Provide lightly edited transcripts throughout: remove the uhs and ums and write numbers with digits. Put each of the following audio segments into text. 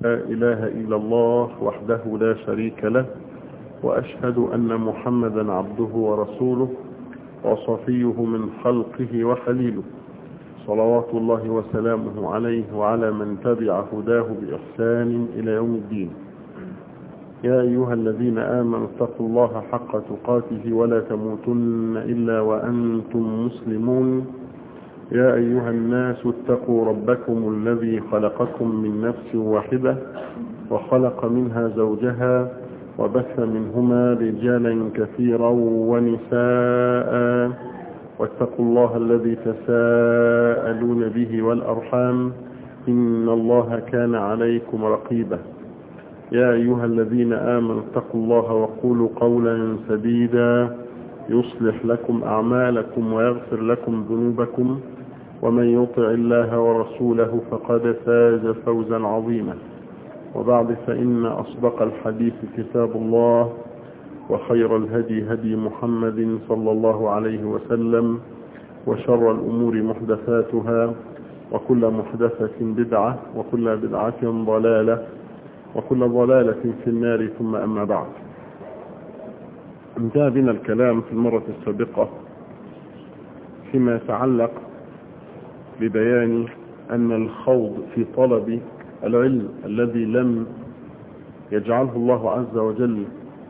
لا إله إلا الله وحده لا شريك له، وأشهد أن محمدا عبده ورسوله وصفيه من خلقه وخليله، صلوات الله وسلامه عليه وعلى من تبع هداه بإحسان إلى يوم الدين. يا أيها الذين آمنوا اتقوا الله حق تقاته ولا تموتن إلا وأنتم مسلمون. يا أيها الناس اتقوا ربكم الذي خلقكم من نفس واحدة وخلق منها زوجها وبث منهما رجالا كثيرا ونساء، واتقوا الله الذي تساءلون به والأرحام إن الله كان عليكم رقيبا. يا أيها الذين آمنوا اتقوا الله وقولوا قولا سديدا يصلح لكم أعمالكم ويغفر لكم ذنوبكم، ومن يطع الله ورسوله فقد فاز فوزا عظيما. وبعد، فإن أصدق الحديث كتاب الله، وخير الهدي هدي محمد صلى الله عليه وسلم، وشر الأمور محدثاتها، وكل محدثة بدعة، وكل بدعة ضلالة، وكل ضلالة في النار. ثم أما بعد، انتهى بنا الكلام في المرة السابقة فيما يتعلق ببيان أن الخوض في طلب العلم الذي لم يجعله الله عز وجل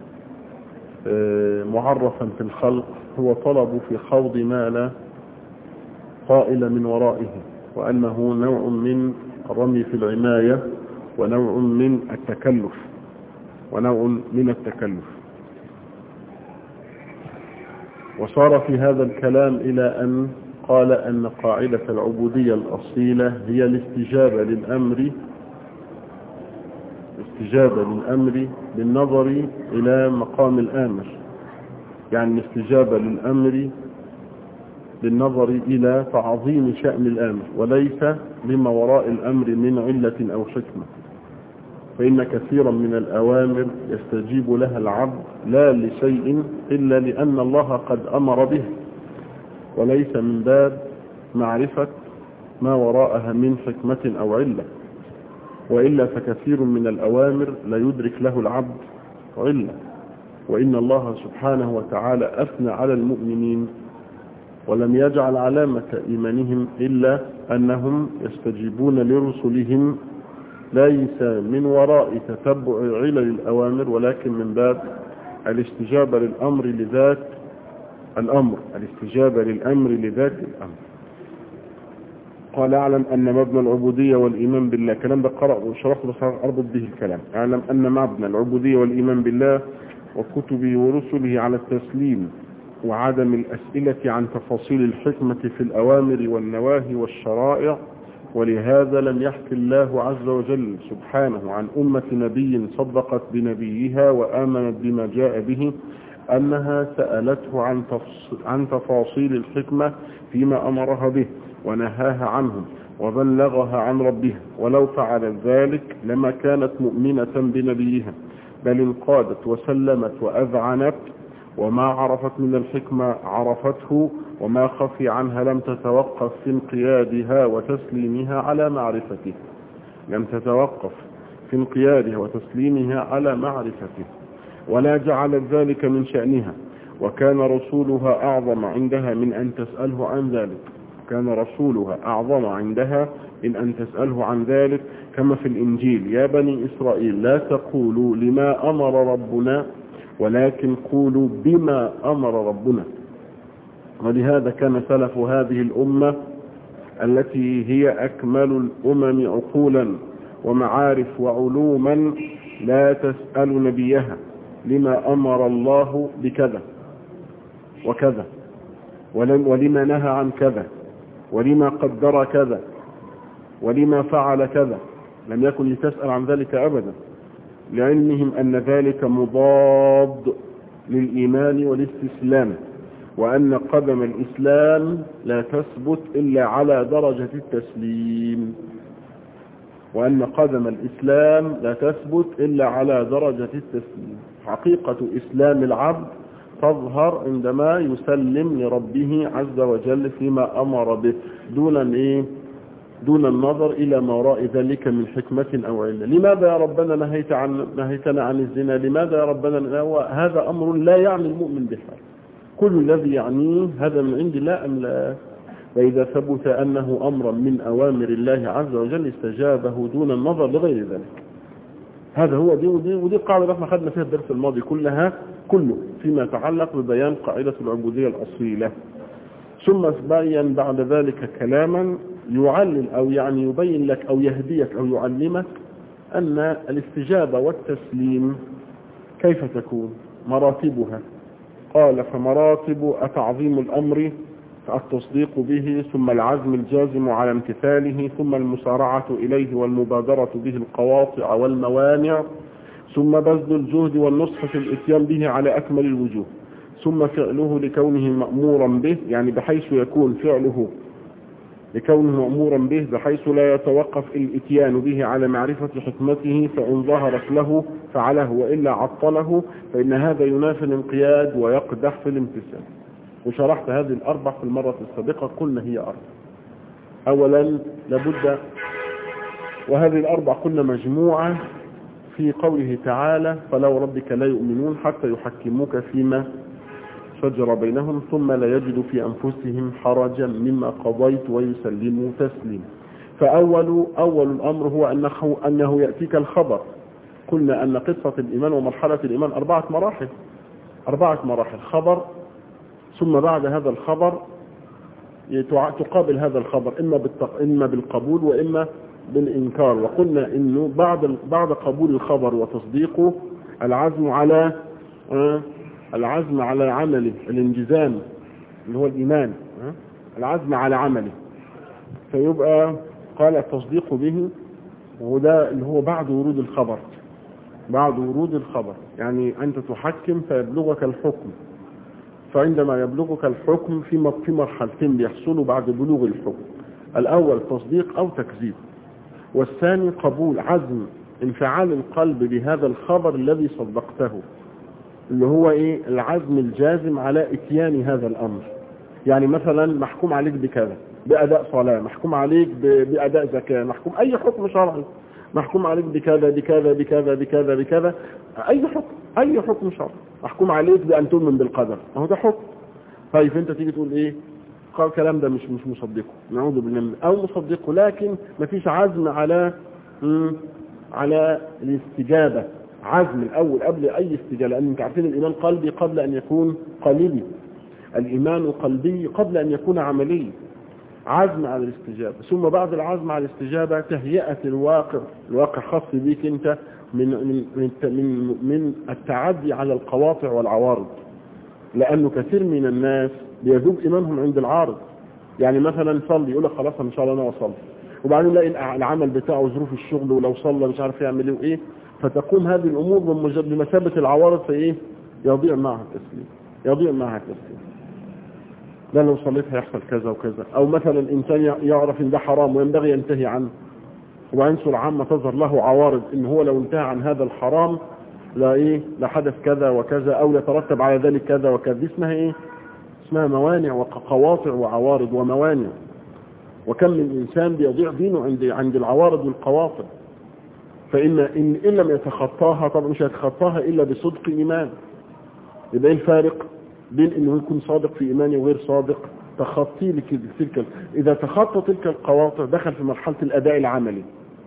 معرفا في الخلق هو طلب في خوض ما لا قائل من ورائه، وأنه نوع من الرمي في العناية ونوع من التكلف. وصار في هذا الكلام إلى أن قال أن قاعدة العبودية الأصيلة هي الاستجابة للأمر بالنظر إلى مقام الآمر، يعني الاستجابة للأمر بالنظر إلى تعظيم شأن الآمر، وليس لما وراء الأمر من علة أو حكمة. فإن كثيرا من الأوامر يستجيب لها العبد لا لشيء إلا لأن الله قد أمر به، وليس من باب معرفة ما وراءها من حكمة أو علة، وإلا فكثير من الأوامر لا يدرك له العبد علة. وإن الله سبحانه وتعالى أثنى على المؤمنين ولم يجعل علامة إيمانهم إلا أنهم يستجيبون لرسلهم، ليس من وراء تتبع علل الأوامر، ولكن من باب الاستجابة للأمر لذات الأمر. قال: اعلم أن مبنى العبودية والإيمان بالله، كلام ده قرأ وشرحت بس أربط به الكلام. اعلم أن مبنى العبودية والإيمان بالله وكتبه ورسله على التسليم وعدم الأسئلة عن تفاصيل الحكمة في الأوامر والنواهي والشرائع. ولهذا لم يحكي الله عز وجل سبحانه عن أمة نبي صدقت بنبيها وآمنت بما جاء به أنها سألته عن تفاصيل الحكمة فيما أمرها به ونهاها عنهم وبلغها عن ربها، ولو فعلت ذلك لما كانت مؤمنة بنبيها، بل انقادت وسلمت وأذعنت، وما عرفت من الحكمة عرفته، وما خفي عنها لم تتوقف في انقيادها وتسليمها على معرفته، ولا جعلت ذلك من شأنها، وكان رسولها أعظم عندها من أن تسأله عن ذلك، كما في الإنجيل: يا بني إسرائيل لا تقولوا لما أمر ربنا ولكن قولوا بما أمر ربنا. ولهذا كان سلف هذه الأمة التي هي أكمل الأمم عقولا ومعارف وعلوما لا تسأل نبيها لما أمر الله بكذا وكذا، ولما نهى عن كذا، ولما قدر كذا، ولما فعل كذا. لم يكن لتسأل عن ذلك أبدا، لعلمهم أن ذلك مضاد للإيمان والاستسلام، وأن قدم الإسلام لا تثبت إلا على درجة التسليم. حقيقة إسلام العبد تظهر عندما يسلم لربه عز وجل فيما أمر به، دون النظر إلى ما وراء ذلك من حكمة أو علة. لماذا يا ربنا نهيتنا عن الزنا؟ لماذا يا ربنا؟ هذا أمر لا يعني المؤمن بحال. كل الذي يعنيه هذا من عند الله أم لا؟ وإذا ثبت أنه أمرا من أوامر الله عز وجل استجابه دون النظر لغير ذلك. هذا هو ودي قاعدة احنا خدنا فيها الدرس الماضي كله فيما يتعلق ببيان قاعدة العبودية الأصيلة. ثم بين بعد ذلك كلاما يعلل أو يعني يبين لك أو يهديك أو يعلمك أن الاستجابة والتسليم كيف تكون مراتبها. قال فمراتب تعظيم الأمر التصديق به، ثم العزم الجازم على امتثاله، ثم المسارعة إليه والمبادرة به القواطع والموانع، ثم بذل الجهد والنصح في الاتيان به على أكمل الوجوه، ثم فعله لكونه مأمورا به، يعني بحيث يكون فعله لكونه مأمورا به بحيث لا يتوقف الاتيان به على معرفة حكمته، فإن ظهرت له فعله وإلا عطله، فإن هذا ينافي الانقياد ويقدح في الامتثال. وشرحت هذه الأربع في المرة السابقة، قلنا هي أربع. أولا لابد، وهذه الأربع قلنا مجموعة في قوله تعالى فلا وربك لا يؤمنون حتى يحكموك فيما شجر بينهم ثم لا يجدوا في أنفسهم حرجا مما قضيت ويسلموا تسليما. فأول الأمر هو أنه يأتيك الخبر. قلنا أن قصة الإيمان ومرحلة الإيمان أربعة مراحل. خبر، ثم بعد هذا الخبر تقابل هذا الخبر إما بالقبول وإما بالإنكار. وقلنا إنه بعد قبول الخبر وتصديقه العزم على عمله، الانجزام اللي هو الإيمان، العزم على عمله. فيبقى قال التصديق به، وده اللي هو بعد ورود الخبر. يعني أنت تحكم فيبلغك الحكم، فعندما يبلغك الحكم في مرحلتين بيحصلوا بعد بلوغ الحكم. الأول تصديق أو تكذيب، والثاني قبول، عزم، انفعال القلب بهذا الخبر الذي صدقته، اللي هو العزم الجازم على اتيان هذا الأمر. يعني مثلا محكوم عليك بكذا، بأداء صلاة، محكوم عليك بأداء زكاة، محكوم أي حكم شرعي، محكوم عليك بكذا بكذا بكذا بكذا بكذا، أي حكم شرعي، محكوم عليك بأن تؤمن بالقدر، اهو ده حكم. طيب انت تيجي تقول قال الكلام ده مش مصدقه، نعوذ بالله، او مصدقه لكن مفيش عزم على الاستجابة. عزم الأول قبل أي استجابة، لأن انت عارفين الإيمان قلبي قبل أن يكون قلبي، الإيمان قلبي قبل أن يكون عملي. عزم على الاستجابة، ثم بعد العزم على الاستجابة تهيئة الواقع خاص بيك انت من التعدي على القواطع والعوارض، لأنه كثير من الناس بيذوب إيمانهم عند العارض. يعني مثلا صلي، يقول لك خلاص إن شاء الله أنا أصلي، وبعدين يلاقي العمل بتاعه ظروف الشغل، ولو صلى مش عارف يعمل ايه، فتقوم هذه الأمور بمثابة العوارض، يضيع معها التسليم. لا لو صليت هيحصل كذا وكذا. أو مثلا الإنسان يعرف إن ده حرام وينبغي ينتهي عنه، وبعدين سرعة عامة تظهر له عوارض إن هو لو انتهى عن هذا الحرام لا حدث كذا وكذا، أو يترتب على ذلك كذا وكذا. دي اسمها موانع وقواطع وعوارض وموانع. وكم من إنسان بيضيع دينه عند العوارض والقواطع. إن لم يتخطاها، طبعا مش هيتخطاها إلا بصدق إيمان. يبقى الفارق بين إنه يكون صادق في إيمانه وغير صادق؟ تخطي تلك، إذا تخطى تلك القواطع دخل في مرحلة الأداء العملي،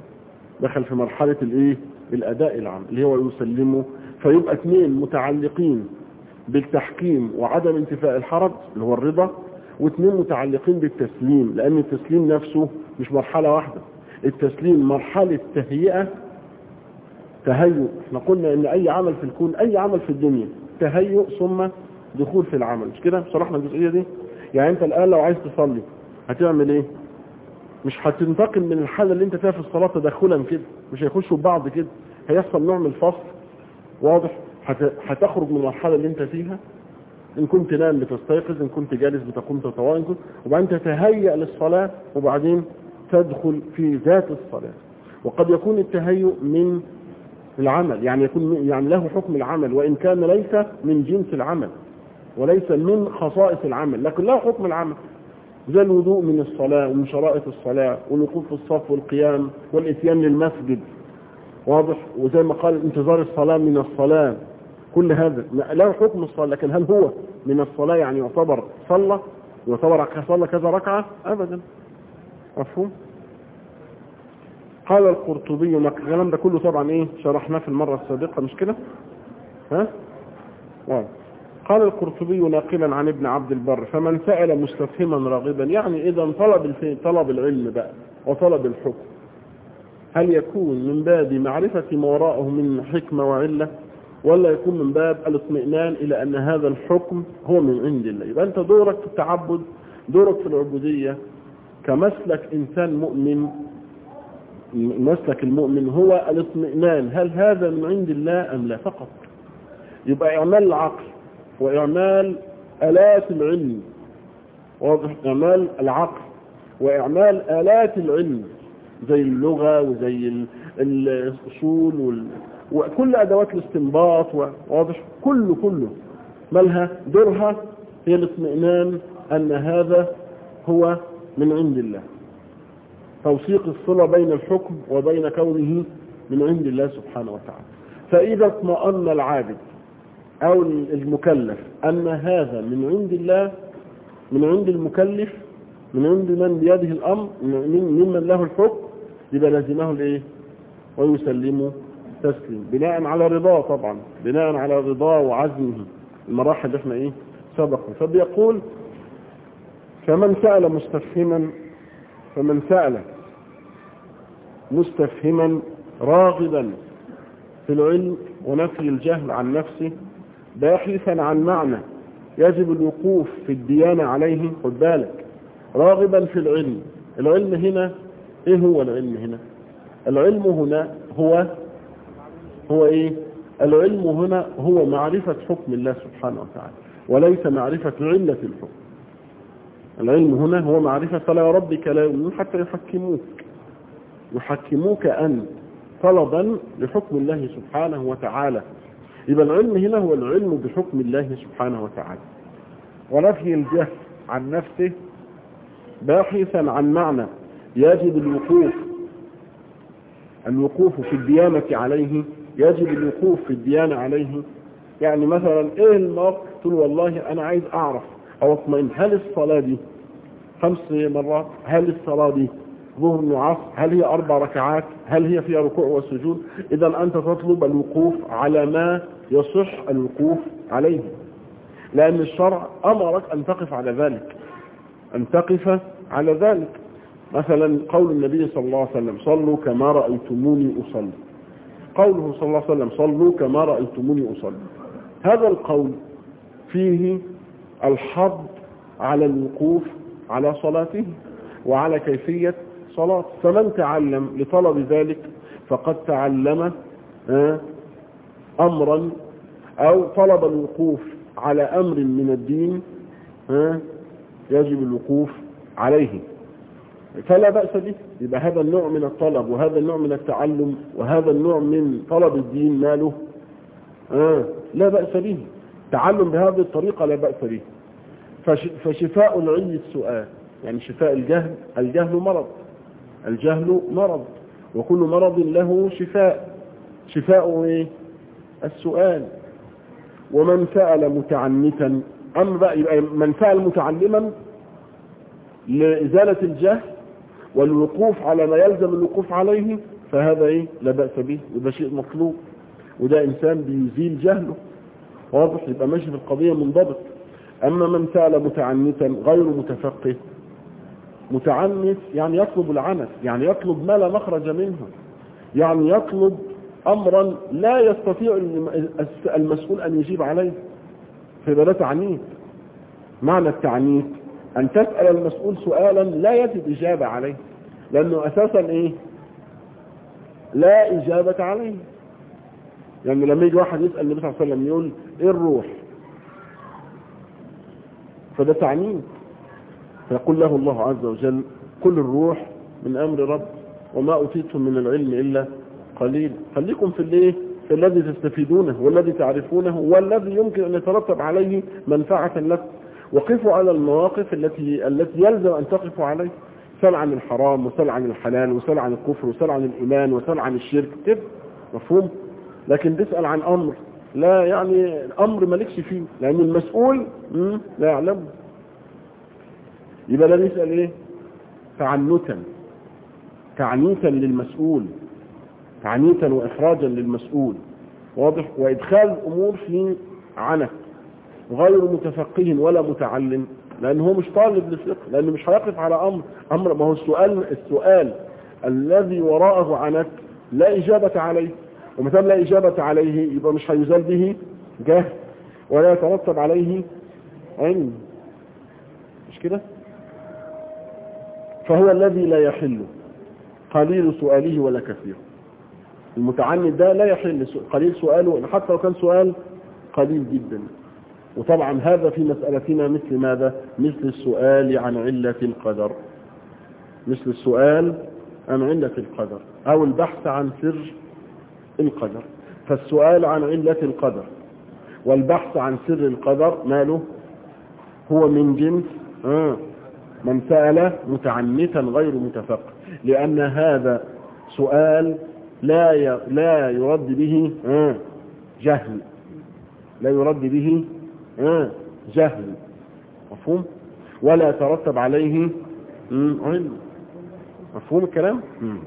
الأداء العملي اللي هو يسلمه. فيبقى اثنين متعلقين بالتحكيم وعدم انتفاء الحرج اللي هو الرضا، واثنين متعلقين بالتسليم، لأن التسليم نفسه مش مرحلة واحدة. التسليم مرحلة تهيئة، تهيؤ. احنا قلنا ان اي عمل في الكون، اي عمل في الدنيا تهيؤ ثم دخول في العمل، مش كده؟ شرحنا الجزئية دي. يعني انت الآن لو عايز تصلي هتعمل ايه؟ مش هتنتقل من الحالة اللي انت فيها في الصلاة تدخلا كده، مش هيخشوا ببعض كده، هيحصل نوع من الفصل واضح. هتخرج من المرحلة اللي انت فيها، ان كنت نام بتستيقظ، ان كنت جالس بتقوم تتواضع، وبعدين تتهيأ للصلاة، وبعدين تدخل في ذات الصلاة. وقد يكون التهيؤ من العمل، يعني له حكم العمل، وإن كان ليس من جنس العمل وليس من خصائص العمل، لكن له حكم العمل. زي الوضوء من الصلاة ومن شرائط الصلاة والوقوف في الصف والقيام والإتيان للمسجد، واضح؟ وزي ما قال انتظار الصلاة من الصلاة، كل هذا له حكم الصلاة، لكن هل هو من الصلاة يعني يعتبر صلى، يعتبر صلى كذا ركعة؟ أبدا. مفهوم؟ قال القرطبي، الكلام ده كله طبعا ايه شرحناه في المرة السابقة مش كده؟ ها؟ قال القرطبي ناقلا عن ابن عبد البر: فمن سأل مستفهما راغبا، يعني إذا طلب العلم بقى وطلب الحكم، هل يكون من باب معرفة ما وراءه من حكمة وعلة، ولا يكون من باب الاطمئنان إلى أن هذا الحكم هو من عند الله؟ يبقى أنت دورك في التعبد، دورك في العبودية كمسلك إنسان مؤمن، مسلك المؤمن هو الاطمئنان، هل هذا من عند الله أم لا فقط. يبقى إعمال العقل وإعمال آلات العلم، واضح؟ إعمال العقل وإعمال آلات العلم زي اللغة وزي الأصول وكل أدوات الاستنباط، واضح؟ كله مالها دورها هي الاطمئنان أن هذا هو من عند الله، توثيق الصلة بين الحكم وبين كونه من عند الله سبحانه وتعالى. فإذا اطمأن العابد أو المكلف أن هذا من عند الله، من عند المكلف، من عند من بيده الأمر، ممن له الحكم، يبقى لازمه الايه؟ ويسلمه تسليم بناء على رضاه، طبعا بناء على رضاه وعزمه، المراحل اللي احنا ايه سبقوا. فبيقول: فمن سأل مستفهما راغبا في العلم ونفي الجهل عن نفسه، باحثا عن معنى يجب الوقوف في الديانة عليه، خد بالك، راغبا في العلم. العلم هنا ايه هو العلم هنا؟ العلم هنا هو ايه؟ العلم هنا هو معرفة حكم الله سبحانه وتعالى، وليس معرفة علة الحكم. العلم هنا هو معرفة، فلا ربك لا يؤمنون حتى يحكموك أن طلبا لحكم الله سبحانه وتعالى. يبقى العلم هنا هو العلم بحكم الله سبحانه وتعالى، ونفي الجهل عن نفسه، باحثا عن معنى يجب الوقوف في الديانة عليه، يجب الوقوف في الديانة عليه. يعني مثلا ايه الموقف؟ تقول والله انا عايز اعرف او اطمئن، هل الصلاة دي 5 مرات؟ هل الصلاة دي ظهر وعصر؟ هل هي 4 ركعات؟ هل هي فيها ركوع وسجود؟ اذا انت تطلب الوقوف على ما يصح الوقوف عليه، لان الشرع امرك ان تقف على ذلك، ان تقف على ذلك. مثلا قول النبي صلى الله عليه وسلم: صلوا كما رأيتموني أصلي. قوله صلى الله عليه وسلم: صلوا كما رأيتموني أصلي، هذا القول فيه الحض على الوقوف على صلاته وعلى كيفية صلاة. فمن تعلم لطلب ذلك فقد تعلم أمرا، أو طلب الوقوف على أمر من الدين يجب الوقوف عليه، فلا بأس به. يبقى هذا النوع من الطلب وهذا النوع من التعلم وهذا النوع من طلب الدين ماله لا بأس به. تعلم بهذه الطريقة لا بأس به. فشفاء العي السؤال، يعني شفاء الجهل مرض، الجهل مرض، وكل مرض له شفاء ايه؟ السؤال. ومن سأل متعنتا، أما بقى يبقى من سأل متعلما لإزالة الجهل والوقوف على ما يلزم الوقوف عليه، فهذا ايه؟ لا بأس به، وده شيء مطلوب، وده إنسان بيزيل جهله، واضح؟ يبقى ماشي في القضية منضبط. أما من سأل متعنتا غير متفقه، متعنت يعني يطلب العنت، يعني يطلب ما لا مخرج منه، يعني يطلب أمرا لا يستطيع المسؤول أن يجيب عليه، فيبقى ده تعنيت. معنى التعنيت أن تسأل المسؤول سؤالا لا يجب إجابة عليه، لأنه أساسا إيه؟ لا إجابة عليه. يعني لما يجي واحد يسأل النبي صلى الله عليه وسلم يقول إيه الروح؟ فده تعنيت. فيقول له الله عز وجل: كل الروح من أمر رب وما أوتيتم من العلم إلا قليل. خليكم في الايه؟ في الذي تستفيدونه والذي تعرفونه والذي يمكن أن يترتب عليه منفعة لكم. وقفوا على المواقف التي يلزم أن تقفوا عليه. سأل عن الحرام، وسأل عن الحلال، وسأل عن الكفر، وسأل عن الإيمان، وسأل عن الشرك كده، مفهوم؟ لكن تسأل عن أمر لا يعني أمر مالكش فيه، لأن المسؤول لا يعلم. يبقى ده نسأل إيه؟ تعنيتا للمسؤول، تعنيتا وإخراجا للمسؤول، واضح؟ وإدخال الأمور في عنك غير متفقه ولا متعلم، لأنه هو مش طالب للفقه، لأنه مش هيقف على أمر ما هو السؤال الذي وراءه عنك لا إجابة عليه، ومثلا لا إجابة عليه يبقى مش هيزال به جهل ولا يترتب عليه علم، مش كده؟ فهو الذي لا يحل قليل سؤاله ولا كثير. المتعنت ده لا يحل قليل سؤاله حتى لو كان سؤال قليل جدا. وطبعا هذا في مسألتنا مثل ماذا؟ مثل السؤال عن علة القدر، مثل السؤال عن علة القدر أو البحث عن سر القدر. فالسؤال عن علة القدر والبحث عن سر القدر ماله؟ هو من جنس من سأل متعنتا غير متفقه، لأن هذا سؤال لا يرد به جهل، لا يرد به جهل، مفهوم؟ ولا يترتب عليه علم، مفهوم الكلام؟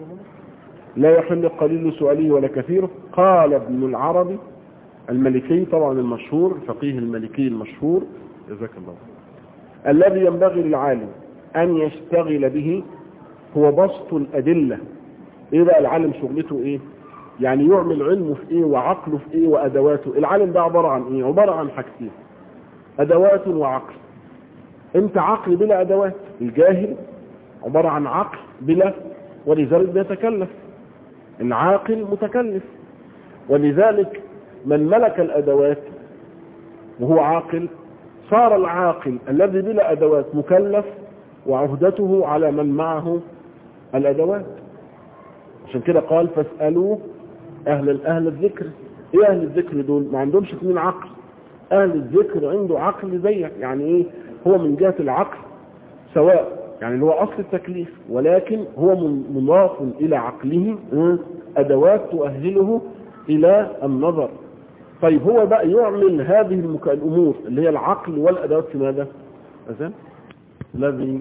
لا يحل قليل سؤاله ولا كثيره. قال ابن العربي الملكي، طبعا المشهور، الفقيه الملكي المشهور، جزاك الله، الذي ينبغي للعالم أن يشتغل به هو بسط الأدلة. إيه بقى العالم شغلته إيه؟ يعني يعمل علمه في إيه وعقله في إيه وأدواته. العالم ده عبارة عن إيه؟ عبارة عن حاجتين، أدوات وعقل. أنت عقل بلا أدوات، الجاهل عبارة عن عقل بلا، ولذلك بيتكلف. العاقل متكلف، ولذلك من ملك الأدوات وهو عاقل صار العاقل الذي بلا أدوات مكلف، وعهدته على من معه الأدوات. عشان كده قال فاسألوا أهل الذكر. إيه أهل الذكر دول؟ ما عندهمش اثنين عقل. أهل الذكر عنده عقل زيك، يعني إيه؟ هو من جهة العقل سواء، يعني اللي هو أصل التكليف، ولكن هو مضاف إلى عقله أدوات تؤهله إلى النظر. طيب هو بقى يعمل هذه الأمور اللي هي العقل والأدوات في ماذا؟ أذن الذي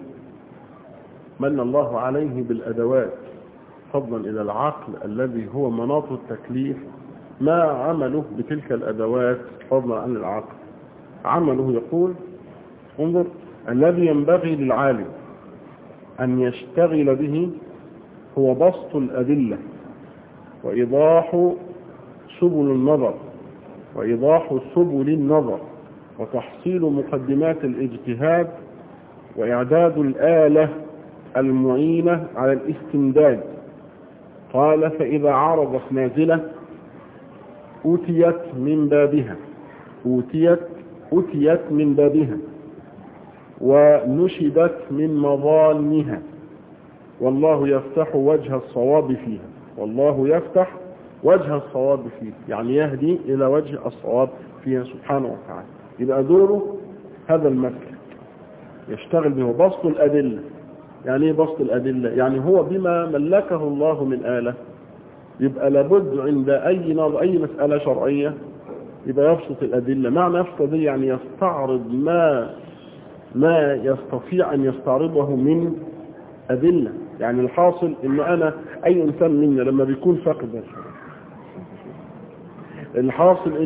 من الله عليه بالأدوات فضلا إلى العقل الذي هو مناط التكليف، ما عمله بتلك الأدوات فضلا عن العقل؟ عمله يقول انظر: الذي ينبغي للعالم أن يشتغل به هو بسط الأدلة وإيضاح سبل النظر وإيضاح سبل النظر وتحصيل مقدمات الاجتهاد وإعداد الآلة المعينة على الاستمداد. قال: فإذا عرضت نازلة أتيت من بابها ونشدت من مظانها، والله يفتح وجه الصواب فيها، يعني يهدي إلى وجه الصواب فيها سبحانه وتعالى. يبقى دوره هذا المسلك يشتغل به بسط الأدلة. يعني ايه بسط الأدلة؟ يعني هو بما ملكه الله من آلة يبقى لابد عند أي مسألة شرعية يبقى يبسط الأدلة. معنى يبسط دي يعني يستعرض ما يستطيع أن يستعرضه من أدلة. يعني الحاصل إن أنا أي إنسان منا لما بيكون فاقد، الحاصل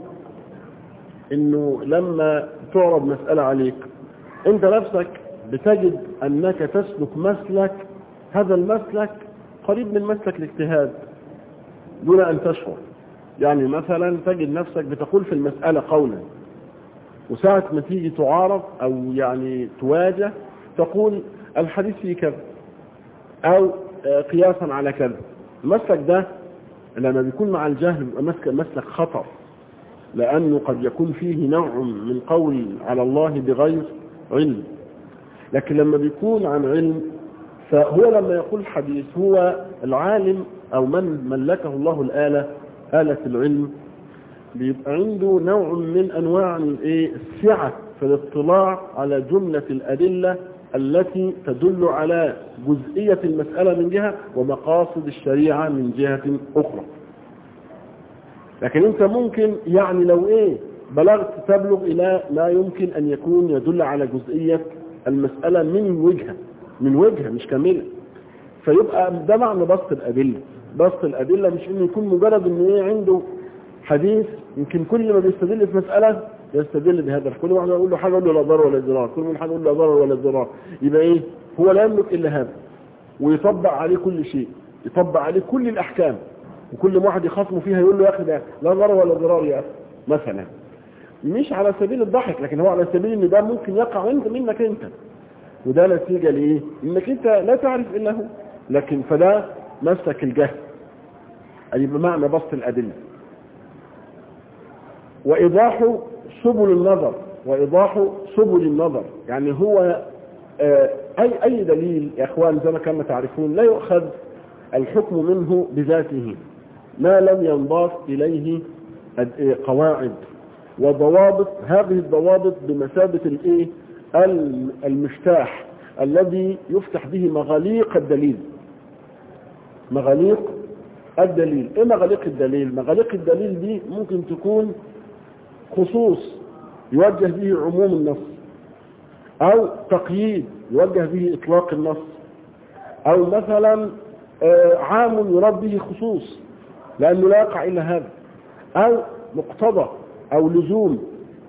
إنه لما تعرض مسألة عليك أنت نفسك بتجد أنك تسلك مسلك، هذا المسلك قريب من مسلك الاجتهاد دون أن تشعر. يعني مثلا تجد نفسك بتقول في المسألة قولا، وساعة ما تيجي تعارض أو يعني تواجه تقول الحديث فيه كذا أو قياسا على كذا. المسلك ده لما بيكون مع الجهل مسلك خطر، لأنه قد يكون فيه نوع من قول على الله بغير علم. لكن لما بيكون عن علم، فهو لما يقول الحديث هو العالم أو من ملكه الله آلة العلم، بيبقى عنده نوع من أنواع السعة في الاطلاع على جملة الأدلة التي تدل على جزئية المسألة من جهة ومقاصد الشريعة من جهة أخرى. لكن أنت ممكن يعني لو بلغت تبلغ إلى ما يمكن أن يكون يدل على جزئية المسألة من وجهة مش كاملة، فيبقى ده معنى بسط الأدلة. بسط الأدلة مش إنه يكون مجرد إنه عنده حديث يمكن كل ما بيستدل في مسألة يستدل بهذا، كل واحد يقول له حاجة يقول له لا ضرر ولا ضرار، كل حاجة يقول له لا ضرر ولا ضرار، يبقى هو لا يملك إلا هذا ويطبق عليه كل شيء، يطبق عليه كل الأحكام، وكل واحد يخاصمه فيها يقول له يا أخي ده لا ضرر ولا ضرار يا أخي مثلا، مش على سبيل الضحك لكن هو على سبيل إن ده ممكن يقع منك أنت، وده نتيجة لإيه؟ إنك أنت لا تعرف إلا هو، لكن فده مسك الجهل، أي بمعنى بسط الأدلة. وإيضاح سبل النظر يعني هو أي دليل يا أخوان زي ما كما تعرفون لا يؤخذ الحكم منه بذاته ما لم ينضاف إليه قواعد وضوابط، هذه الضوابط بمثابة المفتاح الذي يفتح به مغاليق الدليل. مغاليق الدليل مغاليق الدليل؟ مغاليق الدليل دي ممكن تكون خصوص يوجه به عموم النص، او تقييد يوجه به اطلاق النص، او مثلا عام يراد به خصوص لانه لا يقع الا هذا، او مقتضى او لزوم،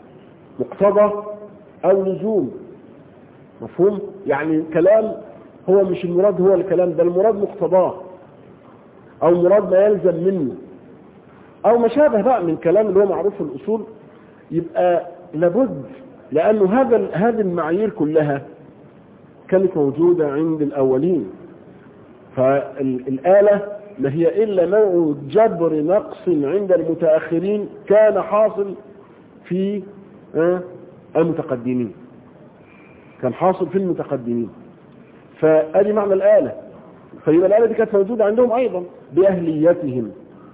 مفهوم؟ يعني كلام هو مش المراد هو الكلام ده، المراد مقتضاه او مراد ما يلزم منه او ما شابه بقى من كلام اللي هو معروف في الاصول، يبقى لابد لانه هذه المعايير كلها كانت موجودة عند الاولين، فالآلة ما هي الا نوع جبر نقص عند المتأخرين كان حاصل في المتقدمين، فادي معنى الآلة. فيبقى الآلة دي كانت موجودة عندهم أيضا بأهليتهم،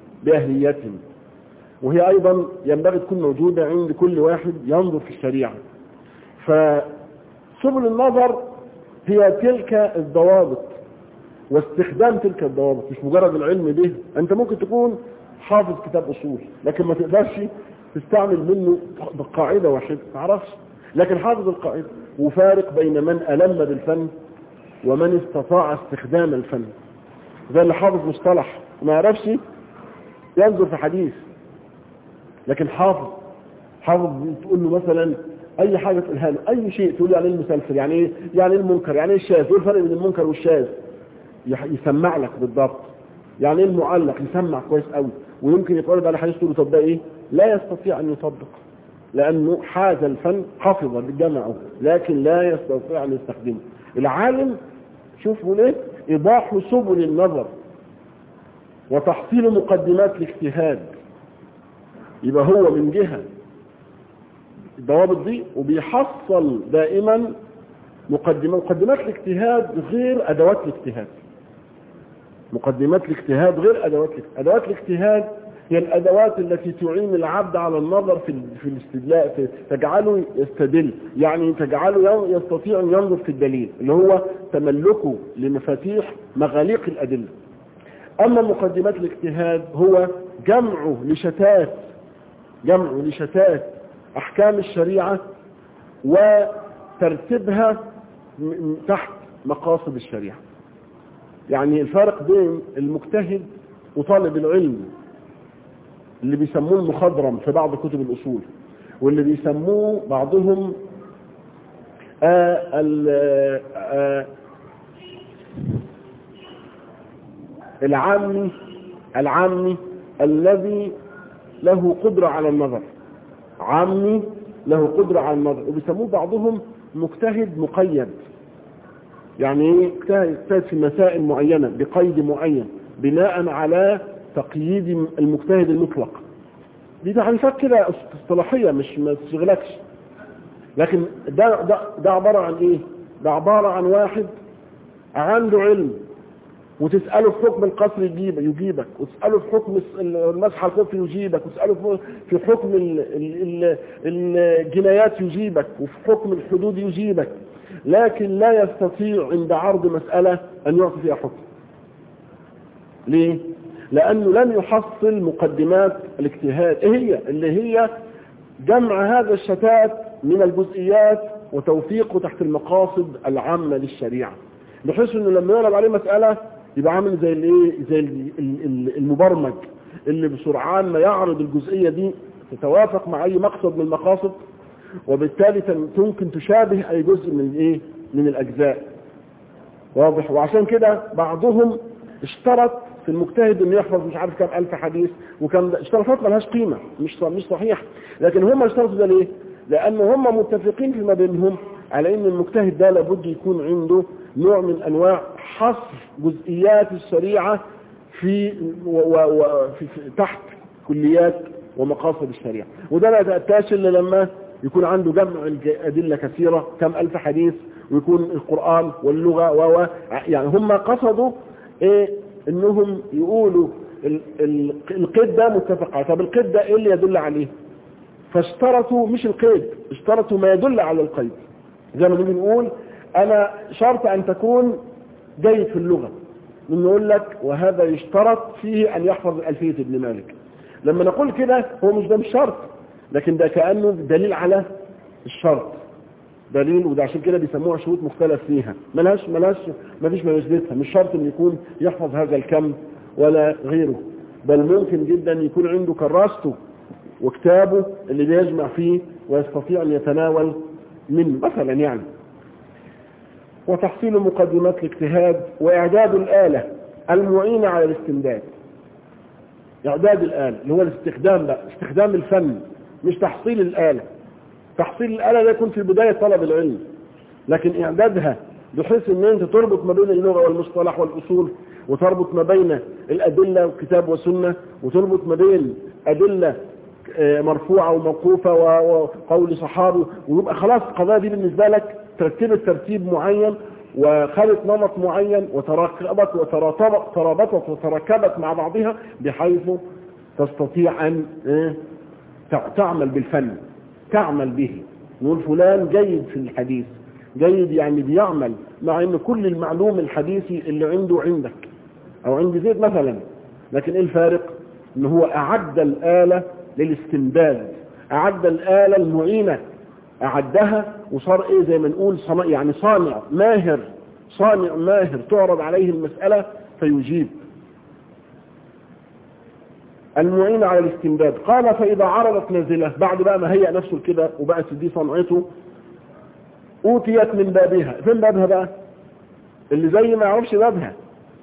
وهي أيضا ينبغي تكون موجودة عند كل واحد ينظر في الشريعة. فسبل النظر هي تلك الضوابط واستخدام تلك الضوابط، مش مجرد العلم به. أنت ممكن تكون حافظ كتاب أصول لكن ما تقدرش تستعمل منه بقاعدة واحدة، ما تعرفش، لكن حافظ القاعدة. وفارق بين من ألم بالفن ومن استطاع استخدام الفن. زي اللي حافظ مصطلح ما يعرفش ينظر في حديث، لكن حافظ تقول له مثلا اي حاجه تقولها له، اي شيء تقول له يعني المسلسل يعني ايه، يعني المنكر، يعني ايه الشاذ، ايه الفرق بين المنكر والشاذ، يسمع لك بالضبط. يعني ايه المعلق، يسمع كويس قوي. ويمكن يتعرض على حديث تقول له طب ده لا يستطيع ان يطبق لانه حاز الفن، حفظ بجمعه لكن لا يستطيع ان يستخدمه. العالم شوفوا ليه إيضاح سبل النظر وتحصيل مقدمات الاجتهاد، يبقى هو من جهة الضوابط دي وبيحصل دائما مقدمات الاجتهاد غير أدوات الاجتهاد. أدوات الاجتهاد هي الأدوات التي تعين العبد على النظر في الاستدلال، تجعله يستدل، يعني تجعله يستطيع أن ينظر في الدليل اللي هو تملكه لمفاتيح مغاليق الأدلة. أما مقدمات الاجتهاد هو جمع لشتات أحكام الشريعة وترتيبها تحت مقاصد الشريعة. يعني الفرق بين المجتهد وطالب العلم اللي بيسموه المخضرم في بعض كتب الأصول، واللي بيسموه بعضهم العامي الذي له قدرة على النظر، وبيسموه بعضهم مجتهد مقيد. يعني ايه مجتهد في مسائل معينة بقيد معين بناء على تقييد المجتهد المطلق. دي تعريفات كده اصطلاحية مش ما تشغلكش، لكن ده عبارة عن ايه؟ ده عبارة عن واحد عنده علم وتسأله في حكم القصر يجيبك، وتسأله في حكم المسح على الخف يجيبك، وتسأله في حكم الجنايات يجيبك، وفي حكم الحدود يجيبك، لكن لا يستطيع عند عرض مسألة أن يعطي فيها حكم. ليه؟ لأنه لم يحصل مقدمات الاجتهاد اللي هي جمع هذا الشتات من الجزئيات وتوفيقه تحت المقاصد العامة للشريعة، بحيث انه لما يعرض عليه مسألة يبقى عامل زي المبرمج اللي بسرعان ما يعرض الجزئية دي تتوافق مع اي مقصد من المقاصد، وبالتالي ممكن تشابه اي جزء من الاجزاء. واضح؟ وعشان كده بعضهم اشترط في المجتهد انه يحفظ مش عارف كم الف حديث وكم اشتراطات ملهاش قيمة، مش صحيح، لكن هم اشترطوا ده ليه؟ لان هم متفقين فيما بينهم على ان المجتهد ده لابد يكون عنده نوع من انواع حصر جزئيات الشريعة في تحت كليات ومقاصد الشريعة، وده لا يتأتاش الا لما يكون عنده جمع أدلة كثيرة كم ألف حديث، ويكون القرآن واللغة يعني هم قصدوا انهم يقولوا القيد ده متفق عليه. طب القيد ده ايه اللي يدل عليه؟ فاشترطوا مش القيد، اشترطوا ما يدل على القيد. زي ما بنقول انا شرط ان تكون جيد في اللغة، نقول لك وهذا يشترط فيه ان يحفظ ألفية ابن مالك. لما نقول كده هو مش ده مش شرط، لكن ده كأنه دليل على الشرط، دليل، وده عشان كده بيسموها شروط مختلف فيها، ما فيش مجلسها، مش شرط ان يكون يحفظ هذا الكم ولا غيره، بل ممكن جدا يكون عنده كراسته وكتابه اللي بيجمع فيه ويستطيع ان يتناول منه مثلا يعني. وتحصيل مقدمات الاجتهاد، واعداد الآلة المعينة على الاستمداد. اعداد الآلة اللي هو الاستخدام بقى، استخدام الفن، مش تحصيل الآلة. تحصيل الآلة ده يكون في بداية طلب العلم، لكن إعدادها بحيث ان انت تربط ما بين اللغة والمصطلح والأصول، وتربط ما بين الأدلة والكتاب والسنة، وتربط ما بين أدلة مرفوعة وموقوفة وقول صحابي، ويبقى خلاص القضايا دي بالنسبة لك ترتبت ترتيب معين وخلت نمط معين وتراكبت وتركبت مع بعضها بحيث تستطيع أن تعمل بالفن، تعمل به. نقول فلان جيد في الحديث، جيد يعني بيعمل، مع ان كل المعلوم الحديثي اللي عنده عندك او عند زيد مثلا، لكن ايه الفارق؟ ان هو اعد الآلة للاستمداد، اعد الآلة المعينة، اعدها وصار ايه زي ما نقول يعني صانع ماهر تعرض عليه المسألة فيجيب. المعين على الاستمداد. قال فإذا عرضت نازلة، بعد بقى ما هي نفسه كده وبقت دي صنعته، أوتيت من بابها. فين بابها بقى؟ اللي زي ما يعرفش بابها،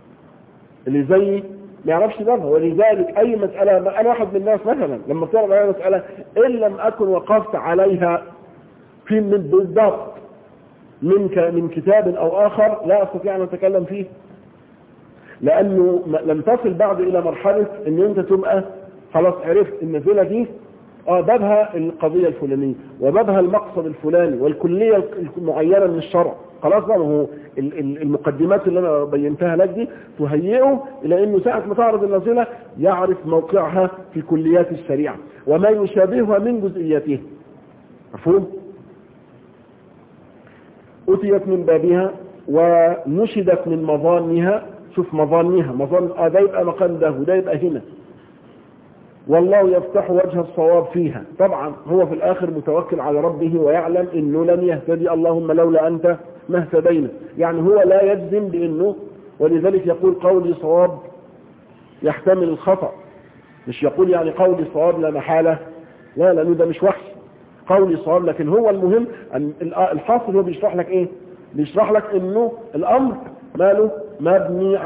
ولذلك أي مسألة، أنا واحد من الناس مثلا لما تعرض عليها مسألة إن لم أكن وقفت عليها في بالضبط من كتاب أو آخر لا أستطيع أن أتكلم فيه، لأنه لم تصل بعد إلى مرحلة أن أنت تبقى خلاص عرفت النزلة دي بابها القضية الفلانية وبابها المقصد الفلاني والكلية المعينة من الشرع. خلاص بقى هو المقدمات اللي أنا بينتها لك دي تهيئه إلى أنه ساعة ما تعرض النزلة يعرف موقعها في كليات الشريعة وما يشابهها من جزئياته. مفهوم؟ أتيت من بابها ونشدت من مظانها. شوف مظانها، مظان ده يبقى مكان ده وده يبقى هنا. والله يفتح وجه الصواب فيها. طبعا هو في الآخر متوكل على ربه ويعلم انه لن يهتدي، اللهم لولا انت ما اهتدينا، يعني هو لا يجزم بانه، ولذلك يقول قولي صواب يحتمل الخطأ، مش يقول يعني قولي صواب لا محالة، لا لانه ده مش وحي، قولي صواب. لكن هو المهم ان الحاصل هو بيشرح لك ايه؟ بيشرح لك انه الامر ماله مبني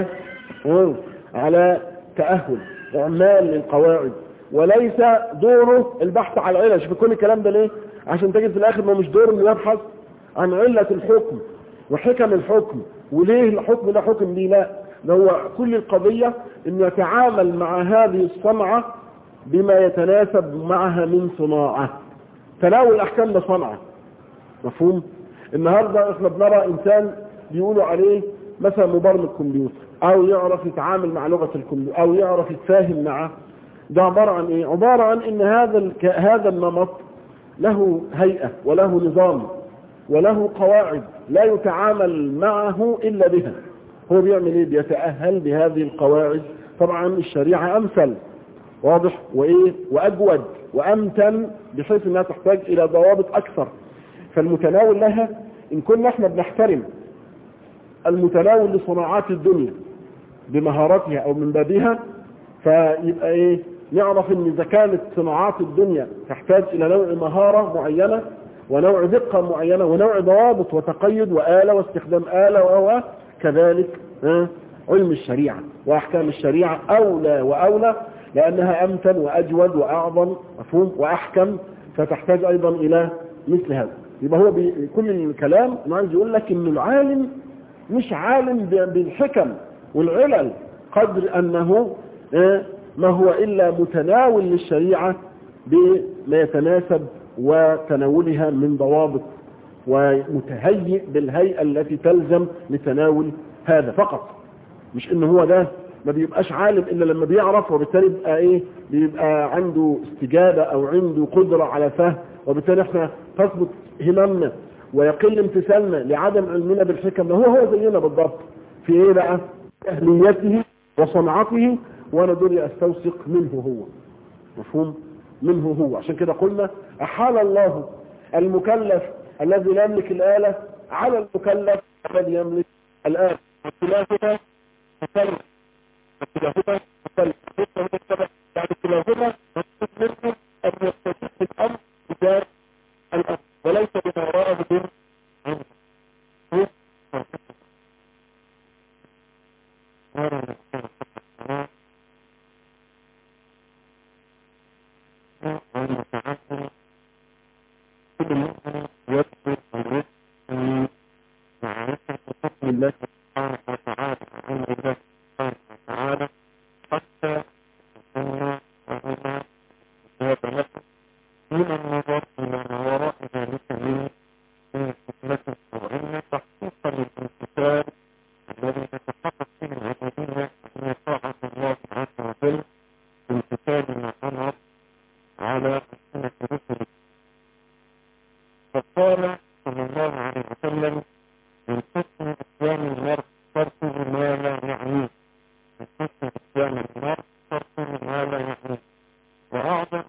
على تأهل اعمال للقواعد، وليس دوره البحث عن العلة. شوف كل الكلام ده ليه؟ عشان تجد في الاخر ما مش دوره انه يبحث عن علة الحكم وحكم الحكم وليه الحكم ده حكم ليه، لا، ده هو كل القضية انه يتعامل مع هذه الصنعة بما يتناسب معها من صناعة. تناول الاحكام ده صنعة. مفهوم؟ النهاردة احنا بنرى انسان بيقولوا عليه مثلا مبرمج كمبيوتر، او يعرف يتعامل مع لغة الكمبيوتر، او يعرف يتفاهم معه. ده عبارة عن ايه؟ عبارة عن ان هذا النمط له هيئة وله نظام وله قواعد لا يتعامل معه الا بها. هو بيعمل ايه؟ بيتأهل بهذه القواعد. طبعا الشريعة امثل، واضح، وايه، واجود وامتن، بحيث انها تحتاج الى ضوابط اكثر. فالمتناول لها، ان كنا احنا بنحترم المتناول لصناعات الدنيا بمهاراتها او من بابها، فيبقى ايه؟ نعرف ان اذا كانت صناعات الدنيا تحتاج الى نوع مهارة معينة ونوع دقة معينة ونوع ضوابط وتقيد وآلة واستخدام آلة، وهو كذلك علم الشريعة واحكام الشريعة اولى واولى، لانها امتن واجود واعظم، مفهوم، واحكم، فتحتاج ايضا الى مثل هذا. يبقى هو كل الكلام انا عايز يقول لك ان العالم مش عالم بالحكم والعلل، قدر انه ما هو الا متناول للشريعة بما يتناسب وتناولها من ضوابط، ومتهيئ بالهيئة التي تلزم لتناول هذا فقط. مش انه هو ده ما بيبقاش عالم الا لما بيعرف، وبالتالي بيبقى ايه؟ بيبقى عنده استجابة او عنده قدرة على فهم، وبالتالي احنا تثبت هممنا ويقل امتثالنا لعدم علمنا بالحكم. ده هو زينا بالضبط في ايه بقى؟ اهليته وصنعته، وانا دوري استوثق منه هو، مفهوم، منه هو. عشان كده قلنا احال الله المكلف الذي لا يملك الآلة على المكلف الذي يملك الآلة. كلاهما مكلف، كلاهما مكلف، يعني كلاهما مطلوب منه ان يستفيد الامر بذات الامر وليس بما وراءه من عنه. فقال صلى الله عليه وسلم: من حسن إسلام المرء تركه ما لا يعنيه، من حسن إسلام المرء تركه ما لا يعنيه. وأعظم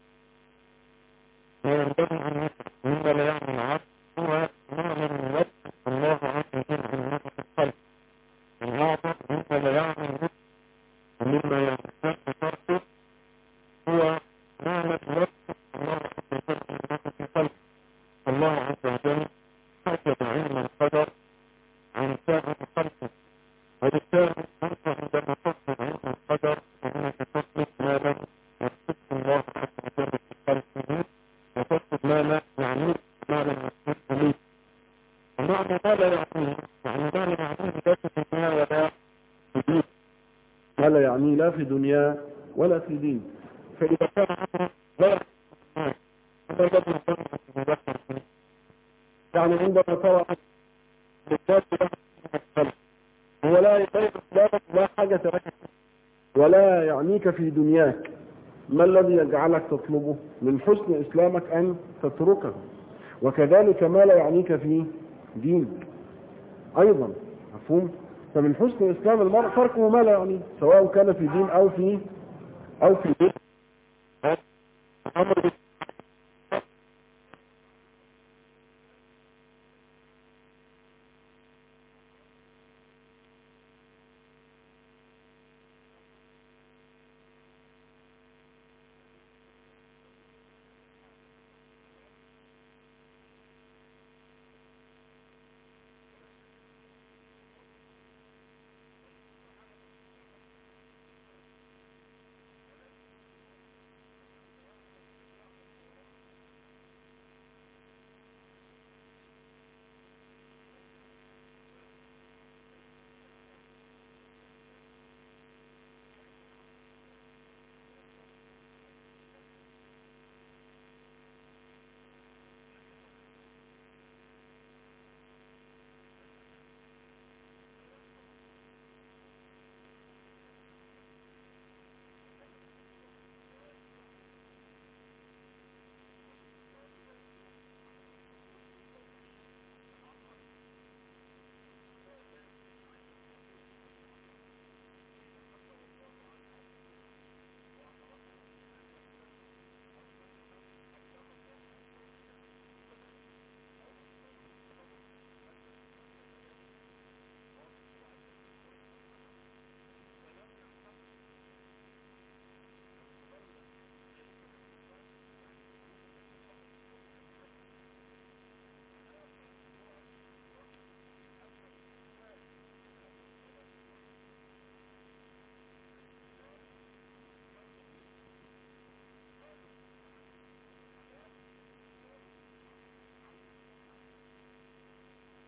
ما ينبغي أن يفعل مما لا يعني العبد هو ما لم يوفق الله عز وجل عن نفس الخلق. من أعظم مما لا يعني العبد ومما ينبغي تركه هو ما لم يوفق الله عز وجل عن نفس الخلق. الله عز وجل حجب علم القدر عن سائر خلقه، وبالتالي أنت عندما تطلب علم القدر فإنك تطلب ما لم يكتبه الله عز وجل في خلقه، وتطلب ما لا يعنيه ما لم يكتبه لي. ومعنى ما لا يعنيه يعني ما لا يعنيه لا في الدنيا ولا في دين، ما لا يعنيه لا في دنيا ولا في دين. فإذا كان عنه لا يعنيه هذا الذي يكون في ذكر فيه، يعني عندما ترى بالذات له الخلق هو لا يطيق إسلامك، لا حاجة لك ولا يعنيك في دنياك، ما الذي يجعلك تطلبه؟ من حسن إسلامك أن تتركه. وكذلك ما لا يعنيك في دينك أيضا، مفهوم؟ فمن حسن إسلام المرء تركه ما لا يعنيه، سواء كان في دين أو في دين.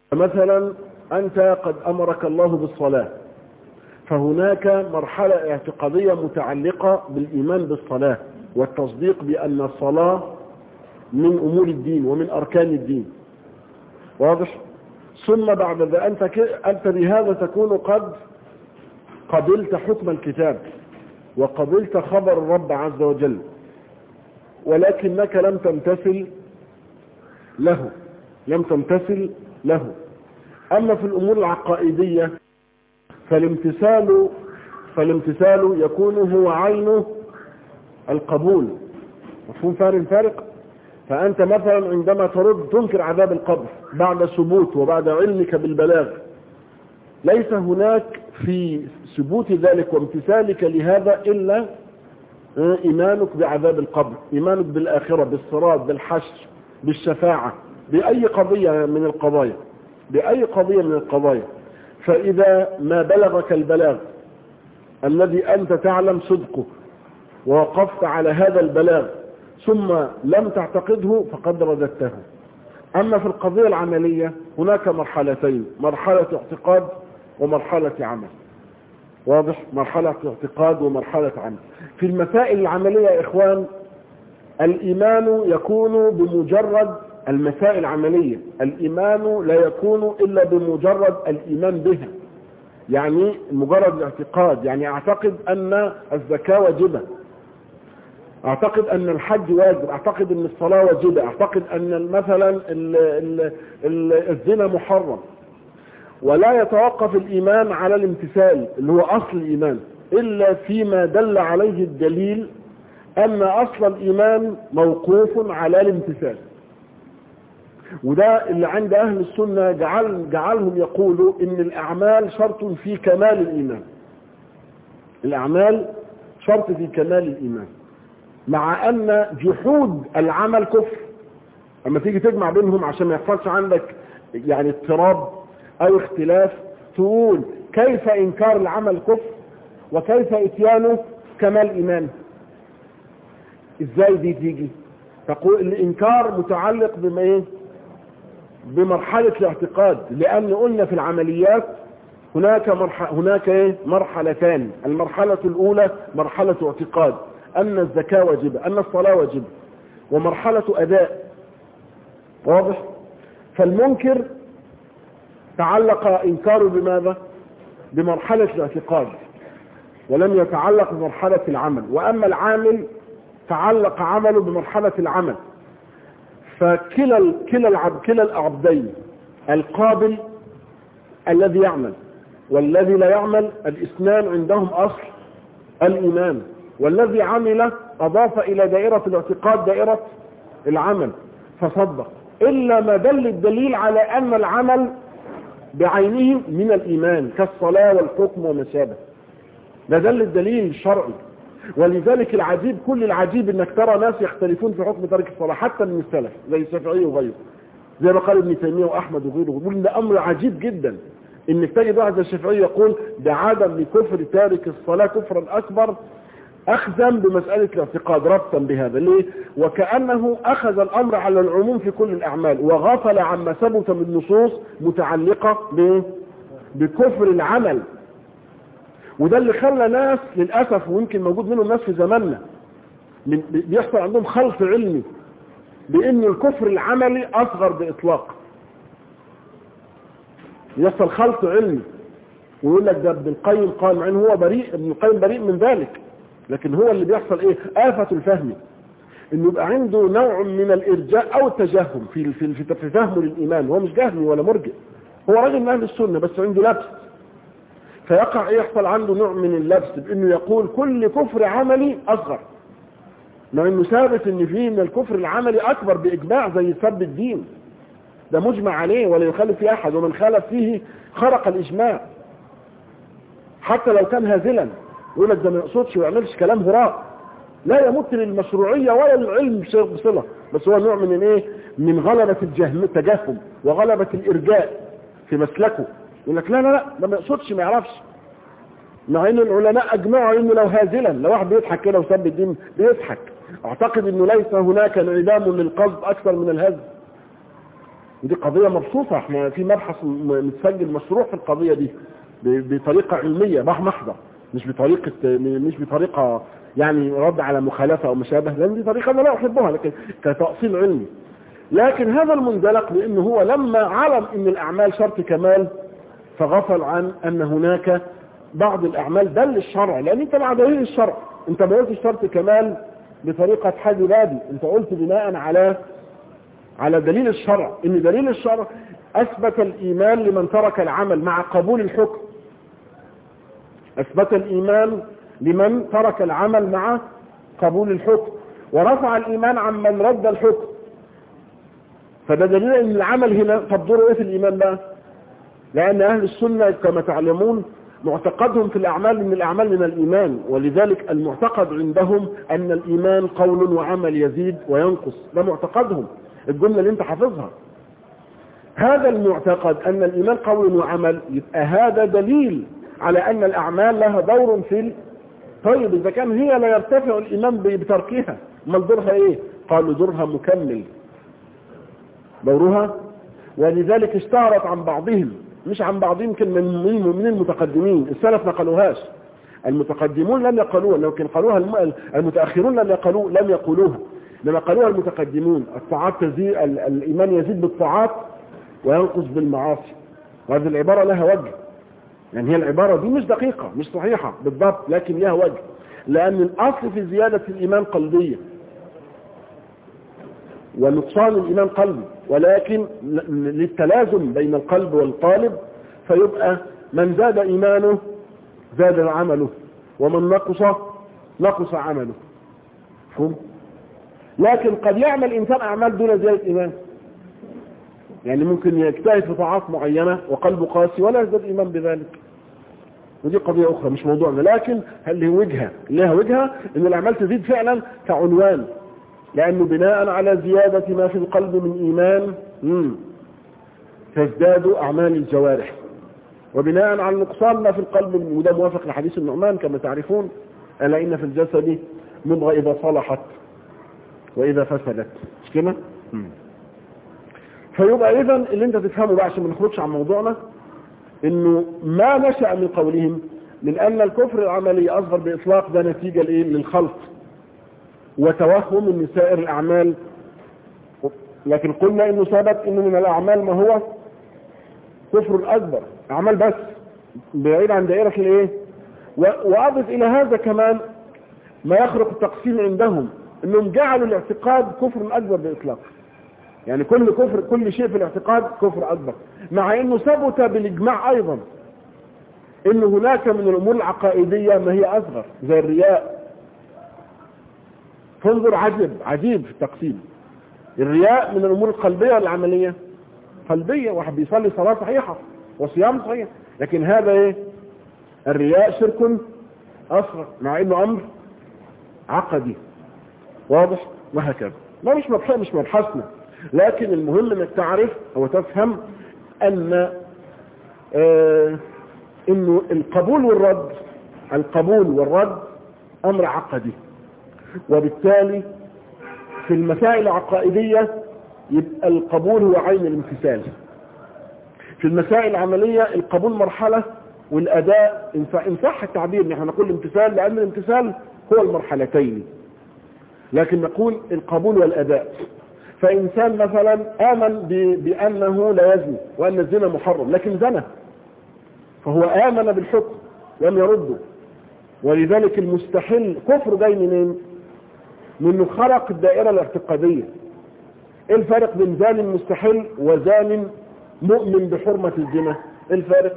مثلا أنت قد أمرك الله بالصلاة، فهناك مرحلة اعتقادية متعلقة بالإيمان بالصلاة والتصديق بأن الصلاة من أمور الدين ومن أركان الدين، واضح؟ ثم بعد ذلك أنت بهذا تكون قد قبلت حكم الكتاب وقبلت خبر الرب عز وجل، ولكنك لم تمتثل له. أما في الأمور العقائدية فالامتثال يكون هو عينه القبول. مفهوم فارق؟ فأنت مثلا عندما تنكر عذاب القبر بعد ثبوت وبعد علمك بالبلاغ، ليس هناك في ثبوت ذلك وامتثالك لهذا إلا إيمانك بعذاب القبر، إيمانك بالآخرة، بالصراط، بالحشر، بالشفاعة، بأي قضية من القضايا. فإذا ما بلغك البلاغ الذي أنت تعلم صدقه ووقفت على هذا البلاغ ثم لم تعتقده فقد رددته. أما في القضية العملية هناك مرحلتين، مرحلة اعتقاد ومرحلة عمل، واضح؟ مرحلة اعتقاد ومرحلة عمل. في المسائل العملية يا إخوان الإيمان يكون بمجرد المسائل العملية، الإيمان لا يكون إلا بمجرد الإيمان بها، يعني مجرد الاعتقاد، يعني أعتقد أن الزكاة واجبة، أعتقد أن الحج واجب، أعتقد أن الصلاة واجبة، أعتقد أن مثلا الزنا محرم. ولا يتوقف الإيمان على الامتثال اللي هو أصل الإيمان إلا فيما دل عليه الدليل أن أصل الإيمان موقوف على الامتثال. وده اللي عند أهل السنة جعلهم يقولوا إن الأعمال شرط في كمال الإيمان، الأعمال شرط في كمال الإيمان، مع أن جحود العمل كفر. أما تيجي تجمع بينهم عشان ما يحصلش عندك يعني اضطراب أو اختلاف، تقول كيف إنكار العمل كفر وكيف إتيانه كمال إيمان؟ إزاي دي تيجي؟ تقول الإنكار متعلق بما إيه؟ بمرحلة الاعتقاد، لأن قلنا في العمليات هناك إيه؟ مرحلتان. المرحلة الأولى مرحلة اعتقاد أن الزكاة واجبة، أن الصلاة واجبة، ومرحلة أداء، واضح؟ فالمنكر تعلق إنكاره بماذا؟ بمرحلة الاعتقاد ولم يتعلق بمرحلة العمل. وأما العامل تعلق عمله بمرحلة العمل. فكلا العبدين، القابل الذي يعمل والذي لا يعمل، الاثنان عندهم أصل الإيمان، والذي عمل أضاف إلى دائرة الاعتقاد دائرة العمل فصدق، إلا ما دل الدليل على أن العمل بعينه من الإيمان كالصلاة والحكم وما شابه، ده دل الدليل الشرعي. ولذلك العجيب، كل العجيب انك ترى ناس يختلفون في حكم ترك الصلاة حتى من السلف زي الشافعي وغيره، زي ما قال ابن تيمية وأحمد وغيره، يقول ان ده أمر عجيب جدا انك تجد واحد زي الشافعي يقول بعدم لكفر تارك الصلاة كفرا أكبر، أخذا بمسألة الاعتقاد ربطا بهذا. ليه؟ وكأنه أخذ الأمر على العموم في كل الأعمال وغفل عما ثبت من نصوص متعلقة بكفر العمل. وده اللي خلى ناس للأسف، ويمكن موجود منهم ناس في زماننا بيحصل عندهم خلط علمي بأن الكفر العملي أصغر بإطلاق، يحصل خلط علمي ويقول لك ده ابن القيم قال، مع انه هو بريء، ابن القيم بريء من ذلك، لكن هو اللي بيحصل ايه؟ آفة الفهم، انه يبقى عنده نوع من الارجاء او التجهم في فهمه للايمان. هو مش جهمي ولا مرجئ، هو راجل من اهل السنة بس عنده لبس، فيقع يحصل عنده نوع من اللبس بانه يقول كل كفر عملي اصغر، مع انه ثابت ان فيه من الكفر العملي اكبر باجماع زي سب الدين، ده مجمع عليه ولا يخالف فيه احد، ومن خالف فيه خرق الاجماع حتى لو كان هازلا، يقول لك ده ما يقصدش ويعملش كلام هراء لا يمت للمشروعيه ولا للعلم بصله، بس هو نوع من ايه؟ من غلبة التجهم وغلبة الارجاء في مسلكه، يقول لك لا ده ما يقصدش، ما يعرفش، مع ان العلماء اجمعوا انه لو هازلا، لو واحد بيضحك كده وسب الدين بيضحك، اعتقد انه ليس هناك انعدام للقصد اكثر من الهزل، ودي قضية مبسوطة، احنا في مبحث متسجل مشروع في القضية دي بطريقة علمية محضة، مش بطريقة يعني رد على مخالفة او مشابه، لان دي طريقة انا لا احبها لكن كتأصيل علمي. لكن هذا المندلق لانه هو لما علم ان الاعمال شرط كمال فغفل عن ان هناك بعض الاعمال دل الشرع، لان انت مع دليل الشرع، انت ما قلتش شرط كمال بطريقة حد بادي، انت قلت بناء على دليل الشرع، ان دليل الشرع اثبت الايمان لمن ترك العمل مع قبول الحكم، اثبت الايمان لمن ترك العمل مع قبول الحكم، ورفع الايمان عن من رد الحكم. فده دليل ان العمل هنا تبدره ايه في الايمان بقى؟ لان اهل السنة كما تعلمون معتقدهم في الاعمال ان الاعمال من الايمان، ولذلك المعتقد عندهم ان الايمان قول وعمل يزيد وينقص، ده معتقدهم، الجملة اللي انت حافظها. هذا المعتقد ان الايمان قول وعمل، يبقى هذا دليل على ان الاعمال لها دور في طيب اذا كان هي لا يرتفع الايمان بتركها، ما دورها ايه؟ قالوا دورها مكمل، دورها. ولذلك اشتهرت عن بعضهم، مش عن بعضهم، يمكن من المتقدمين، السلف ما قالوهاش، المتقدمون لم يقالوها، لكن قالوها المتاخرون لم يقولوها، لما قالوها المتقدمون الطاعات تزيد، الايمان يزيد بالطاعات وينقص بالمعاصي. وهذه العباره لها وجه، يعني هي العباره دي مش دقيقه مش صحيحه بالضبط، لكن لها وجه، لان الاصل في زياده الايمان قلبيه ونقصان الايمان قلبي، ولكن للتلازم بين القلب والقالب، فيبقى من زاد ايمانه زاد عمله، ومن نقص عمله. فهم؟ لكن قد يعمل انسان اعمال دون زيادة ايمان، يعني ممكن يجتهد في طاعات معينة وقلبه قاسي ولا يزداد ايمان بذلك، ودي قضية اخرى مش موضوعنا. لكن هل لها وجهة ان الاعمال تزيد فعلا كعنوان، لانه بناء على زيادة ما في القلب من ايمان تزداد اعمال الجوارح، وبناء على نقصان ما في القلب، وده موافق لحديث النعمان كما تعرفون، الا ان في الجسد مضغة اذا صلحت واذا فسدت، مش كده؟ فيبقى اذا اللي انت تفهمه بقى عشان ما نخرجش عن موضوعنا، انه ما نشأ من قولهم من ان الكفر العملي اصغر باطلاق، ده نتيجة للخلط وتوهم من سائر الاعمال. لكن قلنا انه ثبت انه من الاعمال ما هو كفر اكبر، اعمال بس بعيد عن دائرة الايه. واضف الى هذا كمان ما يخرق التقسيم عندهم، انهم جعلوا الاعتقاد كفر اكبر باطلاق، يعني كل شيء في الاعتقاد كفر اكبر، مع انه ثبت بالاجماع ايضا ان هناك من الامور العقائدية ما هي اصغر زي الرياء. فانظر عجيب في التقسيم، الرياء من الامور القلبية والعملية قلبية، واحد بيصلي صلاة صحيحة وصيام صحيح، لكن هذا ايه؟ الرياء شرك اصغر مع انه امر عقدي واضح، وهكذا. ما مش مبحثنا، لكن المهم انك تعرف او تفهم ان انه القبول والرد امر عقدي، وبالتالي في المسائل العقائدية يبقى القبول هو عين الامتثال، في المسائل العملية القبول مرحلة والاداء ان صح التعبير، نحن نقول الامتثال لان الامتثال هو المرحلتين، لكن نقول القبول والاداء. فانسان مثلا امن بانه لا يزني وان الزنا محرم، لكن زنى، فهو امن بالحكم لم يرده، ولذلك المستحيل كفر جاي منين؟ منه خرق الدائرة الاعتقادية. ايه الفرق بين زان مستحيل وزان مؤمن بحرمة الزنا؟ ايه الفرق؟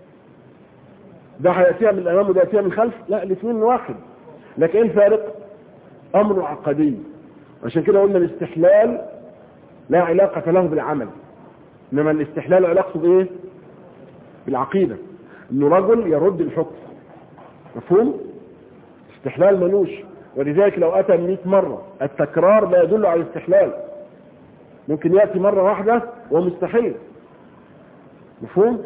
ده هيأتيها من الامام وده يأتيها من الخلف؟ لا، الاثنين واحد، لكن ايه الفرق؟ امر عقدي. عشان كده قلنا الاستحلال لا علاقة له بالعمل، انما الاستحلال علاقته بايه؟ بالعقيدة، انه رجل يرد الحكم، مفهوم؟ استحلال ملوش، ولذلك لو اتى 100 مرة التكرار لا يدل على الاستحلال، ممكن يأتي مرة واحدة ومستحيل، مفهوم؟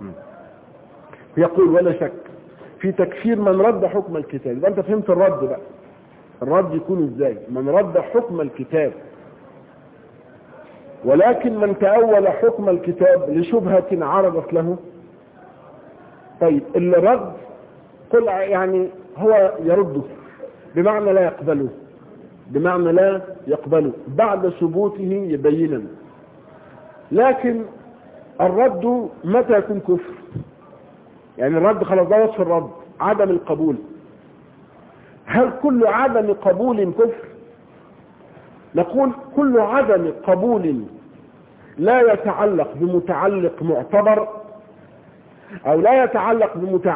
يقول ولا شك في تكفير من رد حكم الكتاب. يبقى انت فهمت الرد بقى، الرد يكون ازاي؟ من رد حكم الكتاب، ولكن من تأول حكم الكتاب لشبهة عرضت له، طيب اللي رد قل يعني هو يرده بمعنى لا يقبله، بمعنى لا يقبله بعد ثبوته يبينا. لكن الرد متى يكون كفر؟ يعني الرد خلاص ده وصف الرد، عدم القبول. هل كل عدم قبول كفر؟ نقول كل عدم قبول لا يتعلق بمتعلق معتبر، او لا يتعلق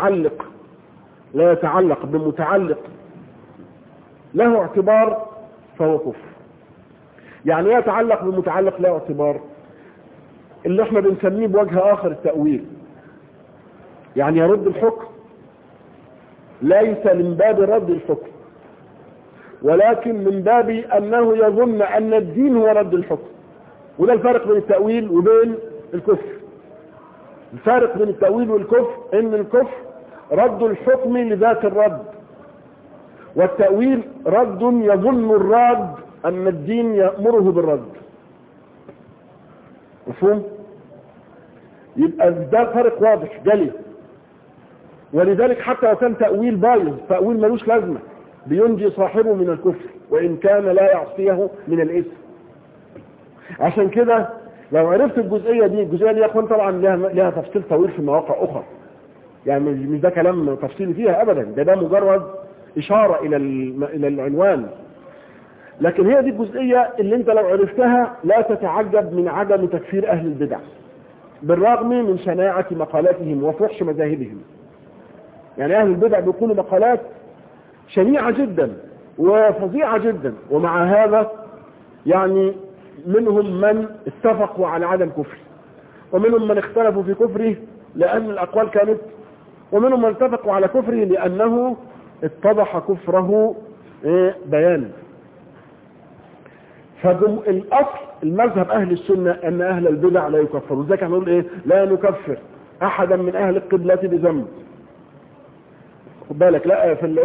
بمتعلق له اعتبار فهو كفر. يعني يتعلق بمتعلق له اعتبار اللي احنا بنسميه بوجه اخر التأويل، يعني يرد الحكم ليس من باب رد الحكم، ولكن من باب انه يظن ان الدين هو رد الحكم. وده الفرق بين التأويل وبين الكفر. الفارق بين التأويل والكفر ان الكفر رد الحكم لذات الرد، والتأويل رد يظن الراد ان الدين يأمره بالرد. مفهوم؟ يبقى ده فرق واضح جلي. ولذلك حتى لو كان تأويل بايظ، تأويل ملوش لازمة، بينجي صاحبه من الكفر وإن كان لا يعصيه من الإثم. عشان كده لو عرفت الجزئية دي يا اخوان طبعا لها تفصيل طويل في مواقع أخرى، يعني مش ده كلام تفصيلي فيها أبدا، ده مجرد إشارة إلى العنوان. لكن هي دي الجزئية اللي انت لو عرفتها لا تتعجب من عدم تكفير أهل البدع بالرغم من شناعة مقالاتهم وفحش مذاهبهم. يعني أهل البدع بيقولوا مقالات شنيعة جدا وفظيعة جدا، ومع هذا يعني منهم من اتفقوا على عدم كفره، ومنهم من اختلفوا في كفره لأن الأقوال كانت، ومنهم من اتفقوا على كفره لأنه اتضح كفره بيانا. فالأصل المذهب أهل السنة أن أهل البدع لا يكفروا. ذلك هنقول لا نكفر أحدا من أهل القبلة بذنب. خد بالك لا في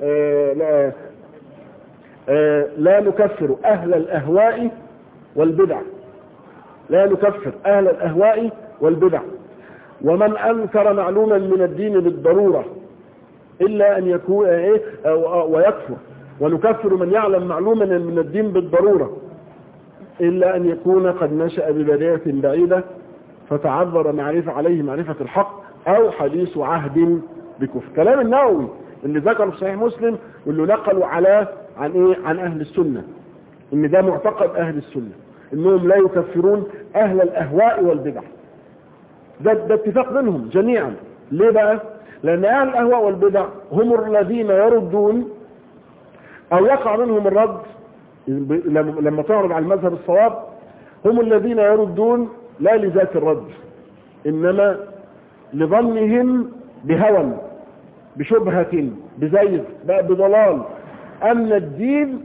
لا نكفر أهل الأهواء والبدع، لا نكفر أهل الأهواء والبدع. ومن أنكر معلوما من الدين بالضرورة إلا أن يكون ويكفر، ونكفر من يعلم معلوما من الدين بالضرورة إلا أن يكون قد نشأ ببداية بعيدة فتعذر معرفة عليه معرفة الحق أو حديث عهد بكفر. كلام النووي اللي ذكره في صحيح مسلم واللي نقلوا عن أهل السنة، إن ده معتقد أهل السنة إنهم لا يكفرون أهل الأهواء والبدع. ده اتفاق منهم جميعا. ليه بقى؟ لأن أهل الأهواء والبدع هم الذين يردون أو يقع منهم الرد لما تعرض على المذهب الصواب، هم الذين يردون لا لذات الرد إنما لظنهم بهوى بشبهة بزيغ بضلال أن الدين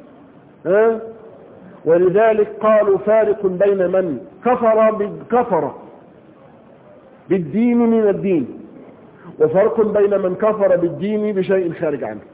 ولذلك قالوا فارق بين من كفر بالدين من الدين وفرق بين من كفر بالدين بشيء خارج عنه.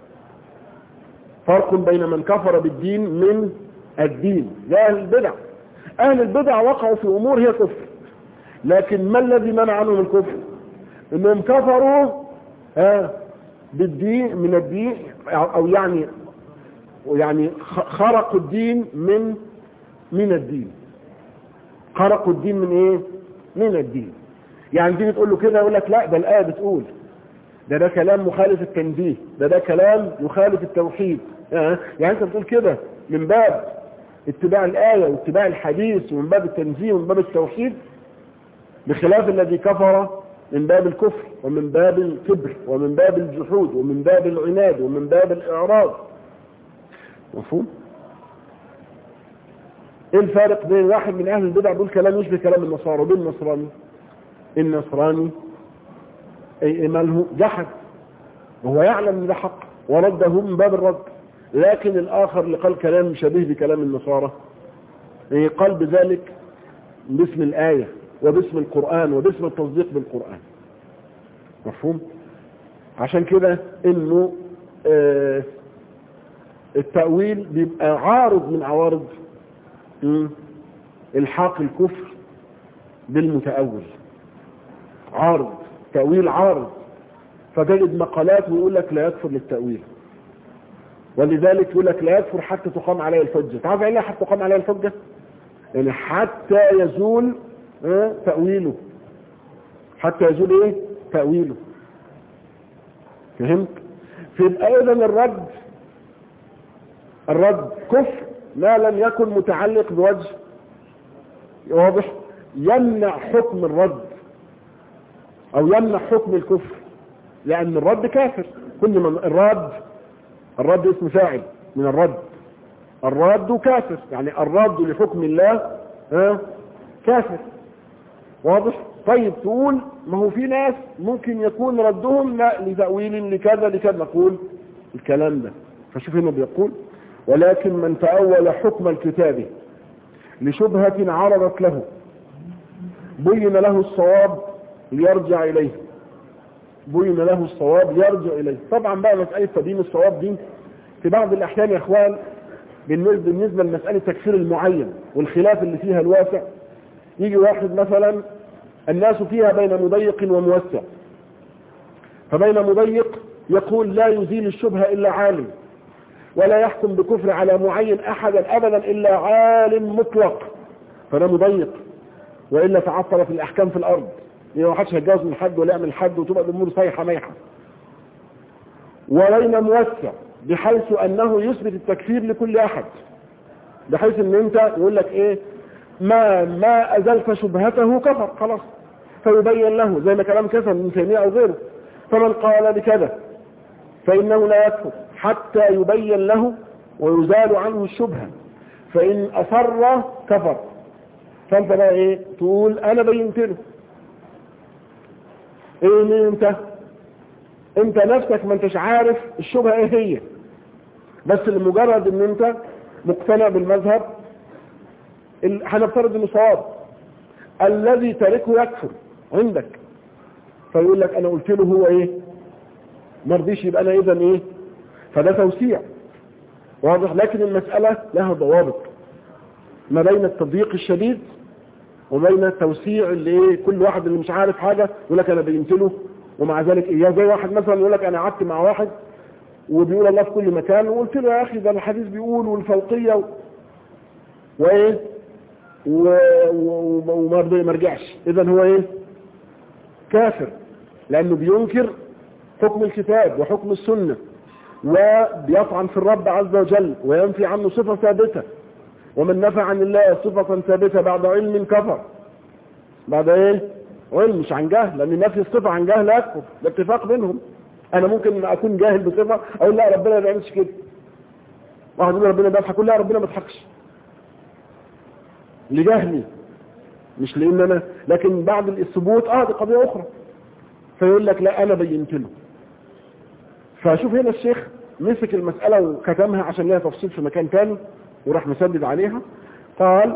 فرق بين من كفر بالدين من الدين. لا أهل البدع، أهل البدع وقعوا في أمور هي كفر، لكن ما الذي منع عنهم الكفر؟ إنهم كفروا بالدين من الدين، أو يعني خرقوا الدين من الدين. خرقوا الدين من إيه؟ من الدين. يعني دي بتقول له كده يقول لك لا ده الآية بتقول ده كلام مخالف التنزيه، ده كلام يخالف التوحيد. يعني انت بتقول كده من باب اتباع الآية واتباع الحديث ومن باب التنزيه ومن باب التوحيد، بخلاف الذي كفر من باب الكفر ومن باب الكبر ومن باب الجحود ومن باب العناد ومن باب الإعراض. مفهوم؟ ايه الفارق بين واحد من اهل البدع بيقول كلام يشبه كلام النصارى وبين النصراني اي ماله جحد وهو يعلم ان ده حق ورده من باب الرد، لكن الاخر اللي قال كلام شبيه بكلام النصارى قال بذلك باسم الآية وباسم القرآن وباسم التصديق بالقرآن. مفهوم؟ عشان كده انه التأويل بيبقى عارض من عوارض الحاق الكفر بالمتأول، عارض، تأويل عارض. فتجد مقالات ويقول لك لا يكفر للتأويل، ولذلك يقول لك لا يكفر حتى تقام عليه الحجة. تعرف ايه حتى تقام عليه الحجة؟ يعني حتى يزول تأويله، حتى يزول ايه تأويله. فهمت؟ فيبقى اذا الرد كفر ما لم يكن متعلق بوجه واضح يمنع حكم الرد او يمنع حكم الكفر، لان الرد كافر. كل من الرد اسم فاعل من الرد كافر، يعني الرد لحكم الله كافر. واضح؟ طيب تقول ما هو في ناس ممكن يكون ردهم لا لتأويل لكذا نقول الكلام ده. فشوف هنا بيقول ولكن من تأول حكم الكتاب لشبهة عرضت له بين له الصواب يرجع إليه. طبعا بقى مسألة تبيين الصواب دي في بعض الأحيان يا إخوان بالنسبة لمسألة تكفير المعين والخلاف اللي فيها الواسع، يجي واحد مثلا الناس فيها بين مضيق وموسع، فبين مضيق يقول لا يزيل الشبهة إلا عالم، ولا يحكم بكفر على معين أحدا أبدا إلا عالم مطلق، فده مضيق، وإلا تعطل في الأحكام في الأرض، يعني ما حدش هيتجاوز من حد ولا يعمل حد وتبقى الأمور صيحة ميحة. وبين موسع بحيث أنه يثبت التكفير لكل أحد، بحيث أن أنت يقول لك إيه ما أزلت شبهته كفر خلاص، فيبين له زي ما كلام كسر من تيمية أو غيره. فمن قال بكذا فإنه لا يكفر حتى يبين له ويزال عنه الشبهة، فإن أصر كفر. فأنت بقى إيه تقول أنا بينت له إيه مين أنت نفسك ما أنتش عارف الشبهة إيه هي، بس لمجرد أن أنت مقتنع بالمذهب هنفترض انه صواب الذي تاركه يكفر عندك، فيقول لك انا قلت له هو ايه ما رضيش، يبقى انا اذا ايه، فده توسيع واضح. لكن المسألة لها ضوابط ما بين التضييق الشديد وبين التوسيع اللي ايه كل واحد اللي مش عارف حاجة يقول لك انا بينت له ومع ذلك ايه. زي واحد مثلا يقول لك انا قعدت مع واحد وبيقول الله في كل مكان وقلت له يا اخي ده الحديث بيقول والفوقية وايه وما رجعش، اذا هو ايه كافر، لانه بينكر حكم الكتاب وحكم السنة وبيطعن في الرب عز وجل وينفي عنه صفة ثابتة. ومن نفى عن الله صفة ثابتة بعد علم كفر. بعد ايه علم مش عن جهل، لان نفي الصفة عن جهل اكفر، ده اتفاق بينهم. انا ممكن اكون جاهل بصفة اقول لا ربنا ما بيعملش كده، واحد يقول ربنا بيضحك اقول لا ربنا ما بيضحكش لجهلي مش لان انا، لكن بعد الثبوت دي قضية اخرى. فيقول لك لا انا بينت له. فشوف هنا الشيخ مسك المسألة وكتمها عشان لها تفصيل في مكان تاني وراح مسدد عليها. قال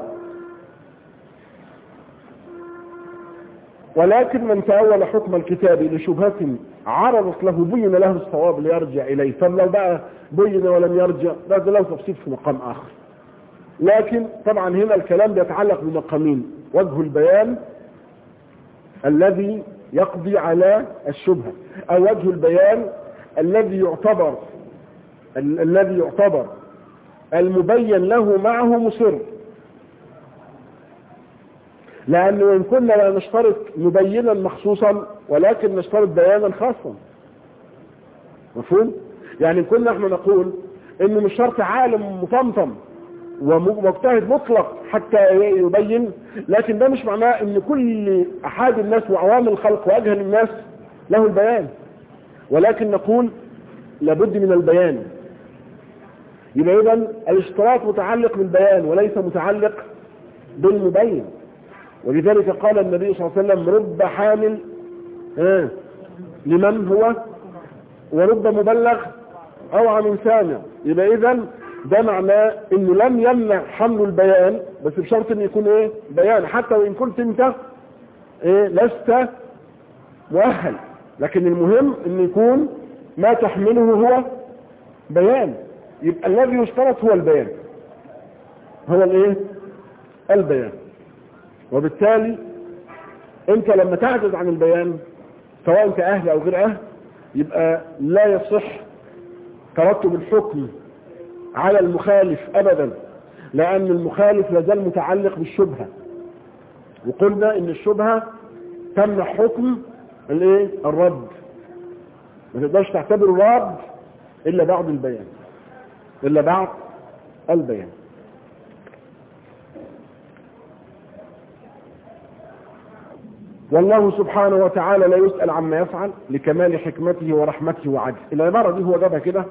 ولكن من تأول حكم الكتاب لشبهة عرضت له بين له الصواب ليرجع إليه. فلو بقى بين ولم يرجع ده له تفصيل في مقام آخر. لكن طبعا هنا الكلام بيتعلق بمقامين: وجه البيان الذي يقضي على الشبهة، أو وجه البيان الذي يعتبر المبين له معه مصر. لأنه إن كنا لا نشترط مبينا مخصوصا ولكن نشترط بيانا خاصا. مفهوم؟ يعني إن كنا احنا نقول إنه مش شرط عالم مطمطم ومجتهد مطلق حتى يبين، لكن ده مش معناه ان كل احد الناس وعوام الخلق واجهل الناس له البيان، ولكن نقول لابد من البيان. يبقى اذا الاشتراط متعلق بالبيان وليس متعلق بالمبين. ولذلك قال النبي صلى الله عليه وسلم: رب حامل لمن هو ورب مبلغ اوعى من سامع. يبقى اذا ده معناه انه لم يمنع حمل البيان، بس بشرط ان يكون بيان، حتى وان كنت انت لست مؤهل، لكن المهم ان يكون ما تحمله هو بيان. يبقى الذي يشترط هو البيان، هو البيان. وبالتالي انت لما تعجز عن البيان سواء كأهل او غير اهل يبقى لا يصح ترتب الحكم على المخالف ابدا، لان المخالف لازال متعلق بالشبهة، وقلنا ان الشبهة تمنع حكم الايه الرد، ما تقدرش تعتبر رد الا بعد البيان، الا بعد البيان. والله سبحانه وتعالى لا يسأل عما يفعل لكمال حكمته ورحمته وعدله. العبارة دي هو جابها كده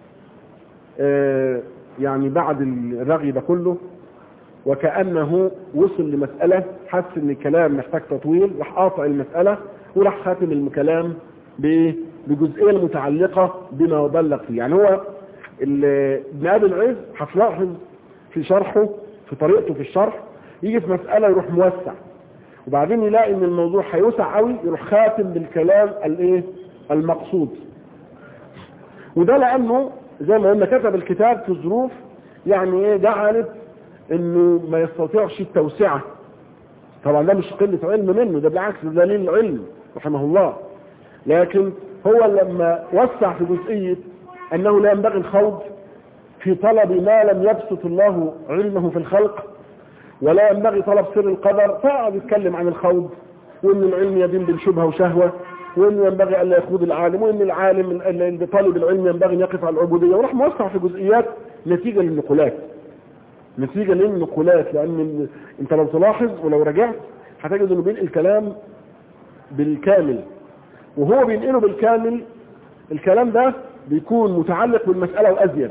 يعني بعد الرغي ده كله، وكأنه وصل لمسألة حس ان الكلام محتاج تطويل، راح قاطع المسألة وراح خاتم الكلام بجزئية المتعلقة بما بلغ فيه. يعني هو ابن ابي العز هتلاحظ في شرحه في طريقته في الشرح يجي في مسألة يروح موسع، وبعدين يلاقي ان الموضوع هيوسع قوي يروح خاتم بالكلام الايه المقصود. وده لانه زي ما قلنا كتب الكتاب في ظروف يعني ايه جعلت انه ما يستطيعش التوسعه. طبعا ده مش قله علم منه، ده بالعكس ده دليل العلم رحمه الله، لكن هو لما وسع في جزئيه انه لا ينبغي الخوض في طلب ما لم يبسط الله علمه في الخلق، ولا ينبغي طلب سر القدر، فقعد يتكلم عن الخوض وان العلم يدين بالشبهه وشهوه، وان ينبغي الا يخوض العالم، وان العالم اللي طالب العلم ينبغي ان يقف على العبوديه، وراح موسع في جزئيات نتيجه للنقولات. لان انت لو تلاحظ ولو رجعت هتجد انه بينقل الكلام بالكامل، وهو بينقله بالكامل الكلام ده بيكون متعلق بالمساله وازيد،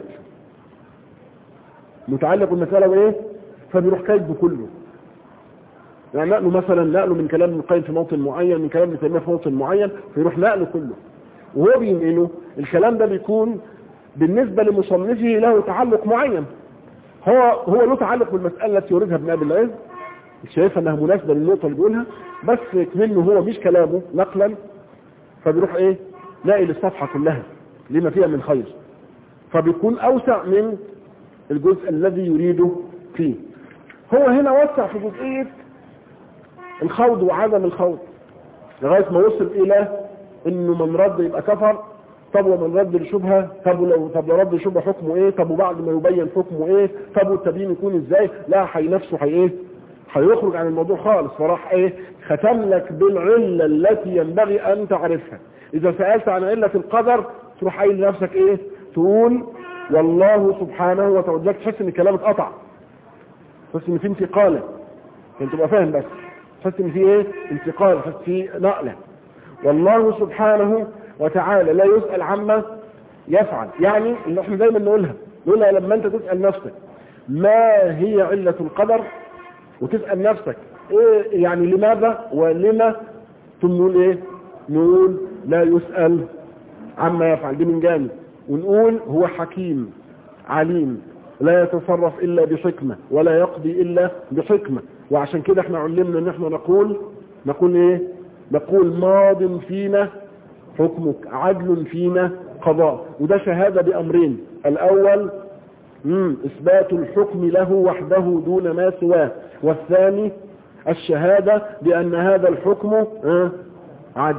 متعلق بالمساله وايه، فبيروح كاتبه كله. يعني نقله مثلا نقله من كلام ابن القيم في موطن معين، من كلام ابن تيميه في موطن معين، فيروح نقله كله وهو بينقله الكلام ده بيكون بالنسبه لمصنفه له تعلق معين، هو له تعلق بالمساله التي يريدها ابن ابي العز، شايفها انها مناسبه للنقطه اللي بيقولها، بس منه هو مش كلامه نقلا، فبيروح ايه ناقل الصفحه كلها لما فيها من خير، فبيكون اوسع من الجزء الذي يريده فيه. هو هنا وسع في جزئيه الخوض وعدم الخوض لغايه ما وصل الى انه من رد يبقى كفر، طب ومن رد الشبهه، طب لو رد الشبهه حكمه ايه، طب وبعد ما يبين حكمه ايه، طب والتبيين يكون ازاي، لا نفسه هيخرج عن الموضوع خالص، فراح ايه ختم لك بالعله التي ينبغي ان تعرفها. اذا سالت عن عله القدر تروح قايل لنفسك ايه، تقول والله سبحانه وتعالى، تحس ان الكلام اتقطع، تحس ان في انتقاله، عشان تبقى فاهم، بس تحس ان في ايه انتقال، تحس في نقله. والله سبحانه وتعالى لا يسأل عما يفعل، يعني اللي احنا دايما نقولها لما انت تسأل نفسك ما هي علة القدر، وتسأل نفسك ايه يعني لماذا ولما، ثم نقول ايه، نقول لا يسأل عما يفعل، دي من جانب، ونقول هو حكيم عليم لا يتصرف الا بحكمة ولا يقضي الا بحكمة. وعشان كده احنا علمنا ان احنا نقول ايه، نقول ماض فينا حكمك عدل فينا قضاء، وده شهادة بأمرين، الأول إثبات الحكم له وحده دون ما سواه، والثاني الشهادة بأن هذا الحكم عدل.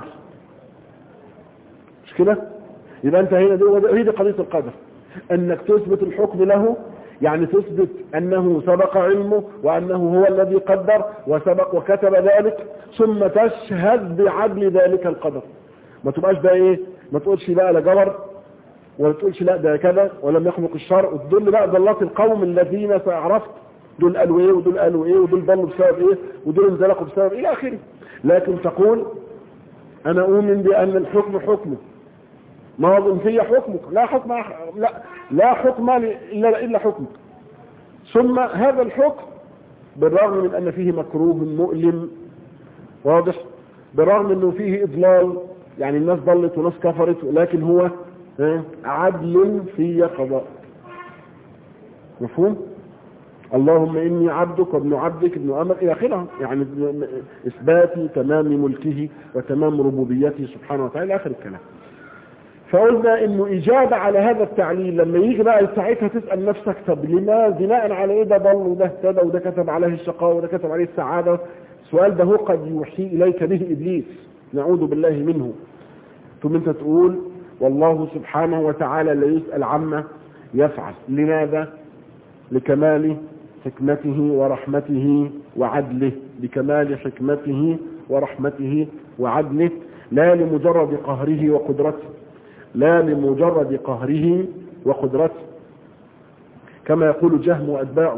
مش كده؟ يبقى أنت هنا دي قضية القدر، أنك تثبت الحكم له، يعني تثبت أنه سبق علمه وأنه هو الذي قدر وسبق وكتب ذلك، ثم تشهد بعدل ذلك القدر. ما تبقاش بقى ايه، ما تقولش بقى لا جبر، ولا تقولش لا ده كذا ولم يخلق الشرع، وتدل بقى ضلات القوم الذين عرفت دول قالوا ايه ودول قالوا ايه ودول ضلوا بسبب ايه ودول انزلقوا بسبب الى اخره. لكن تقول انا اؤمن بان الحكم حكمه ماض في حكمك، لا حكم الا حكمك، ثم هذا الحكم بالرغم من ان فيه مكروه مؤلم واضح، بالرغم انه فيه اضلال، يعني الناس ضلت وناس كفرت، ولكن هو عدل في قضاء. مفهوم؟ اللهم اني عبدك وابن عبدك ابن امك الى اخره، يعني اثبات تمام ملكه وتمام ربوبيته سبحانه وتعالى اخر الكلام. فقلنا انه اجابة على هذا التعليل لما يجي بقى ساعتها تسأل نفسك طب لما بناء على ايه ده ضل وده اهتدى وده كتب عليه الشقاء وده كتب عليه السعادة. السؤال ده هو قد يوحي اليك به ابليس، نعوذ بالله منه. ثم انت تقول والله سبحانه وتعالى لا يسأل عما يفعل. لماذا؟ لكمال حكمته ورحمته وعدله، لكمال حكمته ورحمته وعدله، لا لمجرد قهره وقدرته، لا لمجرد قهره وقدرته كما يقول جهم وأتباعه.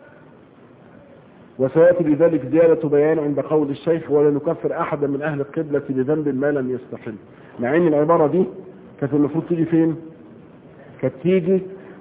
وسيأتي بذلك زيادة بيان عند قول الشيخ ولا نكفر أحدا من أهل القبلة بذنب ما لم يستحل. مع ان العبارة دي كانت المفروض تيجي فين؟ كانت تيجي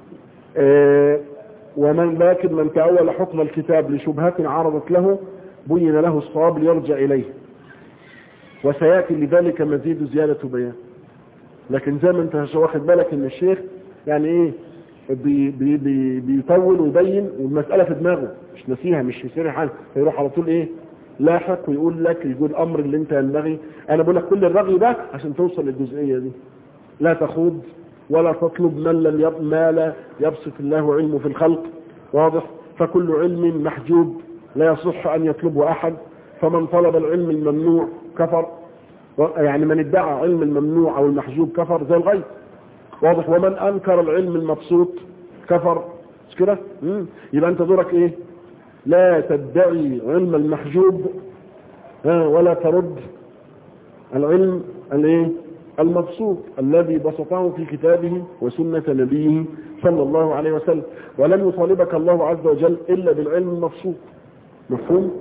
ومن لكن من تأول حكم الكتاب لشبهات عرضت له بين له الصواب ليرجع إليه. وسيأتي لذلك مزيد زيادة بيان. لكن زي ما انت واخد بالك ان الشيخ يعني ايه بيطول ويبين والمسألة في دماغه مش نسيها، مش يسيرها حاجة، فيروح على طول ايه لاحق ويقول لك يقول الامر اللي انت ينبغي. انا بقول لك كل الرغي ده عشان توصل للجزئية دي. لا تخوض ولا تطلب ما لا يبسط الله علمه في الخلق، واضح؟ فكل علم محجوب لا يصح ان يطلبه احد. فمن طلب العلم الممنوع كفر، يعني من ادعى علم الممنوع او المحجوب كفر زي الغيب، واضح؟ ومن انكر العلم المبسوط كفر، مش كده؟ يبقى انت دورك ايه؟ لا تدعي علم المحجوب ولا ترد العلم الايه المبسوط الذي بسطه في كتابه وسنة نبيه صلى الله عليه وسلم. ولن يطالبك الله عز وجل الا بالعلم المبسوط. مفهوم؟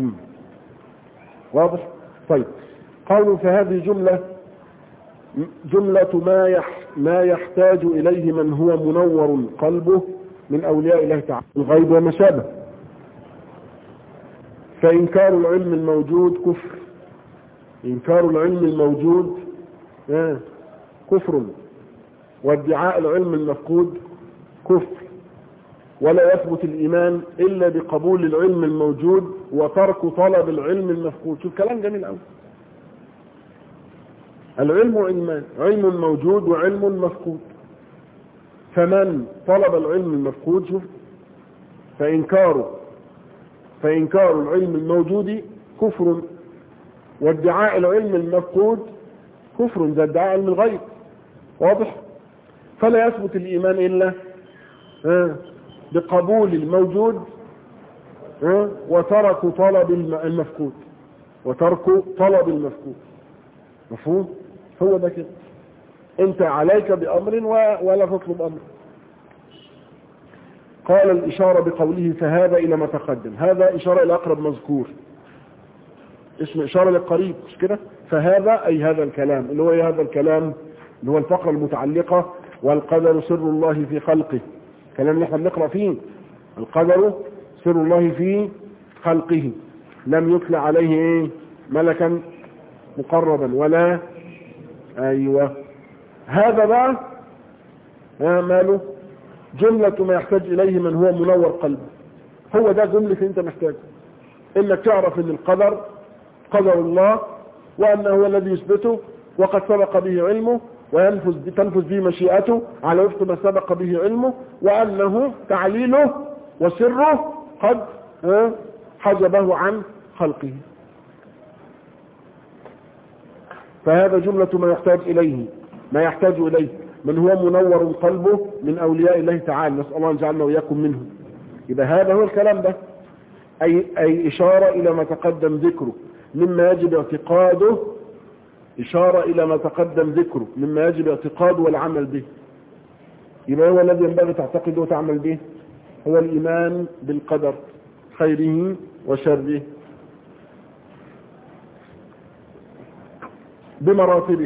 واضح؟ طيب، قالوا فهذه جملة ما يحتاج إليه من هو منور قلبه من أولياء الله تعالى الغيب وما شابه. فإنكار العلم الموجود كفر، إنكار العلم الموجود كفر، وادعاء العلم المفقود كفر. ولا يثبت الإيمان إلا بقبول العلم الموجود وترك طلب العلم المفقود. شوف كلام جميل قوي. العلم علمان، علم موجود وعلم مفقود. فمن طلب العلم المفقود شوف فإنكار العلم الموجود كفر، وادعاء العلم المفقود كفر، ده ادعاء علم الغيب، واضح؟ فلا يثبت الإيمان إلا بقبول الموجود وترك طلب المفقود، وترك طلب المفقود. مفهوم؟ هو ده كده. انت عليك بأمر ولا تطلب أمر. قال الإشارة بقوله فهذا إلى ما تقدم، هذا إشارة إلى أقرب مذكور، اسم إشارة للقريب، مش كده؟ فهذا أي هذا الكلام، اللي هو هذا الكلام اللي هو الفقرة المتعلقة والقدر سر الله في خلقه. كلام اللي احنا بنقرأ فيه القدر سر الله في خلقه، لم يطلع عليه ملكا مقربا ولا ايوه. هذا بقى ماله جملة ما يحتاج اليه من هو منور قلبه. هو ده جملة انت محتاج انك تعرف ان القدر قدر الله، وانه هو الذي يثبته وقد سبق به علمه وتنفذ به مشيئته على وفق ما سبق به علمه، وانه تعليله وسره قد حجبه عن خلقه. فهذا جملة ما يحتاج إليه من هو منور قلبه من أولياء الله تعالى، نسأل الله أن جعلنا وإياكم منهم. يبقى هذا هو الكلام ده، أي إشارة إلى ما تقدم ذكره مما يجب اعتقاده، إشارة إلى ما تقدم ذكره مما يجب اعتقاده والعمل به. يبقى هو الذي ينبغي تعتقده وتعمل به هو الإيمان بالقدر خيره وشره بمراتبه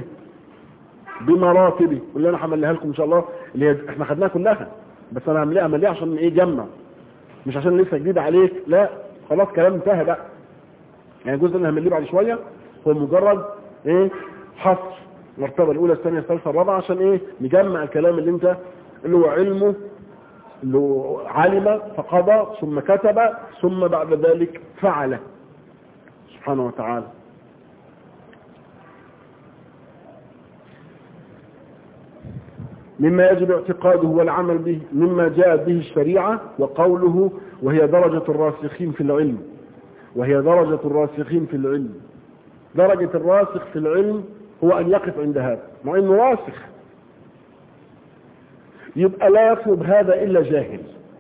واللي انا هعملها لكم ان شاء الله، اللي احنا خدناها كلها، بس انا هعملها عشان جمع، مش عشان لسه جديد عليك، لا خلاص كلام انتهى بقى. يعني الجزء اللي هعمله بعد شويه هو مجرد حصر المرتبه الاولى الثانيه الثالثه الرابعه، عشان نجمع الكلام اللي هو علمه، اللي هو علم فقضى ثم كتب ثم بعد ذلك فعل سبحانه وتعالى. مما يجب اعتقاده والعمل به مما جاءت به الشريعة. وقوله وهي درجة الراسخين في العلم، وهي درجة الراسخين في العلم. درجة الراسخ في العلم هو أن يقف عند هذا، مع أنه راسخ. يبقى لا يطلب هذا إلا جاهل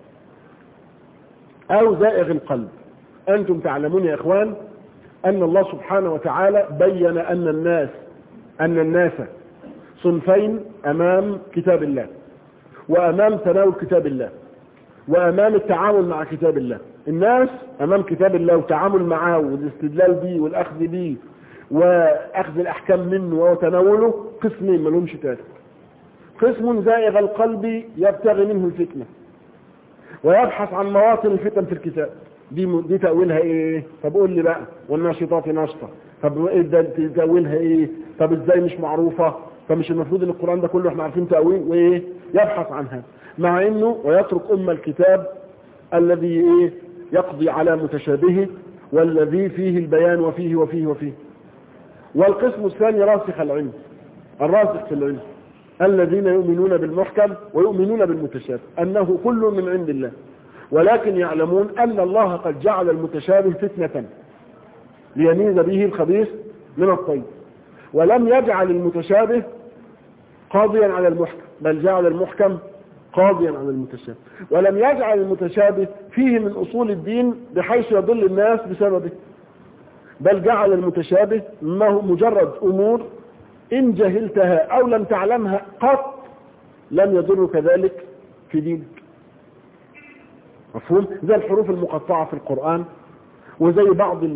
أو زائغ القلب. أنتم تعلمون يا إخوان أن الله سبحانه وتعالى بين أن الناس صنفين أمام كتاب الله، وأمام تناول كتاب الله، وأمام التعامل مع كتاب الله. الناس أمام كتاب الله والتعامل معه والاستدلال به والأخذ به وأخذ الأحكام منه وتناوله قسمين ما لهمش تالت. قسم زائغ القلب يبتغي منه الفتنة ويبحث عن مواطن الفتن في الكتاب. دي تأويلها ايه؟ طب قول لي بقى. والناشطات نشطة، طب ايه تأويلها ايه؟ طب ازاي مش معروفة؟ فمش المفروض ان القرآن ده كله احنا عارفين تأويل؟ وايه يبحث عنها، مع انه ويترك الكتاب الذي ايه يقضي على متشابهه والذي فيه البيان وفيه وفيه وفيه. والقسم الثاني راسخ العلم، الراسخ في العلم، الذين يؤمنون بالمحكم ويؤمنون بالمتشابه أنه كل من عند الله، ولكن يعلمون أن الله قد جعل المتشابه فتنة ليميز به الخبيث من الطيب، ولم يجعل المتشابه قاضيا على المحكم، بل جعل المحكم قاضيا على المتشابه، ولم يجعل المتشابه فيه من أصول الدين بحيث يضل الناس بسببه، بل جعل المتشابه مجرد أمور إن جهلتها أو لم تعلمها قط لم يضرك ذلك في دينك. مفهوم؟ زي الحروف المقطعة في القرآن، وزي بعض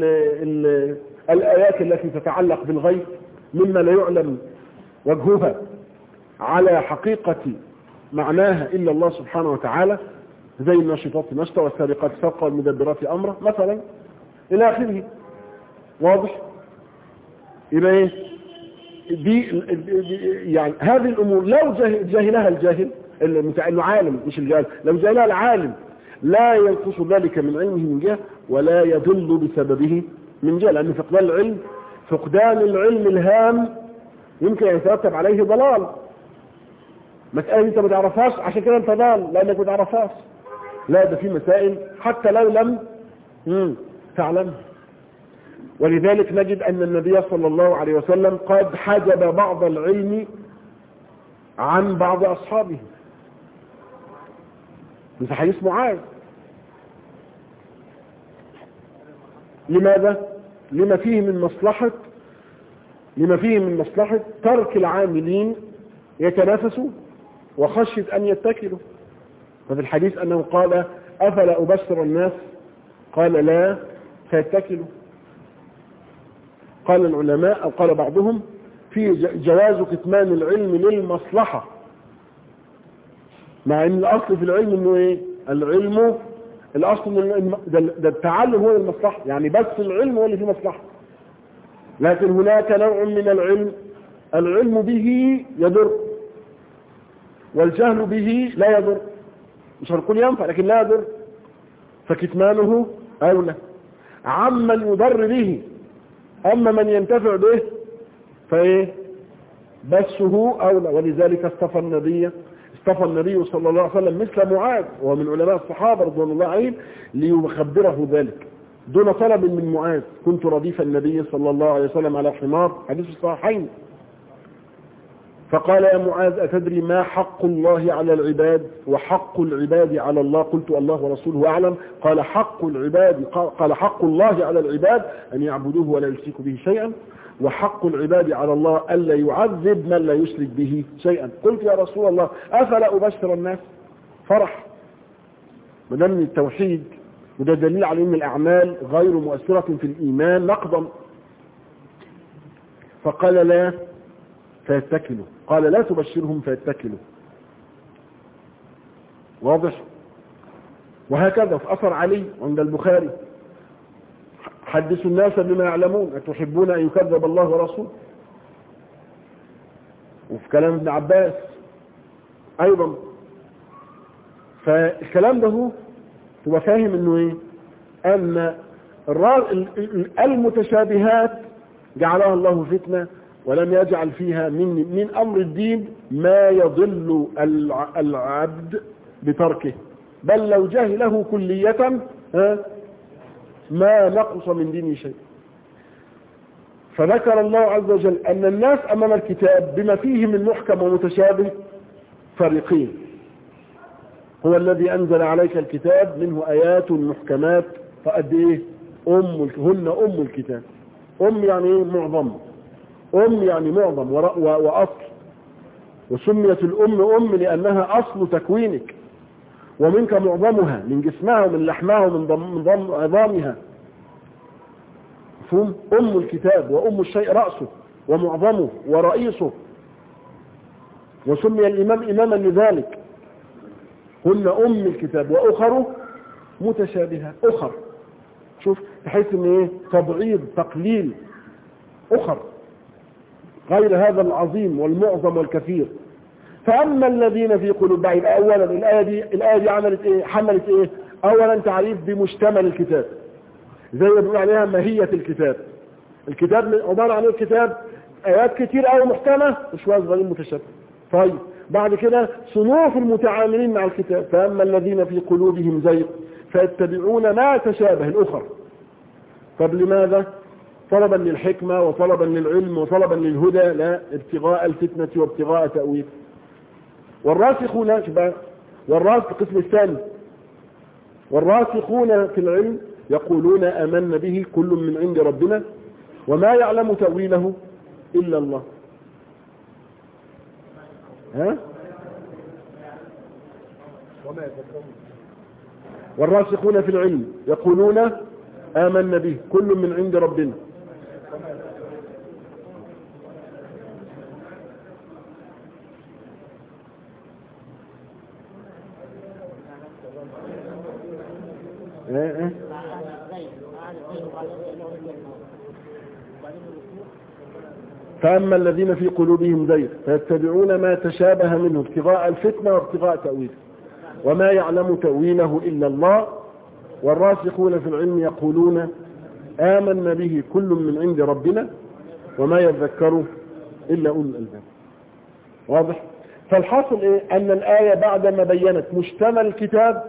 الآيات التي تتعلق بالغيب مما لا يعلم وجهها على حقيقة معناها إلا الله سبحانه وتعالى، زي الناشطات نشطة والسابقات سبقا والمدبرات أمرا مثلا إلى آخره. واضح؟ يبقى إيه؟ دي يعني هذه الأمور لو جاهلها الجاهل العالم، مش الجاهل، لو جاهلها العالم لا ينقص ذلك من علمه من جهة ولا يضل بسببه من جهة، لأن فقدان العلم الهام يمكن أن يترتب عليه ضلال. مسألة أنت ما تعرفهاش عشان كده أنت ضال لأنك ما تعرفهاش. لا، ده في مسائل حتى لو لم تعلمها. ولذلك نجد أن النبي صلى الله عليه وسلم قد حجب بعض العلم عن بعض أصحابه، مثل حديث معاذ. لماذا؟ لما فيه من مصلحة ترك العاملين يتنافسوا وخشية أن يتكلوا. ففي الحديث أنه قال أفلا أبشر الناس؟ قال لا فيتكلوا. قال العلماء أو قال بعضهم في جواز كتمان العلم للمصلحة، مع ان الاصل في العلم انه ايه؟ العلم الاصل ده التعلم هو المصلحة، يعني بس العلم هو اللي فيه مصلحة. لكن هناك نوع من العلم به يضر والجهل به لا يضر، مش هنقول ينفع لكن لا يضر، فكتمانه أولى عمن يضر به. أما من ينتفع به فإيه؟ بسه أولى. ولذلك اصطفى النبي صلى الله عليه وسلم مثل معاذ وهو من علماء الصحابة رضوان الله عليهم ليخبره ذلك دون طلب من معاذ. كنت رديف النبي صلى الله عليه وسلم على حمار، حديث الصحيحين. فقال يا معاذ أتدري ما حق الله على العباد وحق العباد على الله؟ قلت الله ورسوله أعلم. قال حق الله على العباد أن يعبدوه ولا يشركوا به شيئا، وحق العباد على الله ألا يعذب من لا يشرك به شيئا. قلت يا رسول الله أفلا أبشر الناس؟ فرح مدام التوحيد، وده دليل على أن الأعمال غير مؤثرة في الإيمان نقضا. فقال لا فيتكلوا، قال لا تبشرهم فيتكلوا. واضح؟ وهكذا في أثر علي عند البخاري حدثوا الناس بما يعلمون أتحبون أن يكذب الله ورسوله. وفي كلام ابن عباس أيضا. فالكلام ده هو تبقى فاهم انه ايه؟ ان المتشابهات جعلها الله فتنة ولم يجعل فيها من أمر الدين ما يضل العبد بتركه، بل لو جهله كلية ما نقص من دينه شيء. فذكر الله عز وجل أن الناس أمام الكتاب بما فيه من محكم ومتشابه فريقين. هو الذي أنزل عليك الكتاب منه آيات محكمات فقد إيه هن أم الكتاب. أم يعني إيه؟ معظم. أم يعني معظم وأصل. وسميت الأم أم لأنها أصل تكوينك، ومنك معظمها، من جسمها ومن لحمها ومن عظامها. مفهوم؟ أم الكتاب، وأم الشيء رأسه ومعظمه ورئيسه، وسمي الإمام إماما لذلك. هن أم الكتاب وأخر متشابهة. أخر شوف تحس ان ايه تبعيض تقليل، أخر غير هذا العظيم والمعظم والكثير. فأما الذين في قلوب بعيد، أولا الآية دي عملت ايه؟ حملت ايه؟ أولا تعريف بمشتمل الكتاب، زي ما بنقول عليها ماهية الكتاب. الكتاب عبارة عن الكتاب آيات كتير أو محكمة وشوية صغيرين متشابه. طيب بعد كده صنوف المتعاملين مع الكتاب. فأما الذين في قلوبهم زيغ فيتبعون ما تشابه الأخر. طب لماذا؟ طلبا للحكمة وطلبا للعلم وطلبا للهدى، لا ابتغاء الفتنة وابتغاء تأويل. والراسخون القسم الثاني، والراسخون في العلم يقولون آمنا به كل من عند ربنا وما يعلم تأويله إلا الله. والراسخون في العلم يقولون آمنا به كل من عند ربنا فأما الذين في قلوبهم زيغ فيتبعون ما تشابه منه ابتغاء الفتنة وابتغاء تأويله وما يعلم تأويله إلا الله. والراسخون في العلم يقولون آمنا به كل من عند ربنا وما يذكر إلا أولو الألباب. واضح؟ فالحاصل إيه؟ أن الآية بعدما بينت مشتمل الكتاب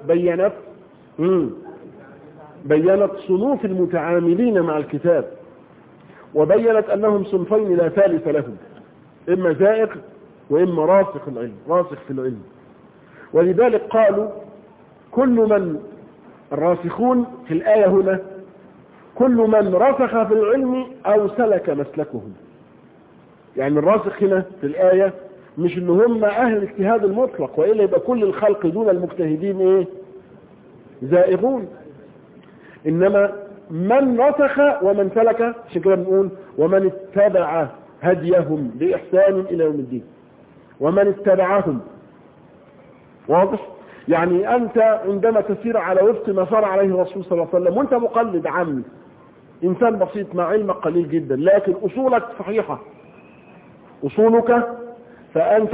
بينت صنوف المتعاملين مع الكتاب، وبينت أنهم صنفين لا ثالث لهم، إما زائغ وإما راسخ في العلم. ولذلك قالوا كل من الراسخون في الآية هنا كل من رسخ في العلم أو سلك مسلكهم. يعني الراسخ هنا في الآية مش إن هم أهل الاجتهاد المطلق، وإلا يبقى كل الخلق دون المجتهدين إيه؟ زائغون. إنما من رسخ ومن سلك، عشان كده بنقول ومن اتبع هديهم بإحسان إلى يوم الدين، ومن اتبعهم. واضح؟ يعني أنت عندما تسير على وفق ما صار عليه الرسول صلى الله عليه وسلم وأنت مقلد عامي، إنسان بسيط مع علمك قليل جدا، لكن أصولك صحيحة، أصولك، فأنت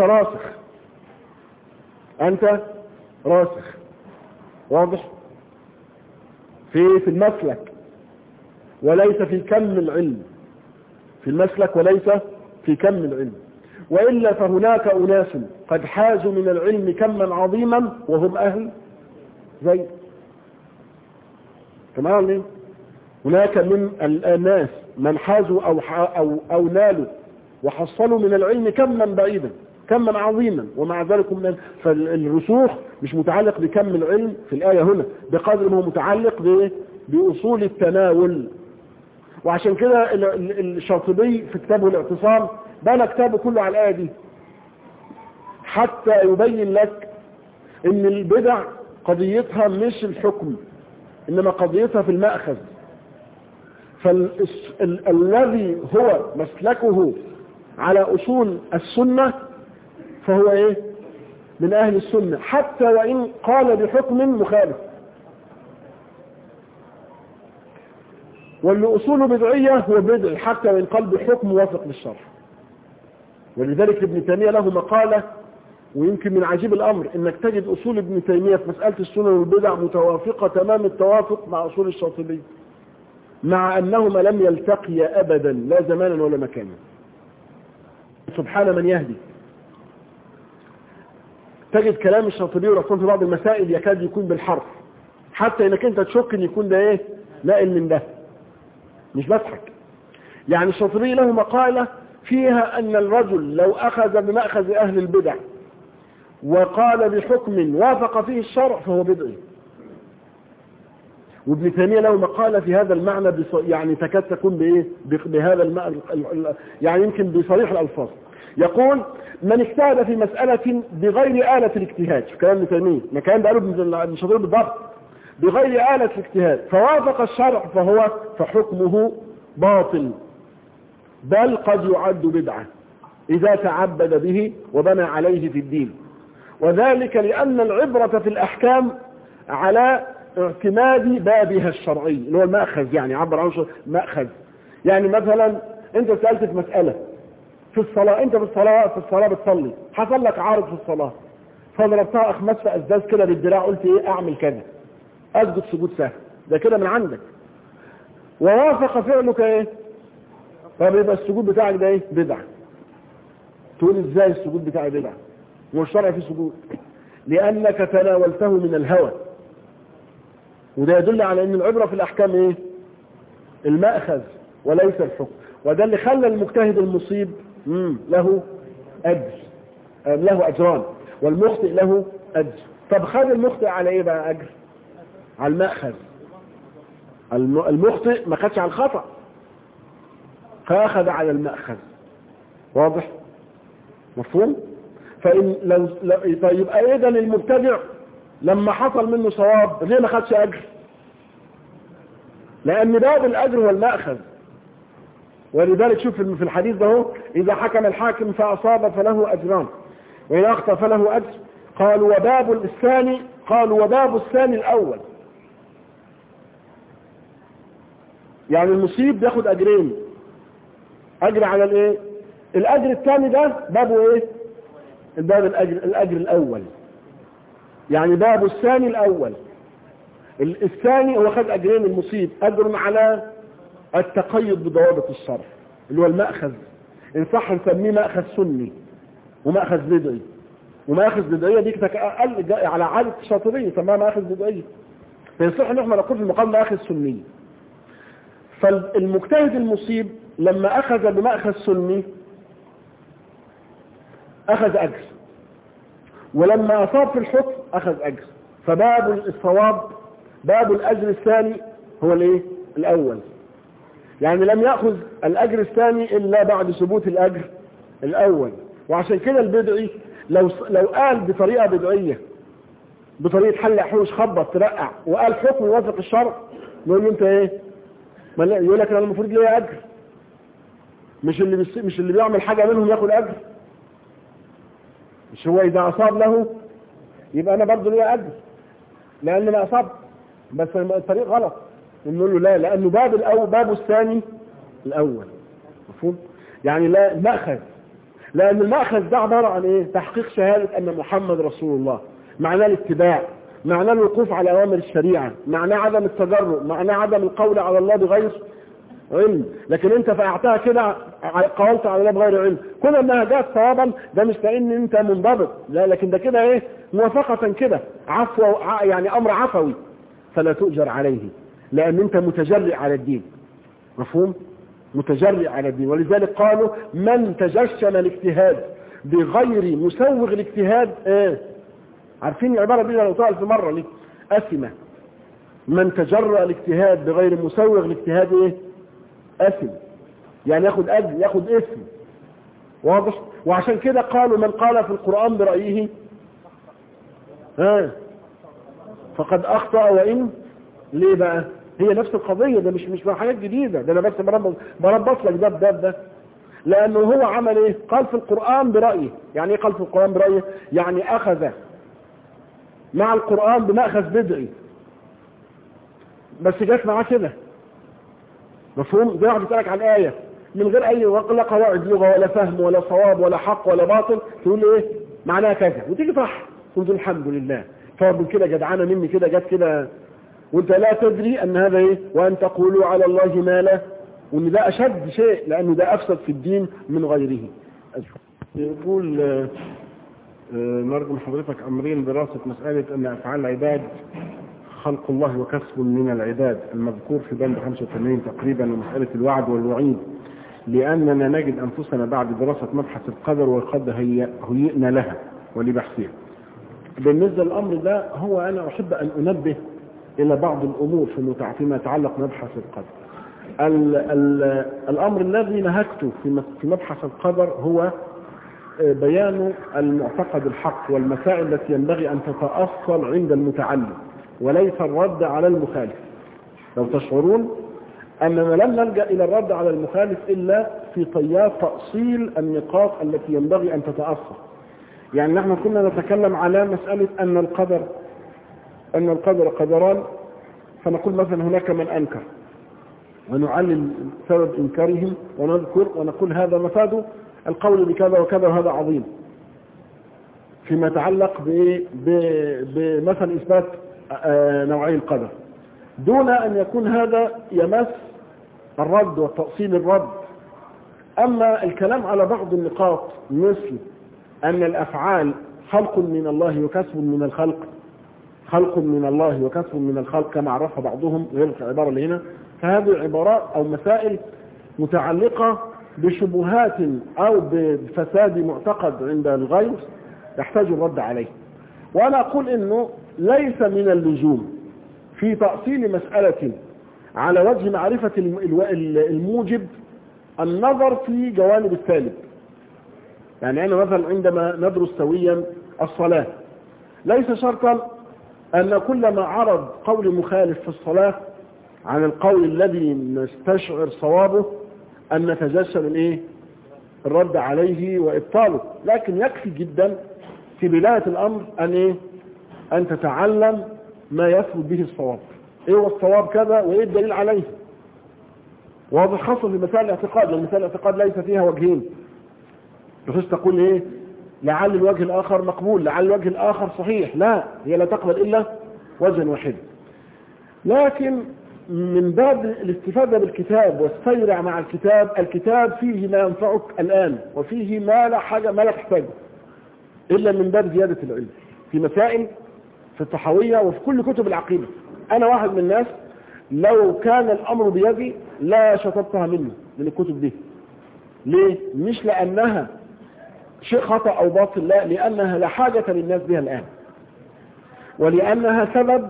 راسخ. واضح؟ في المسلك وليس في كم العلم، في المسلك وليس في كم العلم. وإلا فهناك أناس قد حازوا من العلم كما عظيما وهم أهل زي تمام ليه؟ هناك من الناس من حازوا أو نالوا وحصلوا من العلم كما بعيدا كما عظيما، ومع ذلك فالرسوخ مش متعلق بكم العلم في الآية هنا بقدر ما هو متعلق بأصول التناول. وعشان كده الشاطبي في كتابه الاعتصام بنى كتابه كله على الآية دي حتى يبين لك ان البدع قضيتها مش الحكم، انما قضيتها في المأخذ. فالذي هو مسلكه على أصول السنة فهو ايه؟ من أهل السنة، حتى وإن قال بحكم مخالف. واللي أصوله بدعية هو بدعي حتى وإن قال بحكم موافق للشرع. ولذلك ابن تيمية له مقالة، ويمكن من عجيب الأمر انك تجد أصول ابن تيمية في مسألة السنن والبدع متوافقة تمام التوافق مع أصول الشاطبي، مع أنهما لم يلتقيا أبدا لا زمانا ولا مكانا. سبحان من يهدي. تجد كلام الشاطبي ورسول في بعض المسائل يكاد يكون بالحرف، حتى انك انت تشك ان يكون ده ايه نائل من ده، مش بضحك. يعني الشاطبي له مقالة فيها ان الرجل لو اخذ بمأخذ اهل البدع وقال بحكم وافق فيه الشرع فهو بدعي. وابن تيمية له مقالة في هذا المعنى يعني تكاد تكون بايه بهذا المعنى، يعني يمكن بصريح الالفاظ. يقول من اجتهد في مسألة بغير آلة الاجتهاد، في كلام ابن تيمية، ما كان ده قاله ابن شاطبي بالضبط، بغير آلة الاجتهاد فوافق الشرع فحكمه باطل، بل قد يعد بدعة إذا تعبد به وبنى عليه في الدين. وذلك لأن العبرة في الأحكام على اعتماد بابها الشرعي اللي هو المأخذ، يعني عبر عنه مأخذ. يعني مثلا انت سألت في مسألة في الصلاة، انت في الصلاة بتصلي، حصل لك عارض في الصلاة فضربتها اخماس في ازاز كده بالدراع، قلت ايه اعمل كذا، اسجد سجود سهل، ده كده من عندك ووافق فعلك ايه، طب يبقى السجود بتاعك ده ايه بدعة. تقول ازاي السجود بتاعي بدعة والشرع فيه سجود؟ لانك تناولته من الهوى، وده يدل على ان العبرة في الاحكام ايه المأخذ وليس الحكم. وده اللي خلى المجتهد المصيب له اجر، له اجران، والمخطئ له اجر. طب خد المخطئ على ايه بقى اجر؟ على المأخذ. المخطئ ما خدش على الخطأ، فاخذ على المأخذ. واضح؟ مفهوم؟ فإن لو طيب ايضا المبتدع لما حصل منه صواب ليه ما خدش اجر؟ لان باب الاجر هو المأخذ. ولذلك شوف في الحديث ده اذا حكم الحاكم فاصاب فله اجران وإن أخطأ فله أجر. قالوا وباب الثاني الأول، يعني المصيب بياخد أجرين، أجر على الإيه؟ الأجر الثاني ده بابه إيه؟ الباب الأجر الأول، يعني باب الثاني الأول. الثاني هو خد أجرين، المصيب أجر على التقيد بضوابط الشرع اللي هو المأخذ، إن صح نسميه مأخذ سني ومأخذ بدعي. ومأخذ بدعية دي على عادة الشاطبية سماها مأخذ بدعية، فيصح ان احنا نقول في المقام مأخذ سني. فالمجتهد المصيب لما أخذ بمأخذ سني أخذ أجر، ولما أصاب في الحكم أخذ أجر. فباب الصواب باب الأجر الثاني هو الايه؟ الأول، يعني لم يأخذ الأجر الثاني إلا بعد ثبوت الأجر الأول. وعشان كده البدعي لو قال بطريقة بدعية، بطريقة حل حوش خبط ترقع وقال حكم يوافق الشرع، نقول له انت ايه؟ يقول لك انا المفروض ليه اجر، مش اللي بيعمل حاجة منهم ياخد اجر، مش هو اذا اصاب له يبقى انا برضه ليه اجر لان ما اصاب، بس الطريق غلط. نقول له لا، لانه باب الثاني الاول. مفهوم؟ يعني لا المأخذ، لأن المأخذ ده عبارة عن إيه؟ تحقيق شهادة أن محمد رسول الله، معناه الاتباع، معناه الوقوف على أوامر الشريعة، معناه عدم التجرؤ، معناه عدم القول على الله بغير علم. لكن أنت فأعتها كده قولت على الله بغير علم، كل أنها جاءت صوابا ده مش لأن أنت منضبط، لا، لكن ده كده إيه؟ موافقة كده، عفو، يعني أمر عفوي، فلا تؤجر عليه لأن أنت متجرئ على الدين. مفهوم؟ متجرئ على الدين. ولذلك قالوا من تجشم الاجتهاد بغير مسوغ الاجتهاد عارفين العبارة دي لو سأل في مرة ليه؟ أثمة. من تجرأ الاجتهاد بغير مسوغ الاجتهاد أثم، يعني ياخد أجر، ياخد اسم. واضح؟ وعشان كده قالوا من قال في القرآن برأيه فقد أخطأ وإن ليه بقى؟ هي نفس القضية، ده مش حاجات جديدة، ده انا بس بربط لك ده لانه هو عمل ايه؟ قال في القرآن برأيه. يعني ايه قال في القرآن برأيه؟ يعني اخذ مع القرآن بمأخذ بدعي، بس جات معاه كده. مفهوم؟ زي واحد يسألك عن آية من غير اي لا قواعد لغة ولا فهم ولا صواب ولا حق ولا باطل، تقول له ايه؟ معناها كذا، وتيجي صح، تقول الحمد لله، طب كده جدعانة مني كده جت كده، وانت لا تدري ان هذا ايه؟ وان تقولوا على الله ما لا، وان ده اشد شيء لانه ده افسد في الدين من غيره. يقول نرجو من حضرتك أمرين: دراسة مسألة أن أفعال العباد خلق الله وكسب من العباد المذكور في بند 85 تقريبا، ومسألة الوعد والوعيد، لأننا نجد أنفسنا بعد دراسة مبحث القدر وقد هيئنا لها ولبحثها. بالنسبة للأمر ده، هو أنا أحب أن أنبه إلى بعض الأمور فيما يتعلق بمبحث القدر. الأمر الذي نهكته في مبحث القدر هو بيان المعتقد الحق والمسائل التي ينبغي أن تتأصل عند المتعلم، وليس الرد على المخالف. لو تشعرون أننا لم نلجأ إلى الرد على المخالف إلا في طيات تأصيل النقاط التي ينبغي أن تتأصل. يعني نحن كنا نتكلم على مسألة أن القدر قدران، فنقول مثلا هناك من أنكر ونعلل سبب إنكارهم ونذكر ونقول هذا مفاد القول بكذا وكذا وهذا عظيم، فيما يتعلق بمثل إثبات نوعي القدر، دون أن يكون هذا يمس الرد وتأصيل الرد. أما الكلام على بعض النقاط مثل أن الأفعال خلق من الله وكسب من الخلق، خلق من الله وكسب من الخلق كما عرفها بعضهم غير العبارة اللي هنا، فهذه عبارات أو مسائل متعلقة بشبهات أو بفساد معتقد عند الغير يحتاج الرد عليه. وأنا أقول إنه ليس من اللزوم في تأصيل مسألة على وجه معرفة الموجب النظر في جوانب السالب. يعني أنا مثلا عندما ندرس سويا الصلاة، ليس شرطا أن كل ما عرض قول مخالف في الصلاة عن القول الذي نستشعر صوابه أن نتجسد الرد عليه وإبطاله، لكن يكفي جدا في بداية الأمر أن تتعلم ما يثبت به الصواب، إيه هو الصواب كذا وإيه الدليل عليه. وهذا خاصة في مسائل الاعتقاد، لأن مسائل الاعتقاد ليس فيها وجهين، بحيث تقول لعل الوجه الآخر مقبول، لعل الوجه الآخر صحيح، لا، هي لا تقبل إلا وجه واحد. لكن من باب الاستفادة بالكتاب والسير مع الكتاب فيه ما ينفعك الآن، وفيه ما لا تحتاجه إلا من باب زيادة العلم في مسائل في الطحاوية وفي كل كتب العقيدة. أنا واحد من الناس لو كان الأمر بيدي لا شطبتها من الكتب دي. ليه؟ مش لأنها شيء خطأ أو باطل، لا، لأنها لا حاجة للناس بها الآن، ولأنها سبب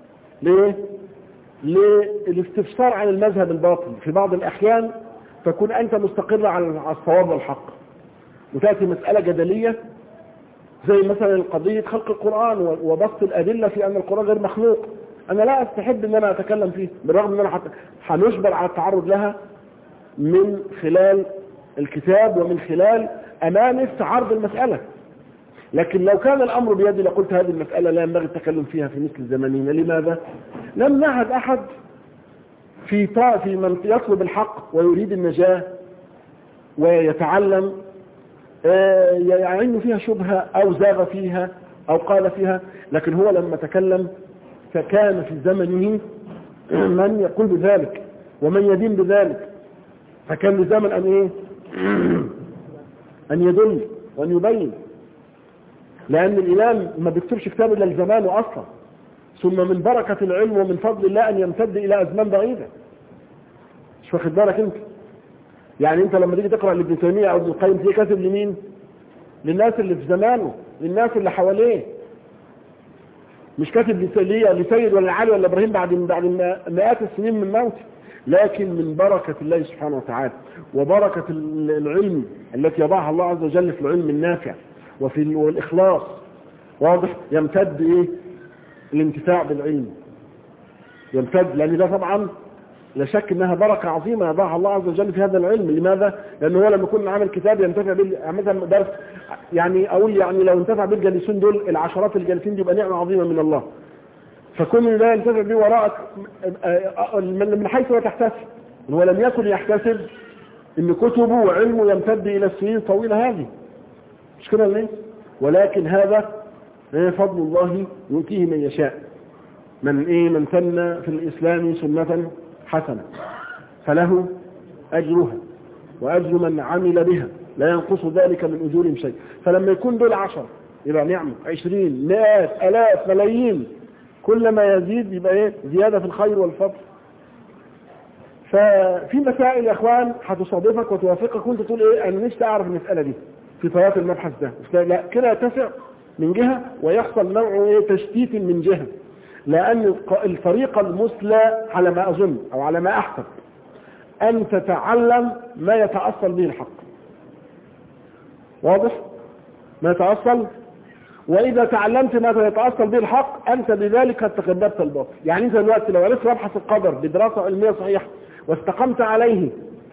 للاستفسار عن المذهب الباطل. في بعض الأحيان تكون أنت مستقر على الصواب والحق، وتأتي مسألة جدلية زي مثلا قضية خلق القرآن وبسط الأدلة في أن القرآن غير مخلوق. أنا لا أستحب أن أنا أتكلم فيه، بالرغم أن أنا هنجبر على التعرض لها من خلال الكتاب ومن خلال أمانة عرض المسألة. لكن لو كان الأمر بيدي لقلت هذه المسألة لا ينبغي التكلم فيها في مثل زماننا. لماذا؟ لم نعد أحد في من يطلب الحق ويريد النجاة ويتعلم يعين فيها شبهة أو زاغ فيها أو قال فيها، لكن هو لما تكلم فكان في زمنه من يقول بذلك ومن يدين بذلك، فكان لزمن أن يدل وأن يبين، لأن الإمام ما بيكتبش كتاب إلا لزمانه أصلا، ثم من بركة العلم ومن فضل الله أن يمتد إلى أزمان بعيدة. مش واخد بالك أنت؟ يعني أنت لما تيجي تقرأ لابن تيمية أو ابن القيم تيجي كاتب لمين؟ للناس اللي في زمانه، للناس اللي حواليه، مش كاتب لسيد ولا علي ولا إبراهيم بعد مئات السنين من موته، لكن من بركة الله سبحانه وتعالى وبركة العلم التي يضعها الله عز وجل في العلم النافع وفي الإخلاص، واضح، يمتد الانتفاع بالعلم، يمتد، لأن ده طبعا لا شك انها بركة عظيمة يضعها الله عز وجل في هذا العلم. لماذا؟ لأنه هو لما يكون عامل كتاب ينتفع مثلا درس، يعني لو انتفع بالجالسين دول العشرات الجالسين دي يبقى نعمة عظيمة من الله، فكل لا ينتفع به وراءك من حيث لا تحتسب. هو لم يكن يحتسب ان كتبه وعلمه يمتد الى السنين الطويلة هذه، مش كده ليه؟ ولكن هذا فضل الله يؤتيه من يشاء. من سن في الإسلام سنة حسنة فله أجرها وأجر من عمل بها لا ينقص ذلك من أجورهم شيء. فلما يكون دول 10 يبقى نعمة، 20 مئات آلاف ملايين، كل ما يزيد يبقى ايه؟ زيادة في الخير والفضل. ففي مسائل يا اخوان هتصادفك وتوافقك وانت تقول ايه انا نفسي اعرف المسألة دي في طيات المبحث ده، لا كده يتسع من جهة ويحصل نوع ايه تشتيت من جهة، لان الطريقة المثلى على ما اظن او على ما احسب ان تتعلم ما يتأصل به الحق. واضح؟ ما يتأصل، واذا تعلمت ما يتأصل به الحق انت بذلك قد تجنبت الباطل. يعني انت دلوقتي لو عرفت مبحث القدر بدراسة علمية صحيحة واستقمت عليه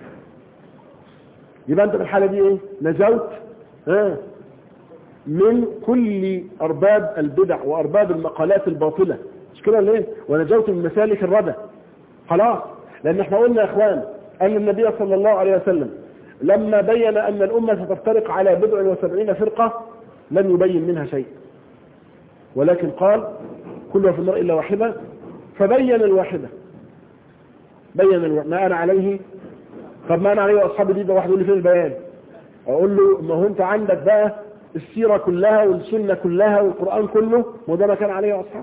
يبقى انت في الحالة دي ايه؟ نجوت من كل ارباب البدع وارباب المقالات الباطلة، مش كده ليه؟ ونجوت من مسالك الردى خلاص. لان احنا قلنا يا اخوان ان النبي صلى الله عليه وسلم لما بين ان الامة ستفترق على 70 فرقة لم يبين منها شيء، ولكن قال كلها في النار الا واحدة، فبين الواحدة، بين ما انا عليه. طب ما انا عليه واصحابي دي ده واحد يقول لي فين البيان؟ اقول له ما هو انت عندك بقى السيرة كلها والسنة كلها والقرآن كله وده ما كان عليه واصحابه.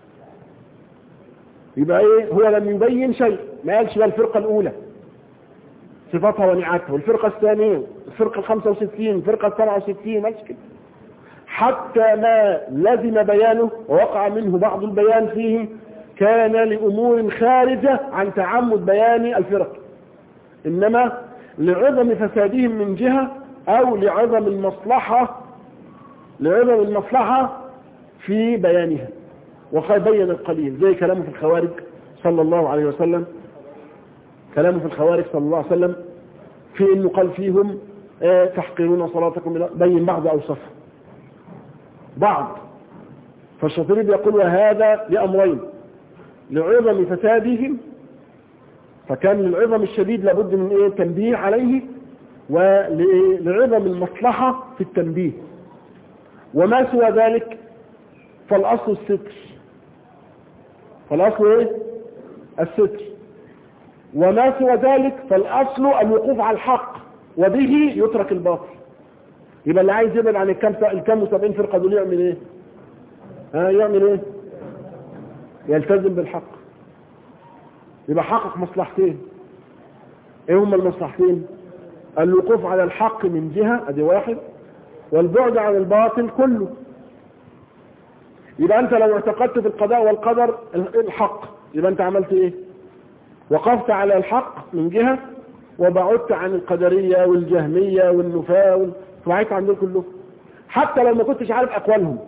يبقى ايه؟ هو لم يبين شيء، ما قالش بقى الفرقة الاولى صفاتها ونعاتها، والفرقة الثانية، الفرقة 65، الفرقة 67، مالش كده. حتى ما لزم بيانه ووقع منه بعض البيان فيه كان لأمور خارجة عن تعمد بيان الفرق، إنما لعظم فسادهم من جهة أو لعظم المصلحة في بيانها، وقد بين القليل زي كلامه في الخوارج صلى الله عليه وسلم. كلامه في الخوارج صلى الله عليه وسلم في انه قال فيهم تحقرون صلاتكم، بين بعض اوصافهم بعض. فالشاطبي بيقول وهذا لامرين: لعظم فسادهم، فكان للعظم الشديد لابد من ايه؟ تنبيه عليه، ولعظم المصلحة في التنبيه. وما سوى ذلك فالاصل الستر، فالاصل ايه؟ الستر. وما سوى ذلك فالاصل الوقوف على الحق وبه يترك الباطل. يبقى اللي عايز يبعد عن الكم 70 فرقة دول يعمل ايه؟ يعمل ايه؟ يلتزم بالحق. يبقى حقق مصلحتين. ايه هم المصلحتين؟ الوقوف على الحق من جهة ادي واحد، والبعد عن الباطل كله. يبقى انت لو اعتقدت في القضاء والقدر الحق يبقى انت عملت ايه؟ وقفت على الحق من جهة، وبعدت عن القدرية والجهمية والنفاة وبعدت عن دول كله، حتى لو ما كنتش عارف أقوالهم،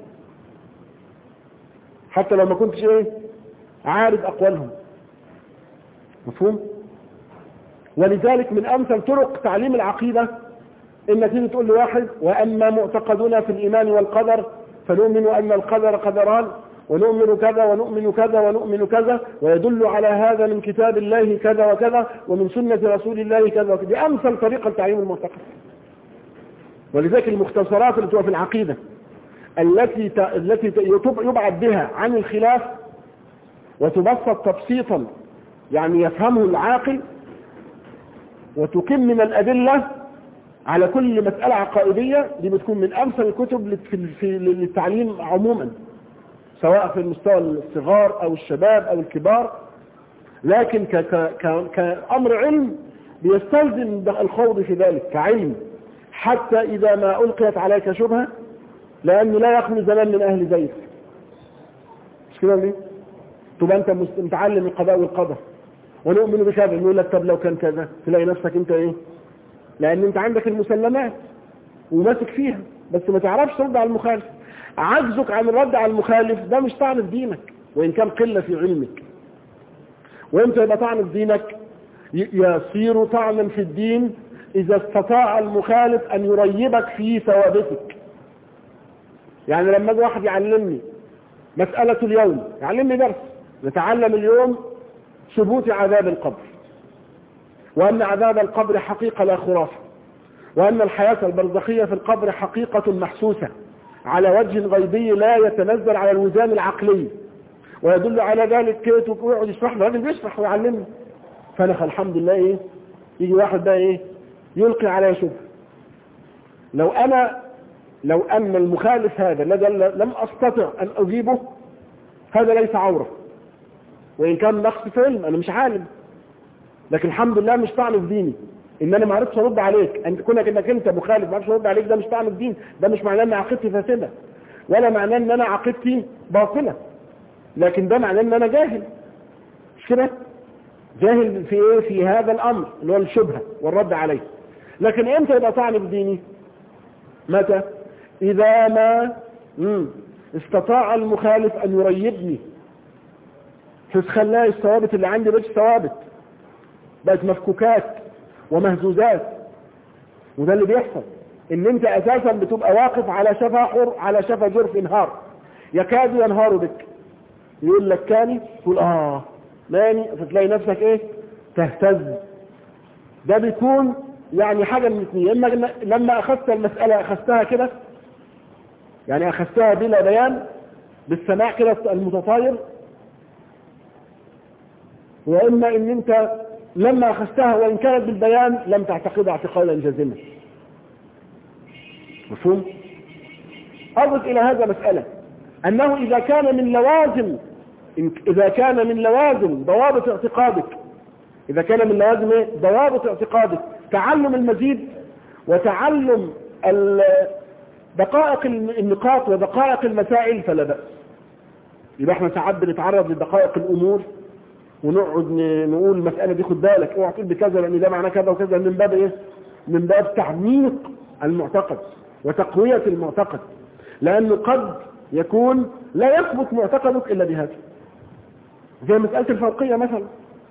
حتى لو ما كنتش ايه؟ عارف أقوالهم. مفهوم؟ ولذلك من أمثل طرق تعليم العقيدة إنك تيجي تقول لواحد وأما معتقدنا في الإيمان والقدر فنؤمن أن القدر قدران ونؤمن كذا ونؤمن كذا ونؤمن كذا، ويدل على هذا من كتاب الله كذا وكذا ومن سنة رسول الله كذا وكذا. دي أمثل طريقة لتعليم المعتقد. ولذلك المختصرات اللي تبقى في العقيدة التي يبعد بها عن الخلاف وتبسط تبسيطا يعني يفهمه العاقل، وتقيم من الأدلة على كل مسألة عقائدية، دي بتكون من أمثل الكتب للتعليم عموما، سواء في المستوى الصغار أو الشباب أو الكبار. لكن كأمر علم بيستلزم الخوض في ذلك كعلم، حتى إذا ما ألقيت عليك شبهة، لأنه لا يخلو زمان من أهل زيت. مش كده ليه؟ تبقى أنت متعلم القضاء والقدر ونؤمن بكذا، نقول لك طب لو كان كذا، تلاقي نفسك أنت إيه؟ لأن أنت عندك المسلمات وماسك فيها، بس ما تعرفش ترد على المخالف. عجزك عن الرد على المخالف ده مش طعن في دينك، وإن كان قلة في علمك. وإمتى يبقى طعن في دينك؟ يصير طعنا في الدين إذا استطاع المخالف أن يريبك في ثوابتك. يعني لما يجي واحد يعلمني مسألة اليوم، يعلمني درس، نتعلم اليوم ثبوت عذاب القبر، وأن عذاب القبر حقيقة لا خرافة، وأن الحياة البرزخية في القبر حقيقة محسوسة على وجه غيبي لا يتنزل على الوزان العقلي، ويدل على ذلك كيف ويقعد يشرح له، الراجل بيشرح ويعلمني. فأنا الحمد لله إيه؟ يجي واحد بقى إيه؟ يلقي عليا شبهة، لو أن المخالف هذا الذي لم أستطع أن أجيبه هذا ليس عورة، وإن كان نقص في علم، أنا مش عالم، لكن الحمد لله مش طعن في ديني إن أنا ما عرفتش أرد عليك. أن كونك إنك أنت مخالف ما عرفتش أرد عليك ده مش طعن في الدين، ده مش معناه أن عقيدتي فاسدة ولا معناه أن أنا عقيدتي باطلة، لكن ده معناه أن أنا جاهل، مش كده؟ جاهل في إيه؟ في هذا الأمر اللي هو الشبهة والرد عليه. لكن إمتى يبقى طعن في ديني؟ متى؟ إذا ما استطاع المخالف أن يريبني، خلاه الثوابت اللي عندي بقت ثوابت، بقت مفكوكات ومهزوزات. وده اللي بيحصل، ان انت اساسا بتبقى واقف على شفا جرف انهار يكاد ينهار بك. يقول لك كاني، تقول ماني، فتلاقي نفسك ايه؟ تهتز. ده بيكون يعني حاجة من اثنين، اما لما اخذت المسألة اخذتها كده، يعني اخذتها بلا بيان بالسماع كده المتطاير، واما ان انت لما اخذتها وان كانت بالبيان لم تعتقدها اعتقادا جازما. مفهوم؟ اضف الى هذا مسألة انه اذا كان من لوازم ضوابط اعتقادك، اذا كان من لوازم ضوابط اعتقادك تعلم المزيد وتعلم دقائق النقاط ودقائق المسائل فلا بأس. يبقى احنا ساعات بنتعرض لدقائق الامور ونقعد نقول المسألة دي خد بالك اوعى تقول بكذا لان ده معناه كذا وكذا، من باب ايه؟ من باب تعميق المعتقد وتقوية المعتقد، لانه قد يكون لا يثبت معتقدك الا بهذا، زي مسألة الفوقية مثلا.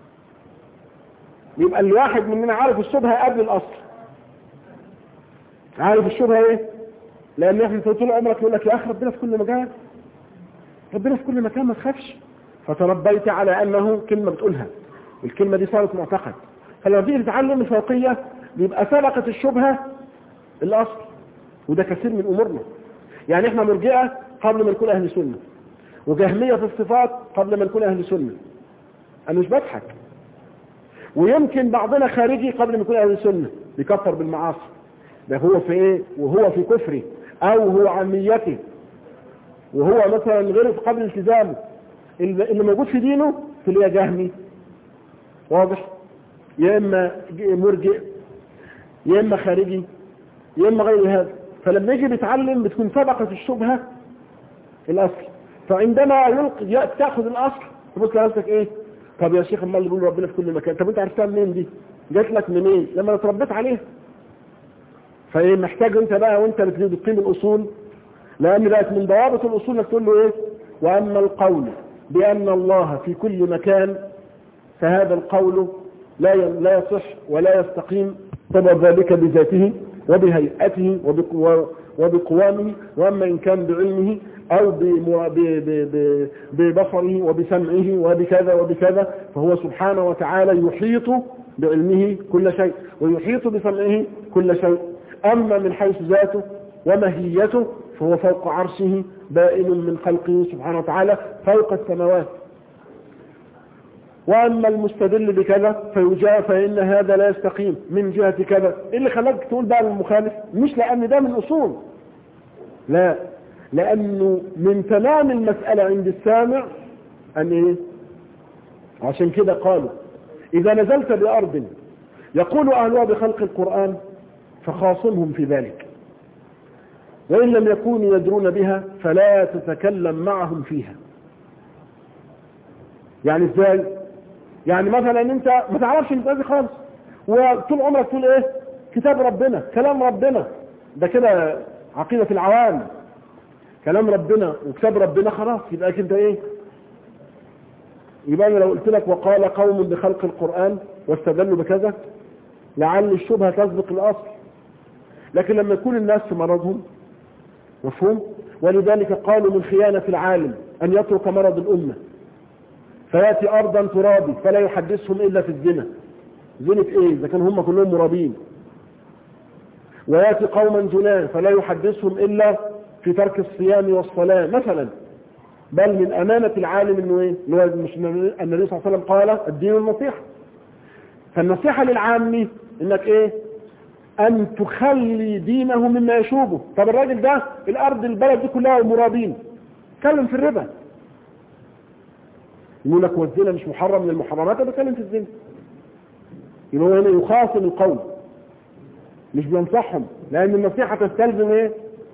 يبقى الواحد مننا عارف الشبهة قبل الاصل، عارف الشبهة ايه؟ لان احنا طول عمرك يقول لك يا اخي ربنا في كل مكان، ربنا في كل مكان، ما تخافش، فتربيت على انه كلمة بتقولها الكلمة دي صارت معتقد. فلما تيجي تتعلم الفوقية بيبقى سبقت الشبهة الاصل، وده كثير من امورنا. يعني احنا مرجئة قبل ما نكون اهل سنة، وجهمية في الصفات قبل ما نكون اهل سنة. انا مش بضحك. ويمكن بعضنا خارجي قبل ما يكون اهل سنة بيكفر بالمعاصي، ده هو في ايه؟ وهو في كفره او هو عميته، وهو مثلا غير قبل التزامه. اللي موجود في دينه تلاقيه جهمي واضح، يا اما مرجئ يا اما خارجي يا اما غير هذا. فلما يجي بيتعلم بتكون سبقت الشبهة الاصل، فعندما تاخذ الاصل تبص لنفسك ايه؟ طب يا شيخ اللي بيقول ربنا في كل مكان، طب انت عرفتها منين دي؟ جات لك منين؟ لما اتربيت عليها. فايه محتاج انت بقى وانت بتقيم الاصول، لان بقت من ضوابط الاصول انك تقول له ايه؟ واما القول بان الله في كل مكان فهذا القول لا يصح ولا يستقيم، سبب ذلك بذاته وبهيئته وبقوامه، واما ان كان بعلمه او ببصره وبسمعه وبكذا وبكذا، فهو سبحانه وتعالى يحيط بعلمه كل شيء ويحيط بسمعه كل شيء. اما من حيث ذاته وماهيته فهو فوق عرشه بائن من خلقه سبحانه وتعالى فوق السماوات. واما المستدل بكذا فيجاء فان هذا لا يستقيم من جهة كذا. ايه اللي خلاك تقول بقى للمخالف؟ مش لان ده من اصول، لا، لانه من تمام المسألة عند السامع ان ايه؟ عشان كده قالوا اذا نزلت بارض يقول اهلها بخلق القرآن فخاصمهم في ذلك، وإن لم يكونوا يدرون بها فلا تتكلم معهم فيها. يعني ازاي؟ يعني مثلا انت ما تعرفش الانتاج خالص، وطول عمرك تقول ايه؟ كتاب ربنا، كلام ربنا، ده كده عقيدة العوام، كلام ربنا وكتاب ربنا، خلاص يبقى كده ايه؟ يبقى انا لو قلت لك وقال قوم بخلق القرآن واستدلوا بكذا لعل الشبهة تسبق الاصل. لكن لما يكون الناس في مرضهم، مفهوم؟ ولذلك قالوا من خيانة العالم أن يترك مرض الأمة، فيأتي أرضا ترابي فلا يحدثهم إلا في الزنا. زنة إيه؟ إذا كانوا هم كلهم مرابين. ويأتي قوما جنان فلا يحدثهم إلا في ترك الصيام والصلاة مثلا. بل من أمانة العالم إنه إيه؟ مش النبي صلى الله عليه وسلم قال الدين النصيحة. فالنصيحة للعامي إنك إيه؟ أن تخلي دينه مما يشوبه. طب الراجل ده الأرض البلد دي كلها مرابين، اتكلم في الربا، يقول لك والزنا مش محرم من المحرمات، أنا بتكلم في الزنا. يبقى هو هنا يخاصم القوم مش بينصحهم، لأن النصيحة تستلزم إيه؟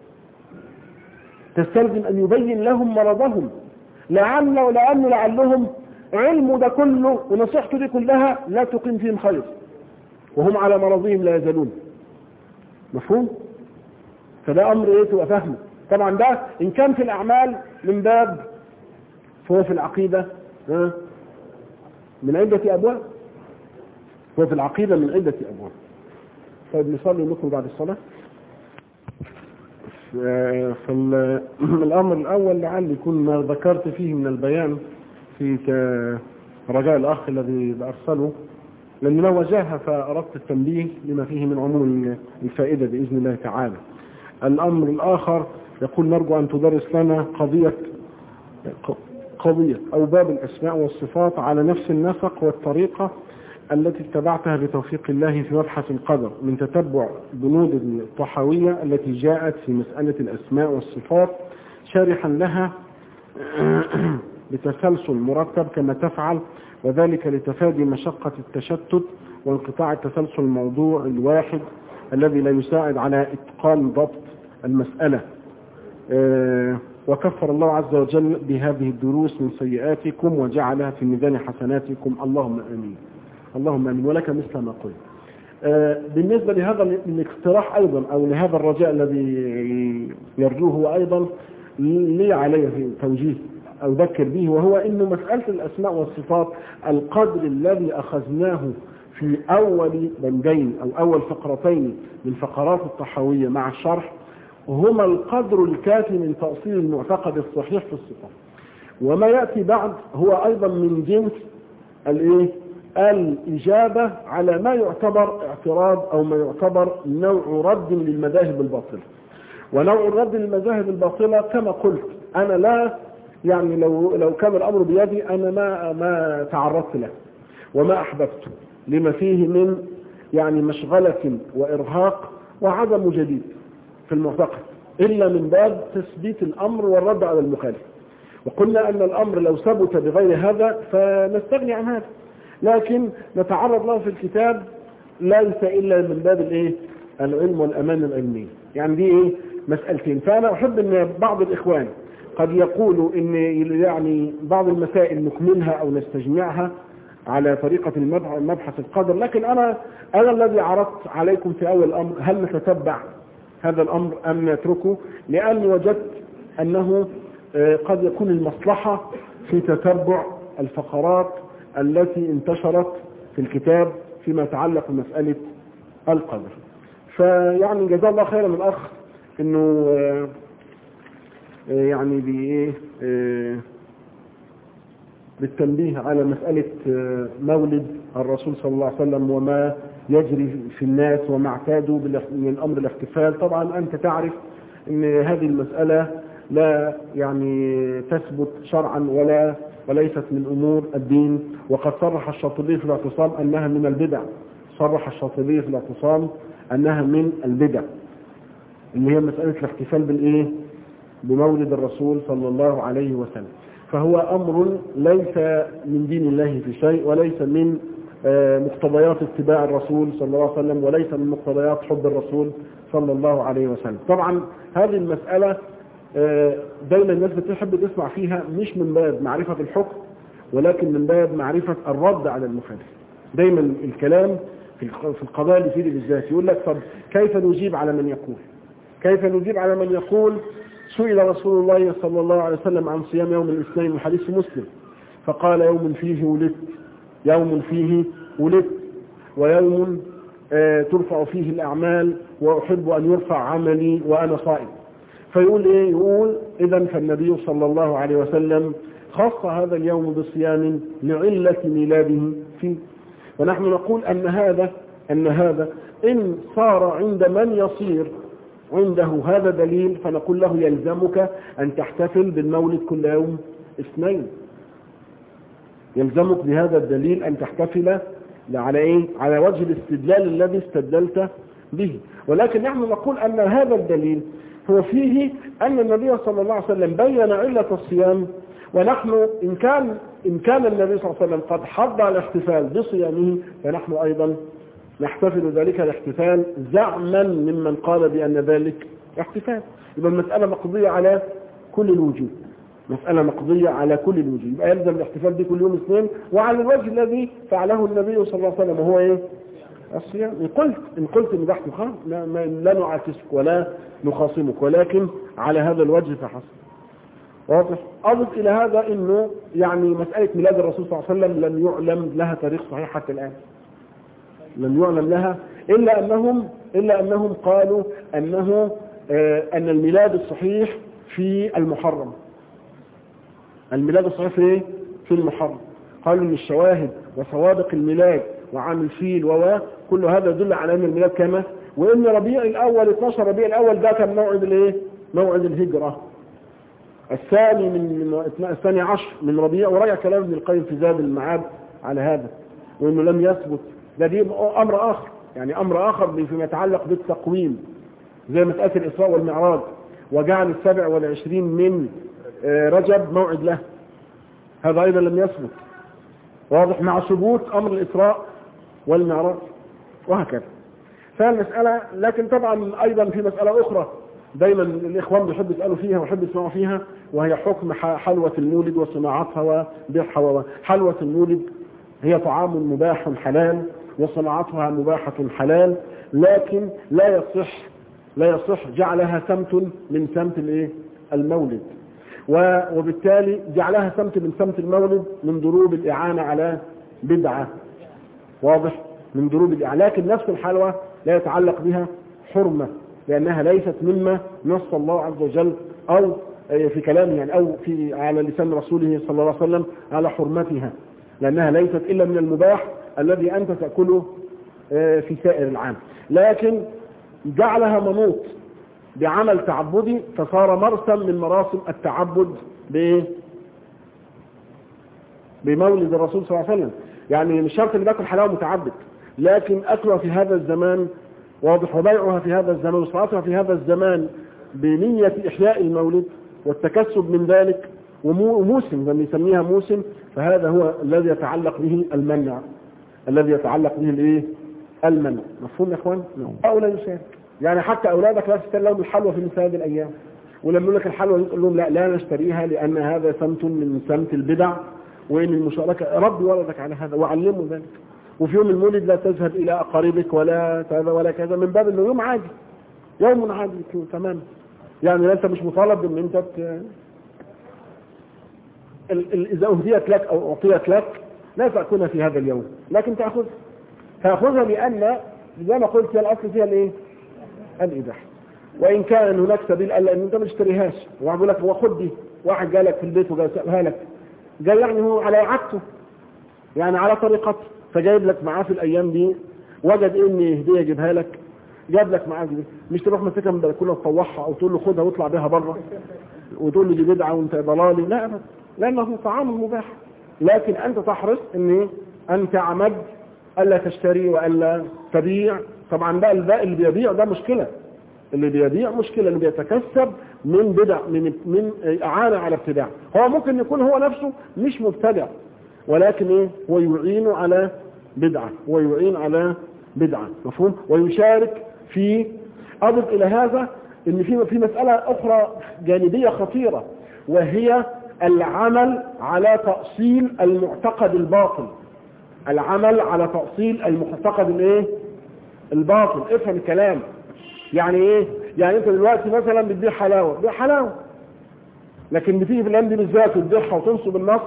تستلزم أن يبين لهم مرضهم، لعلهم علمه ده كله ونصيحته دي كلها لا تقيم فيهم خير، وهم على مرضهم لا يزالون. مفهوم؟ فده أمر إيه تبقى فهمه. طبعا ده إن كان في الأعمال من باب، فهو في العقيدة من عدة أبواب، هو في العقيدة من عدة أبواب. طيب نصلي لكم بعد الصلاة. فالأمر الأول لعل يكون ما ذكرت فيه من البيان في رجاء الأخ الذي أرسله، لأن لو وجاها فأردت التنبيه لما فيه من عموم الفائدة بإذن الله تعالى. الأمر الآخر يقول نرجو أن تدرس لنا قضية أو باب الأسماء والصفات على نفس النسق والطريقة التي اتبعتها بتوفيق الله في مبحث القدر، من تتبع بنود الطحاوية التي جاءت في مسألة الأسماء والصفات، شارحا لها بتسلسل مرتب كما تفعل، وذلك لتفادي مشقة التشتت وانقطاع التسلسل الموضوع الواحد الذي لا يساعد على إتقان ضبط المسألة. وكفر الله عز وجل بهذه الدروس من سيئاتكم وجعلها في ميزان حسناتكم، اللهم آمين. اللهم آمين. ولك مثل ما قلت. بالنسبة لهذا الاقتراح أيضا أو لهذا الرجاء الذي يرجوه أيضا لي عليه في توجيه أو ذكر به، وهو إنه مسألة الأسماء والصفات القدر الذي أخذناه في أول بندين أو أول فقرتين من فقرات الطحاوية مع الشرح هما القدر الكافي من تأصيل المعتقد الصحيح في الصفات. وما يأتي بعد هو أيضا من جنس الإجابة على ما يعتبر اعتراض أو ما يعتبر نوع رد للمذاهب الباطلة. ونوع الرد للمذاهب الباطلة كما قلت أنا لا يعني لو كان الأمر بيدي أنا ما تعرضت له وما أحببته لما فيه من يعني مشغلة وإرهاق وعدم جديد في المعتقد إلا من باب تثبيت الأمر والرد على المخالف. وقلنا أن الأمر لو ثبت بغير هذا فنستغني عن هذا، لكن نتعرض له في الكتاب ليس إلا من باب العلم والأمان العلمي. يعني دي مسألتين. فأنا أحب أن بعض الإخوان قد يقولوا إن يعني بعض المسائل نكملها أو نستجمعها على طريقة مبحث القدر، لكن أنا الذي عرضت عليكم في أول الأمر هل نتتبع هذا الأمر أم نتركه، لأني وجدت أنه قد يكون المصلحة في تتبع الفقرات التي انتشرت في الكتاب فيما يتعلق بمسألة القدر. فيعني جزاه الله خيرا من الأخ إنه يعني بالتنبيه على مسألة مولد الرسول صلى الله عليه وسلم وما يجري في الناس وما اعتادوا من أمر الاحتفال. طبعا أنت تعرف أن هذه المسألة لا يعني تثبت شرعا وليست من أمور الدين، وقد صرح الشاطبي في الاعتصام أنها من البدع. صرح الشاطبي في الاعتصام أنها من البدع اللي هي مسألة الاحتفال بمولد الرسول صلى الله عليه وسلم. فهو أمر ليس من دين الله في شيء، وليس من مقتضيات اتباع الرسول صلى الله عليه وسلم، وليس من مقتضيات حب الرسول صلى الله عليه وسلم. طبعا هذه المسألة دايما الناس بتحب تسمع فيها مش من باب معرفة الحكم، ولكن من باب معرفة الرد على المخالف. دايما الكلام في القضايا اللي فيه بالذات يقول لك طب كيف نجيب على من يقول، كيف نجيب على من يقول سئل رسول الله صلى الله عليه وسلم عن صيام يوم الاثنين من حديث مسلم فقال يوم فيه ولدت، يوم فيه ولدت، ويوم ترفع فيه الأعمال وأحب أن يرفع عملي وأنا صائم. فيقول يقول إذن فالنبي صلى الله عليه وسلم خص هذا اليوم بصيام لعلة ميلاده فيه. ونحن نقول أن هذا إن صار عند من يصير عنده هذا دليل فنقول له يلزمك أن تحتفل بالمولد كل يوم اثنين. يلزمك بهذا الدليل أن تحتفل على وجه الاستدلال الذي استدلت به. ولكن نحن نقول أن هذا الدليل هو فيه أن النبي صلى الله عليه وسلم بين علة الصيام، ونحن إن كان النبي صلى الله عليه وسلم قد حض على الاحتفال بصيامه، فنحن أيضا نحتفل ذلك الاحتفال زعما ممن قال بأن ذلك احتفال. يبقى المسألة مقضية على كل الوجوه، مسألة مقضية على كل الوجوه، يبقى يلزم الاحتفال به كل يوم اثنين وعلى الوجه الذي فعله النبي صلى الله عليه وسلم، وهو ايه؟ الصيام. إن قلت ان ده احتفال لا نعاكسك ولا نخاصمك، ولكن على هذا الوجه فحسب. واضح؟ أضف إلى هذا إنه يعني مسألة ميلاد الرسول صلى الله عليه وسلم لم يعلم لها تاريخ صحيح حتى الآن، لم يعلم لها، إلا أنهم قالوا أن الميلاد الصحيح في المحرم. الميلاد الصحيح في المحرم. قالوا ان الشواهد وسوابق الميلاد وعام الفيل كل هذا يدل على ان الميلاد كما، وان ربيع الاول 12 ربيع الاول ده كان موعد الهجرة الثاني عشر من ربيع، وراجع كلام ابن القيم في زاد المعاد على هذا، وانه لم يثبت. دي امر اخر، يعني امر اخر فيما يتعلق بالتقويم، زي مسألة الاسراء والمعراج، وجعل 27 من رجب موعد له، هذا ايضا لم يثبت. واضح؟ مع ثبوت امر الاسراء والمعراج وهكذا. فالمسألة، لكن طبعا ايضا في مسألة اخرى دايما الاخوان بيحبوا يسألوا فيها ويحبوا يسمعوا فيها، وهي حكم حلوة المولد وصناعتها وبيعها. حلوة المولد هي طعام مباح حلال، وصناعتها مباحة حلال، لكن لا يصح جعلها سمت من سمت المولد، وبالتالي جعلها سمت من سمت المولد من ضروب الإعانة على بدعة. واضح؟ من ضروب الإعانة. لكن نفس الحلوى لا يتعلق بها حرمة، لأنها ليست مما نص الله عز وجل أو في كلامه يعني أو على لسان رسوله صلى الله عليه وسلم على حرمتها، لأنها ليست إلا من المباح الذي أنت تأكله في سائر العام. لكن جعلها منوط بعمل تعبدي، فصار مرسم من مراسم التعبد بمولد الرسول صلى الله عليه وسلم. يعني مش شرط ان باكل حلاوه متعبد، لكن اكلها في هذا الزمان، واضح، وبيعها في هذا الزمان وصلاتها في هذا الزمان بنية احياء المولد والتكسب من ذلك، وموسم لما يسميها موسم، فهذا هو الذي يتعلق به المنع، المنع. مفهوم يا اخوان؟ هؤلاء يشارك، يعني حتى اولادك لا تشتري لهم الحلوى في مثل هذه الايام، ولما يقول لك الحلوى تقول لهم لا نشتريها لان هذا سمت من سمت البدع، وان المشاركه ربي ولدك على هذا وعلمه ذلك. وفي يوم المولد لا تذهب الى اقاربك ولا كذا ولا كذا، من باب انه يوم عادي، يوم عادي تمام. يعني انت مش مطالب ان انت اذا اهديت لك او اعطيت لك لا تاكلها في هذا اليوم، لكن تاخذها لان زي ما قلت هي الاصل فيها الإباحة. وإن كان هناك سبيل أن أنت ما تشتريهاش، وأقول لك وخد دي، واحد جالك في البيت وجاي سألها لك، جاي يعني هو على عادته، يعني على طريقته، فجايب لك معاه في الأيام دي، وجد إن هدية يجيبها لك، جاب لك معاه دي، مش تروح مسكها من البلكونه وتطوعها أو تقول له خدها واطلع بها بره وتقول له دي بدعة وأنت ضلالي، لا أبدا، لأنه طعام مباح. لكن أنت تحرص أن تعمد ألا تشتري وألا تبيع. طبعا بقى اللي بيبيع ده مشكلة، اللي بيتكسب من بدع، من إعانة على ابتداع. هو ممكن يكون هو نفسه مش مبتدع، ولكن هو يعين على بدعة، مفهوم؟ ويشارك في. أضف إلى هذا إن في مسألة أخرى جانبية خطيرة، وهي العمل على تأصيل المعتقد الباطل. الباطل. افهم الكلام. يعني ايه؟ يعني انت دلوقتي مثلا بتبيع حلاوه، لكن بتيجي في الايام دي بالذات وتبيعها وتنصب النص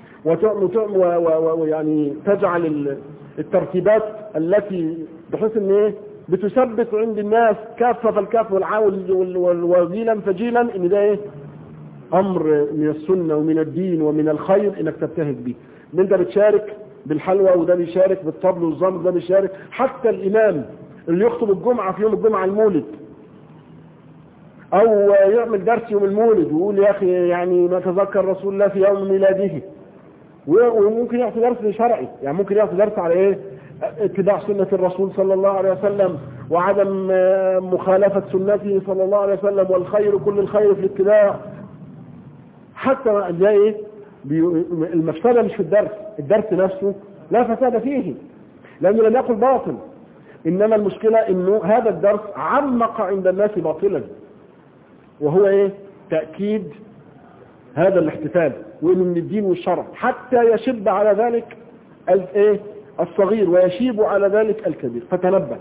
ويعني تجعل الترتيبات التي بحيث ان بتثبت عند الناس كافه فالكافه وجيلا فجيلا ان ده امر من السنه ومن الدين ومن الخير انك تبتهج به. انت بتشارك بالحلوى، وده بيشارك بالطبل والزمر، ده بيشارك. حتى الإمام اللي يخطب الجمعة في يوم الجمعة المولد، أو يعمل درس يوم المولد ويقول يا أخي يعني ما تذكر رسول الله في يوم ميلاده، وممكن يعطي درس شرعي، يعني ممكن يعطي درس على اتباع سنة الرسول صلى الله عليه وسلم، وعدم مخالفة سنته صلى الله عليه وسلم، والخير كل الخير في الاتباع. حتى زي المفسدة مش في الدرس نفسه لا فساد فيه لأنه لم يقل باطل، إنما المشكلة إنه هذا الدرس عمق عند الناس باطلا، وهو تأكيد هذا الاحتفال وإنه من الدين والشرع، حتى يشب على ذلك الصغير ويشيب على ذلك الكبير. فتنبه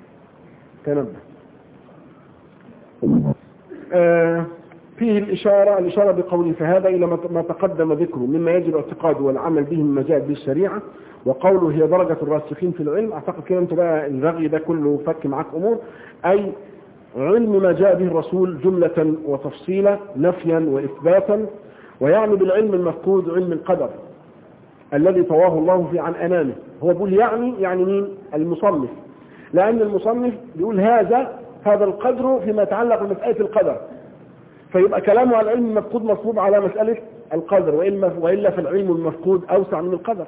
فيه الإشارة بقوله فهذا إلى ما تقدم ذكره مما يجب اعتقاده والعمل به مما جاءت به الشريعة، وقوله هي درجة الراسخين في العلم. أعتقد كده أنت بقى الرغي ده كله فك معك أمور، أي علم ما جاء به الرسول جملة وتفصيلا نفيا وإثباتا. ويعني بالعلم المفقود علم القدر الذي طواه الله في عن أنامه. هو بيقول يعني مين؟ المصنف، لأن المصنف بيقول هذا القدر فيما يتعلق بمسألة القدر، فيبقى كلامه على العلم المفقود مصبوب على مسألة القدر، وإلا فالعلم المفقود أوسع من القدر.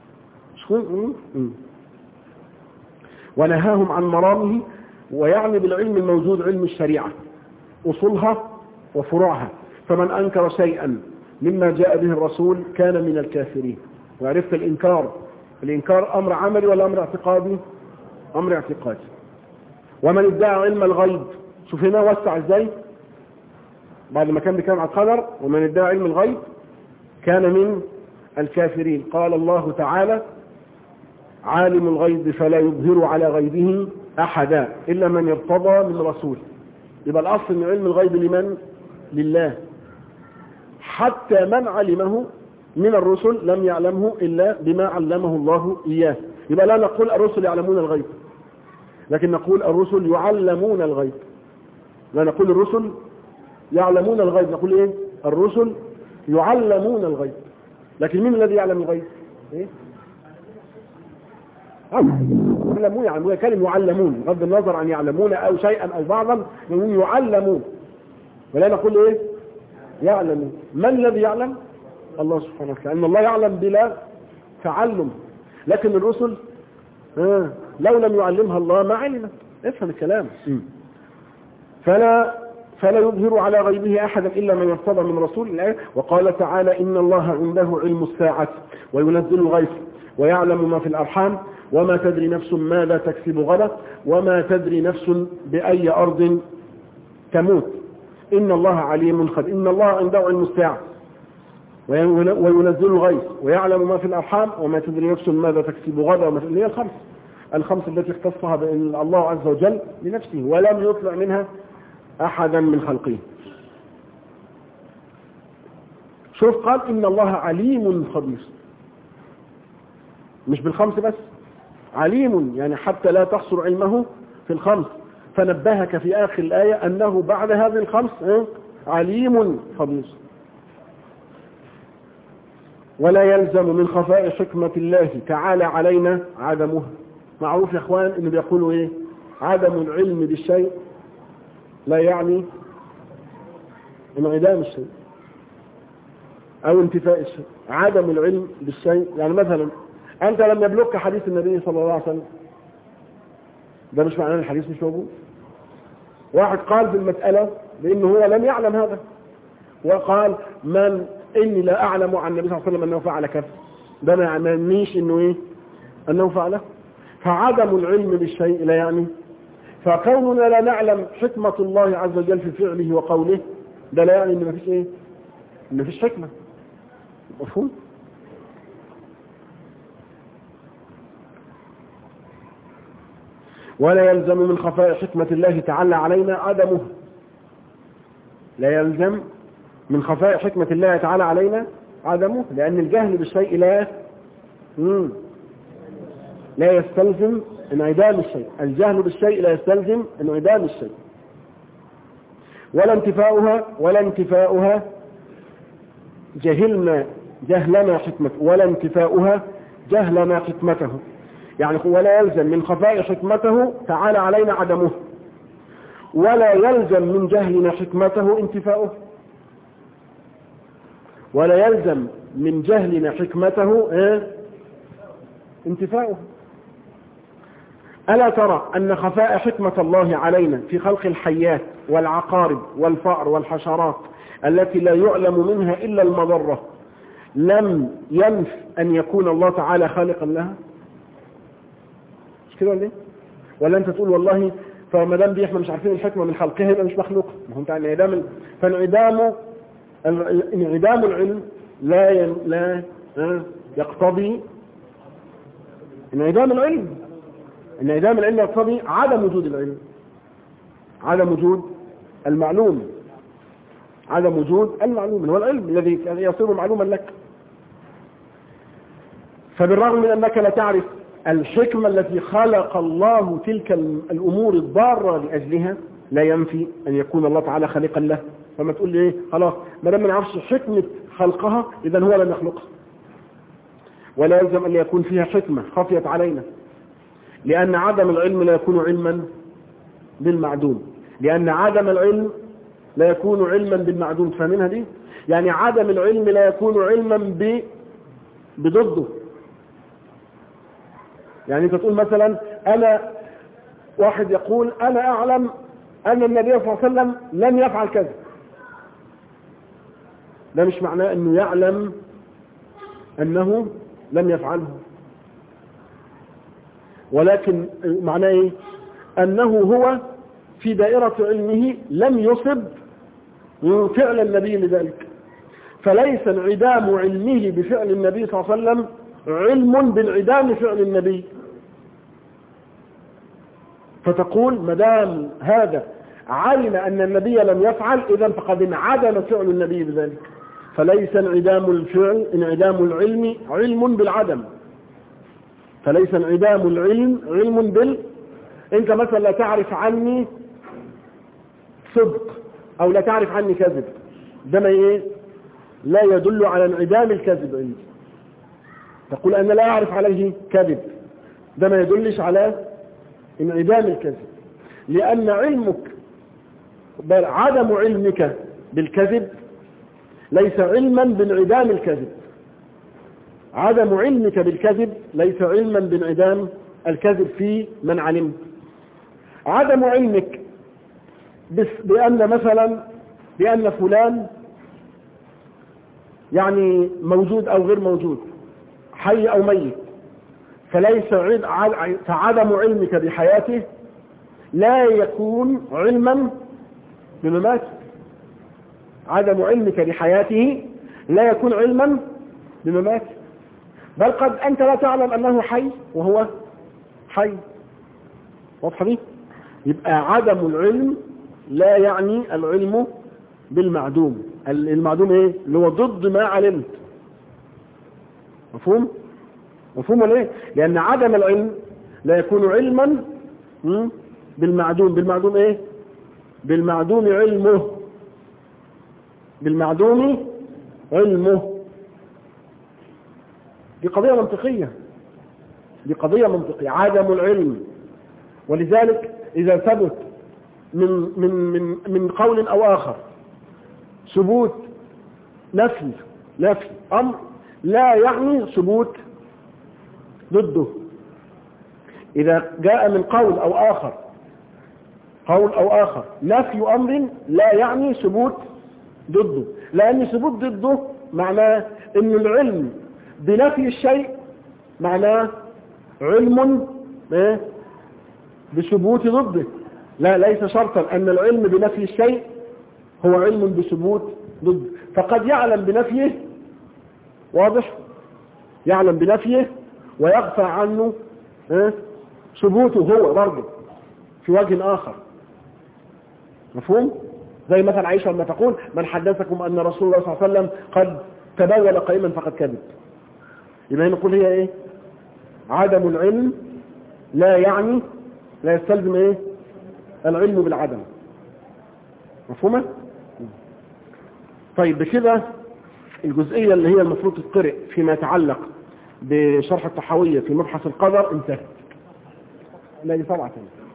ونهاهم عن مرامه. ويعني بالعلم الموجود علم الشريعة أصولها وفروعها، فمن أنكر شيئا مما جاء به الرسول كان من الكافرين. وعرفت الإنكار أمر عملي ولا أمر اعتقادي؟ أمر اعتقادي. ومن ادعى علم الغيب، شوف هنا وسع ازاي بعد ما كان بيتكلم عن القدر، ومن ادعى علم الغيب كان من الكافرين. قال الله تعالى عالم الغيب فلا يظهر على غيبه أحدا إلا من ارتضى من رسول. يبقى الأصل من علم الغيب لمن؟ لله. حتى من علمه من الرسل لم يعلمه إلا بما علمه الله إياه. يبقى لا نقول الرسل يعلمون الغيب، لكن نقول الرسل يعلمون الغيب. لا نقول الرسل يعلمون الغيب، نقول الرسل يعلمون الغيب. لكن من الذي يعلم الغيب؟ يعلمون كلمة يعلمون بغض النظر عن يعلمون أو شيئا أو بعضا، نقول يعلمون ولا نقول يعلمون. من الذي يعلم؟ الله سبحانه وتعالى. أن الله يعلم بلا تعلم، لكن الرسل لو لم يعلمها الله ما علمت. افهم الكلام. فلا يظهر على غيبه أحدا إلا من ارتضى من رسول. وقال تعالى إن الله عنده علم الساعة وينزل الغيث ويعلم ما في الأرحام وما تدري نفس ماذا تكسب غدا وما تدري نفس بأي أرض تموت إن الله عليم خبير. إن الله عنده علم الساعة وينزل الغيث ويعلم ما في الأرحام وما تدري نفس ماذا تكسب غدا اللي هي الخمس التي اختصها الله عز وجل لنفسه ولم يطلع منها أحدا من خلقه. شوف قال إن الله عليم خبير، مش بالخمس بس، عليم يعني حتى لا تحصر علمه في الخمس. فنبهك في آخر الآية أنه بعد هذه الخمس عليم خبير. ولا يلزم من خفاء حكمة الله تعالى علينا عدمه. معروف يا اخوان انه بيقولوا عدم العلم بالشيء لا يعني انعدام الشيء او انتفاء الشيء. عدم العلم بالشيء يعني مثلا انت لم يبلغك حديث النبي صلى الله عليه وسلم، ده مش معناه الحديث مش موجود. واحد قال في المسألة بانه هو لم يعلم هذا، وقال من اني لا اعلم عن النبي صلى الله عليه وسلم انه فعل كذا، ده ما يعنيش انه انه فعله. فعدم العلم بالشيء لا يعني. فكوننا لا نعلم حكمة الله عز وجل في فعله وقوله ده لا يعني ان ما فيش ما فيش حكمة. مفهوم؟ ولا يلزم من خفاء حكمة الله تعالى علينا عدمه. لا يلزم من خفاء حكمة الله تعالى علينا عدمه، لأن الجهل بالشيء لا يستلزم انعدام الشيء. الجهل بالشيء لا يستلزم انعدام الشيء. ولا انتفاؤها جهلنا حكمته، ولا انتفاؤها جهلنا حكمته. يعني ولا يلزم من خفاء حكمته تعالى علينا عدمه، ولا يلزم من جهلنا حكمته انتفاؤه. ولا يلزم من جهلنا حكمته انتفاؤه. ألا ترى أن خفاء حكمة الله علينا في خلق الحيات والعقارب والفأر والحشرات التي لا يعلم منها إلا المضرة لم ينف أن يكون الله تعالى خالقا لها؟ مش كده ولا ايه؟ ولا أنت تقول والله فما دام دي احنا مش عارفين الحكمة من خلقها يبقى مش مخلوق؟ ما هو انت فانعدام العلم لا يقتضي انعدام العلم. انعدام العلم يقتضي عدم وجود العلم، عدم وجود المعلوم، عدم وجود المعلوم هو العلم الذي يصير معلوما لك. فبالرغم من أنك لا تعرف الحكمة التي خلق الله تلك الأمور الضارة لأجلها لا ينفي أن يكون الله تعالى خالقا له. فما تقول لي ايه خلاص ما دام ما نعرفش حكمة خلقها إذا هو لم يخلقها، ولا يلزم أن يكون فيها حكمة خفيت علينا، لأن عدم العلم لا يكون علما بالمعدوم، لأن عدم العلم لا يكون علما بالمعدوم. فاهمينها دي؟ يعني عدم العلم لا يكون علما بضده. يعني انت تقول مثلا أنا واحد يقول أنا أعلم أن النبي صلى الله عليه وسلم لم يفعل كذا، ده مش معناه أنه يعلم أنه لم يفعله، ولكن معناه إيه؟ أنه هو في دائرة علمه لم يصب فعل النبي لذلك، فليس انعدام علمه بفعل النبي صلى الله عليه وسلم علم بانعدام فعل النبي. فتقول مدام هذا علم أن النبي لم يفعل إذن فقد انعدم فعل النبي بذلك، فليس انعدام الفعل انعدام العلم علم بالعدم، فليس انعدام العلم علم انت مثلا لا تعرف عني صدق او لا تعرف عني كذب، ده ما ايه لا يدل على انعدام الكذب عندي. تقول انا لا اعرف عليه كذب، ده ما يدلش على انعدام الكذب، لان علمك بل عدم علمك بالكذب ليس علما بانعدام الكذب، عدم علمك بالكذب ليس علما بانعدام الكذب في من علمت. عدم علمك بأن مثلا بأن فلان يعني موجود أو غير موجود، حي أو ميت، فعدم علمك بحياته لا يكون علما بمماته. عدم علمك بحياته لا يكون علما بمماته، بل قد أنت لا تعلم أنه حي وهو حي. واضحة دي؟ يبقى عدم العلم لا يعني العلم بالمعدوم. المعدوم ايه؟ اللي هو ضد ما علمت. مفهوم؟ مفهوم ولا ايه؟ لأن عدم العلم لا يكون علما بالمعدوم. بالمعدوم ايه؟ بالمعدوم علمه، بالمعدوم علمه. دي قضية منطقية، دي قضية منطقية. عدم العلم، ولذلك إذا ثبت من قول أو آخر ثبوت نفي أمر لا يعني ثبوت ضده. إذا جاء من قول أو آخر نفي أمر لا يعني ثبوت ضده، لأن ثبوت ضده معناه أن العلم بنفي الشيء معناه علم بثبوت ضده. لا، ليس شرطا أن العلم بنفي الشيء هو علم بثبوت ضده، فقد يعلم بنفيه، واضح، يعلم بنفيه ويغفى عنه ثبوته هو برضه في وجه آخر. مفهوم؟ زي مثلا عائشة لما تقول من حدثكم أن رسول الله صلى الله عليه وسلم قد تبول قائما فقد كذب. يبقى نقول هي ايه؟ عدم العلم لا يعني لا يستلزم ايه؟ العلم بالعدم. مفهومة؟ طيب بكده الجزئية اللي هي المفروض تتقرأ فيما يتعلق بشرح الطحاوية في مبحث القدر انتهت. لا دي طبعا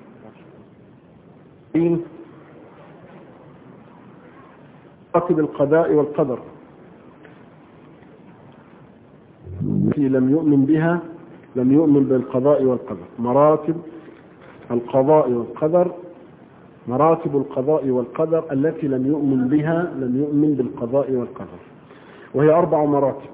مراتب القضاء والقدر التي لم يؤمن بها لم يؤمن بالقضاء والقدر. مراتب القضاء والقدر، مراتب القضاء والقدر التي لم يؤمن بها، لم يؤمن بالقضاء والقدر، وهي 4 مراتب.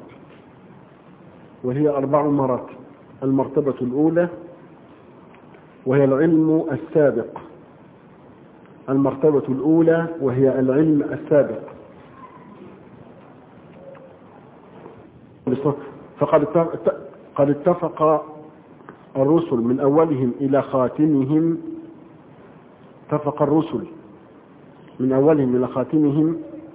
المرتبة الأولى وهي العلم السابق. المرتبة الأولى وهي العلم السابق. قد اتفق الرسل من أولهم إلى خاتمهم، اتفق الرسل من أولهم إلى خاتمهم،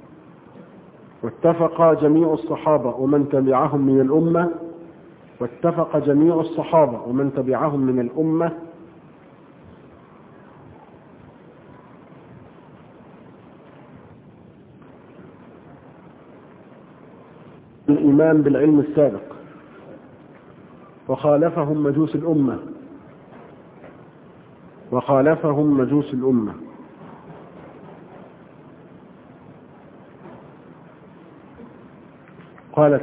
واتفق جميع الصحابة ومن تبعهم من الأمة، واتفق جميع الصحابة ومن تبعهم من الأمة الإيمان بالعلم السابق، وخالفهم مجوس الأمة. قال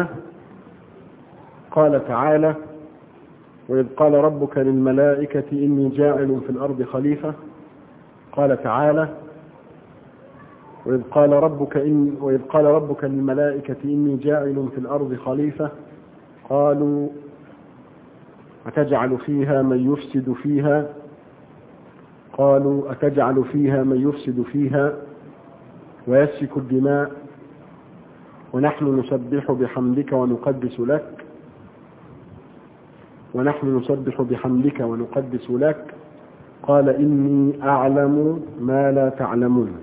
تعالى وإذ قال ربك للملائكة إني جاعل في الأرض خليفة. قال تعالى وإذ قال ربك للملائكة إني جاعل في الأرض خليفة قالوا أتجعل فيها من يفسد فيها ويسفك الدماء ونحن نسبح بحمدك ونقدس لك قال إني أعلم ما لا تعلمون.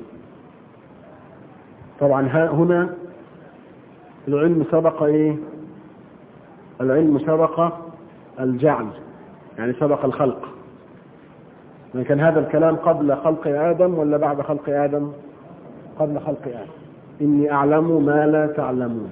طبعا هنا العلم سبق العلم سبق الجعل، يعني سبق الخلق. كان هذا الكلام قبل خلق آدم ولا بعد خلق آدم؟ قبل خلق آدم. إني أعلم ما لا تعلمون.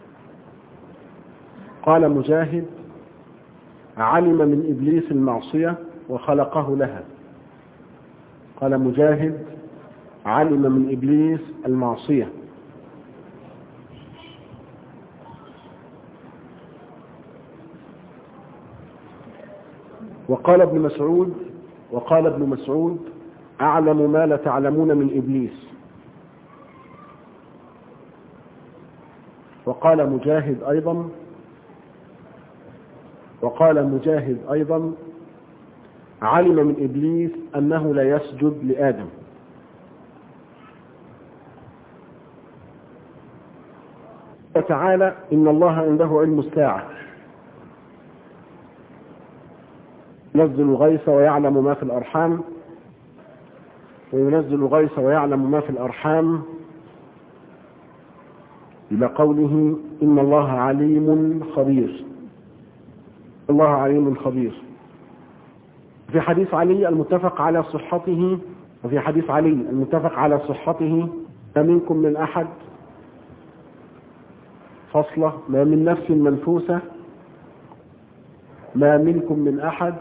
قال مجاهد علم من إبليس المعصية وخلقه لها. قال مجاهد علم من إبليس المعصية. وقال ابن مسعود أعلم ما لا تعلمون من إبليس. وقال مجاهد أيضا علم من إبليس أنه لا يسجد لآدم. تعالى إن الله عنده علم الساعة ينزل الغيث ويعلم ما في الأرحام إلى قوله إن الله عليم خبير. في حديث علي المتفق على صحته ما منكم من أحد فصلة ما من نفس منفوسة ما منكم من أحد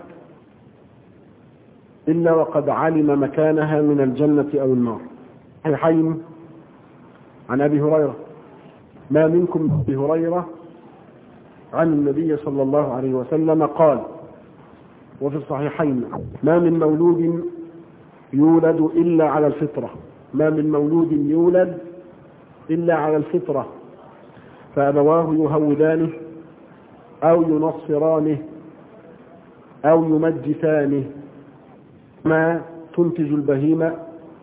إلا وقد علم مكانها من الجنة أو النار. صحيحين عن أبي هريرة ما منكم أبي هريرة عن النبي صلى الله عليه وسلم قال. وفي الصحيحين ما من مولود يولد إلا على الفطرة فأبواه يهودانه أو ينصرانه أو يمجسانه ما تنتج البهيمة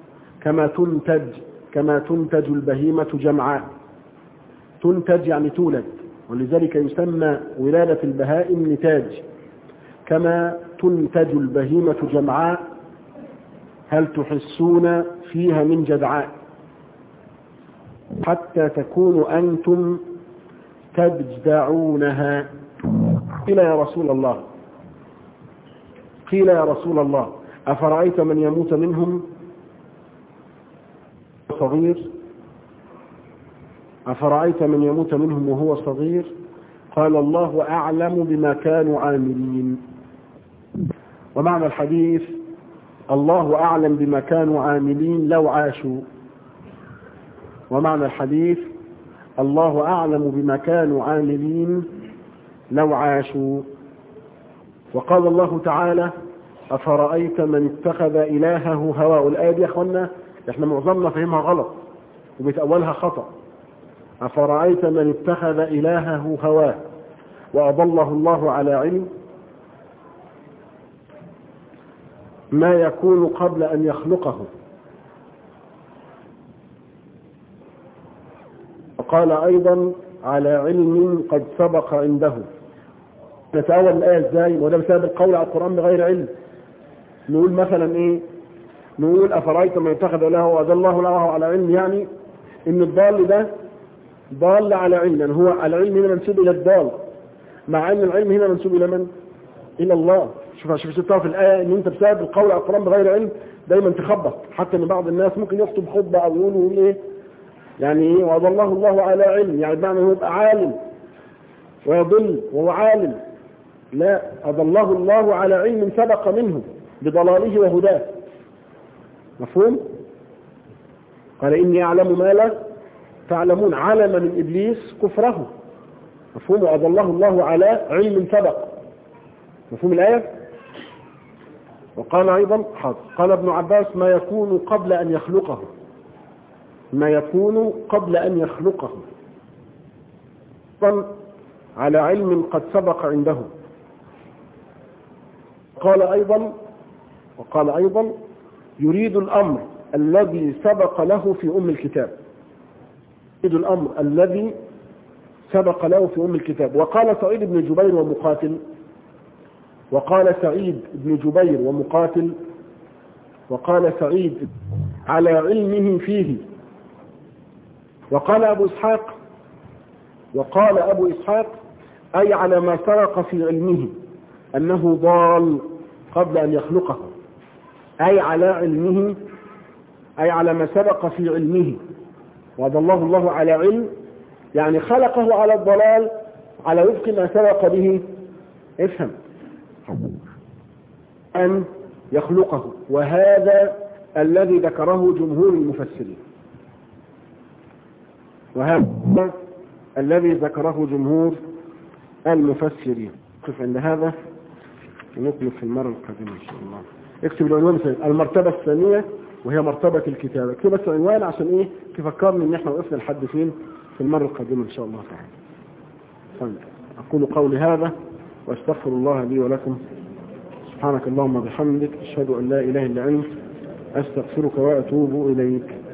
كما تنتج البهيمة جمعاء. تنتج يعني تولد، ولذلك يسمى ولادة البهائم نتاج. كما تنتج البهيمة جمعاء هل تحسون فيها من جدعاء حتى تكونوا أنتم تجدعونها. قيل يا رسول الله أفرأيت من يموت منهم وهو صغير قال الله أعلم بما كانوا عاملين. ومعنى الحديث الله أعلم بما كانوا عاملين لو عاشوا. وقال الله تعالى أفرأيت من اتخذ إلهه هواه. الآية دي يا أخوانا احنا معظمنا فهمها غلط وبتأولها خطأ. أفرأيت من اتخذ إلهه هواه وأضله الله على علم ما يكون قبل أن يخلقه. وقال أيضا على علم قد سبق عنده. نتأول الآية ازاي؟ وده بسبب القول على القرآن بغير علم. نقول مثلا ايه؟ نقول أفرأيت من اتخذ إلهه وأضله الله على علم، يعني ان الضال ده ضال على علم، يعني هو على علم هنا منسوب إلى الضال، مع ان العلم هنا منسوب إلى من؟ إلى الله. شوف شفتها في الآية ان انت بسبب القول على القرآن بغير علم دايما تخبط، حتى ان بعض الناس ممكن يخطب خطبة او يقول ايه يعني ايه وأضله الله على علم، يعني بمعنى هو يبقى عالم ويضل وهو عالم. لا، أضله الله على علم سبق منه بضلاله وهداه. مفهوم؟ قال إني أعلم ما لا تعلمون، علم من إبليس كفره. مفهوم؟ وأضله الله على علم سبق. مفهوم الآية؟ وقال أيضا قال ابن عباس ما يكون قبل أن يخلقه، ما يكون قبل أن يخلقه على علم قد سبق عنده. وقال أيضا يريد الأمر الذي سبق له في أم الكتاب، يريد الأمر الذي سبق له في أم الكتاب. وقال سعيد بن جبير ومقاتل، وقال سعيد بن جبير ومقاتل، وقال سعيد على علمه فيه. وقال أبو إسحاق أي على ما سبق في علمه أنه ضال قبل أن يخلقه، أي على علمه، أي على ما سبق في علمه. وأضله الله على علم يعني خلقه على الضلال على وفق ما سبق به، افهم، أن يخلقه. وهذا الذي ذكره جمهور المفسرين، وهذا الذي ذكره جمهور المفسرين. نقف عند هذا ونكمل في المرة القادمة إن شاء الله. اكتب العنوان المرتبة الثانية وهي مرتبة الكتابة. اكتب بس العنوان عشان ايه تفكرني ان احنا وقفنا لحد فين في المرة القادمة إن شاء الله تعالى. أقول قولي هذا واستغفر الله لي ولكم. سبحانك اللهم وبحمدك أشهد أن لا إله إلا أنت أستغفرك وأتوب إليك.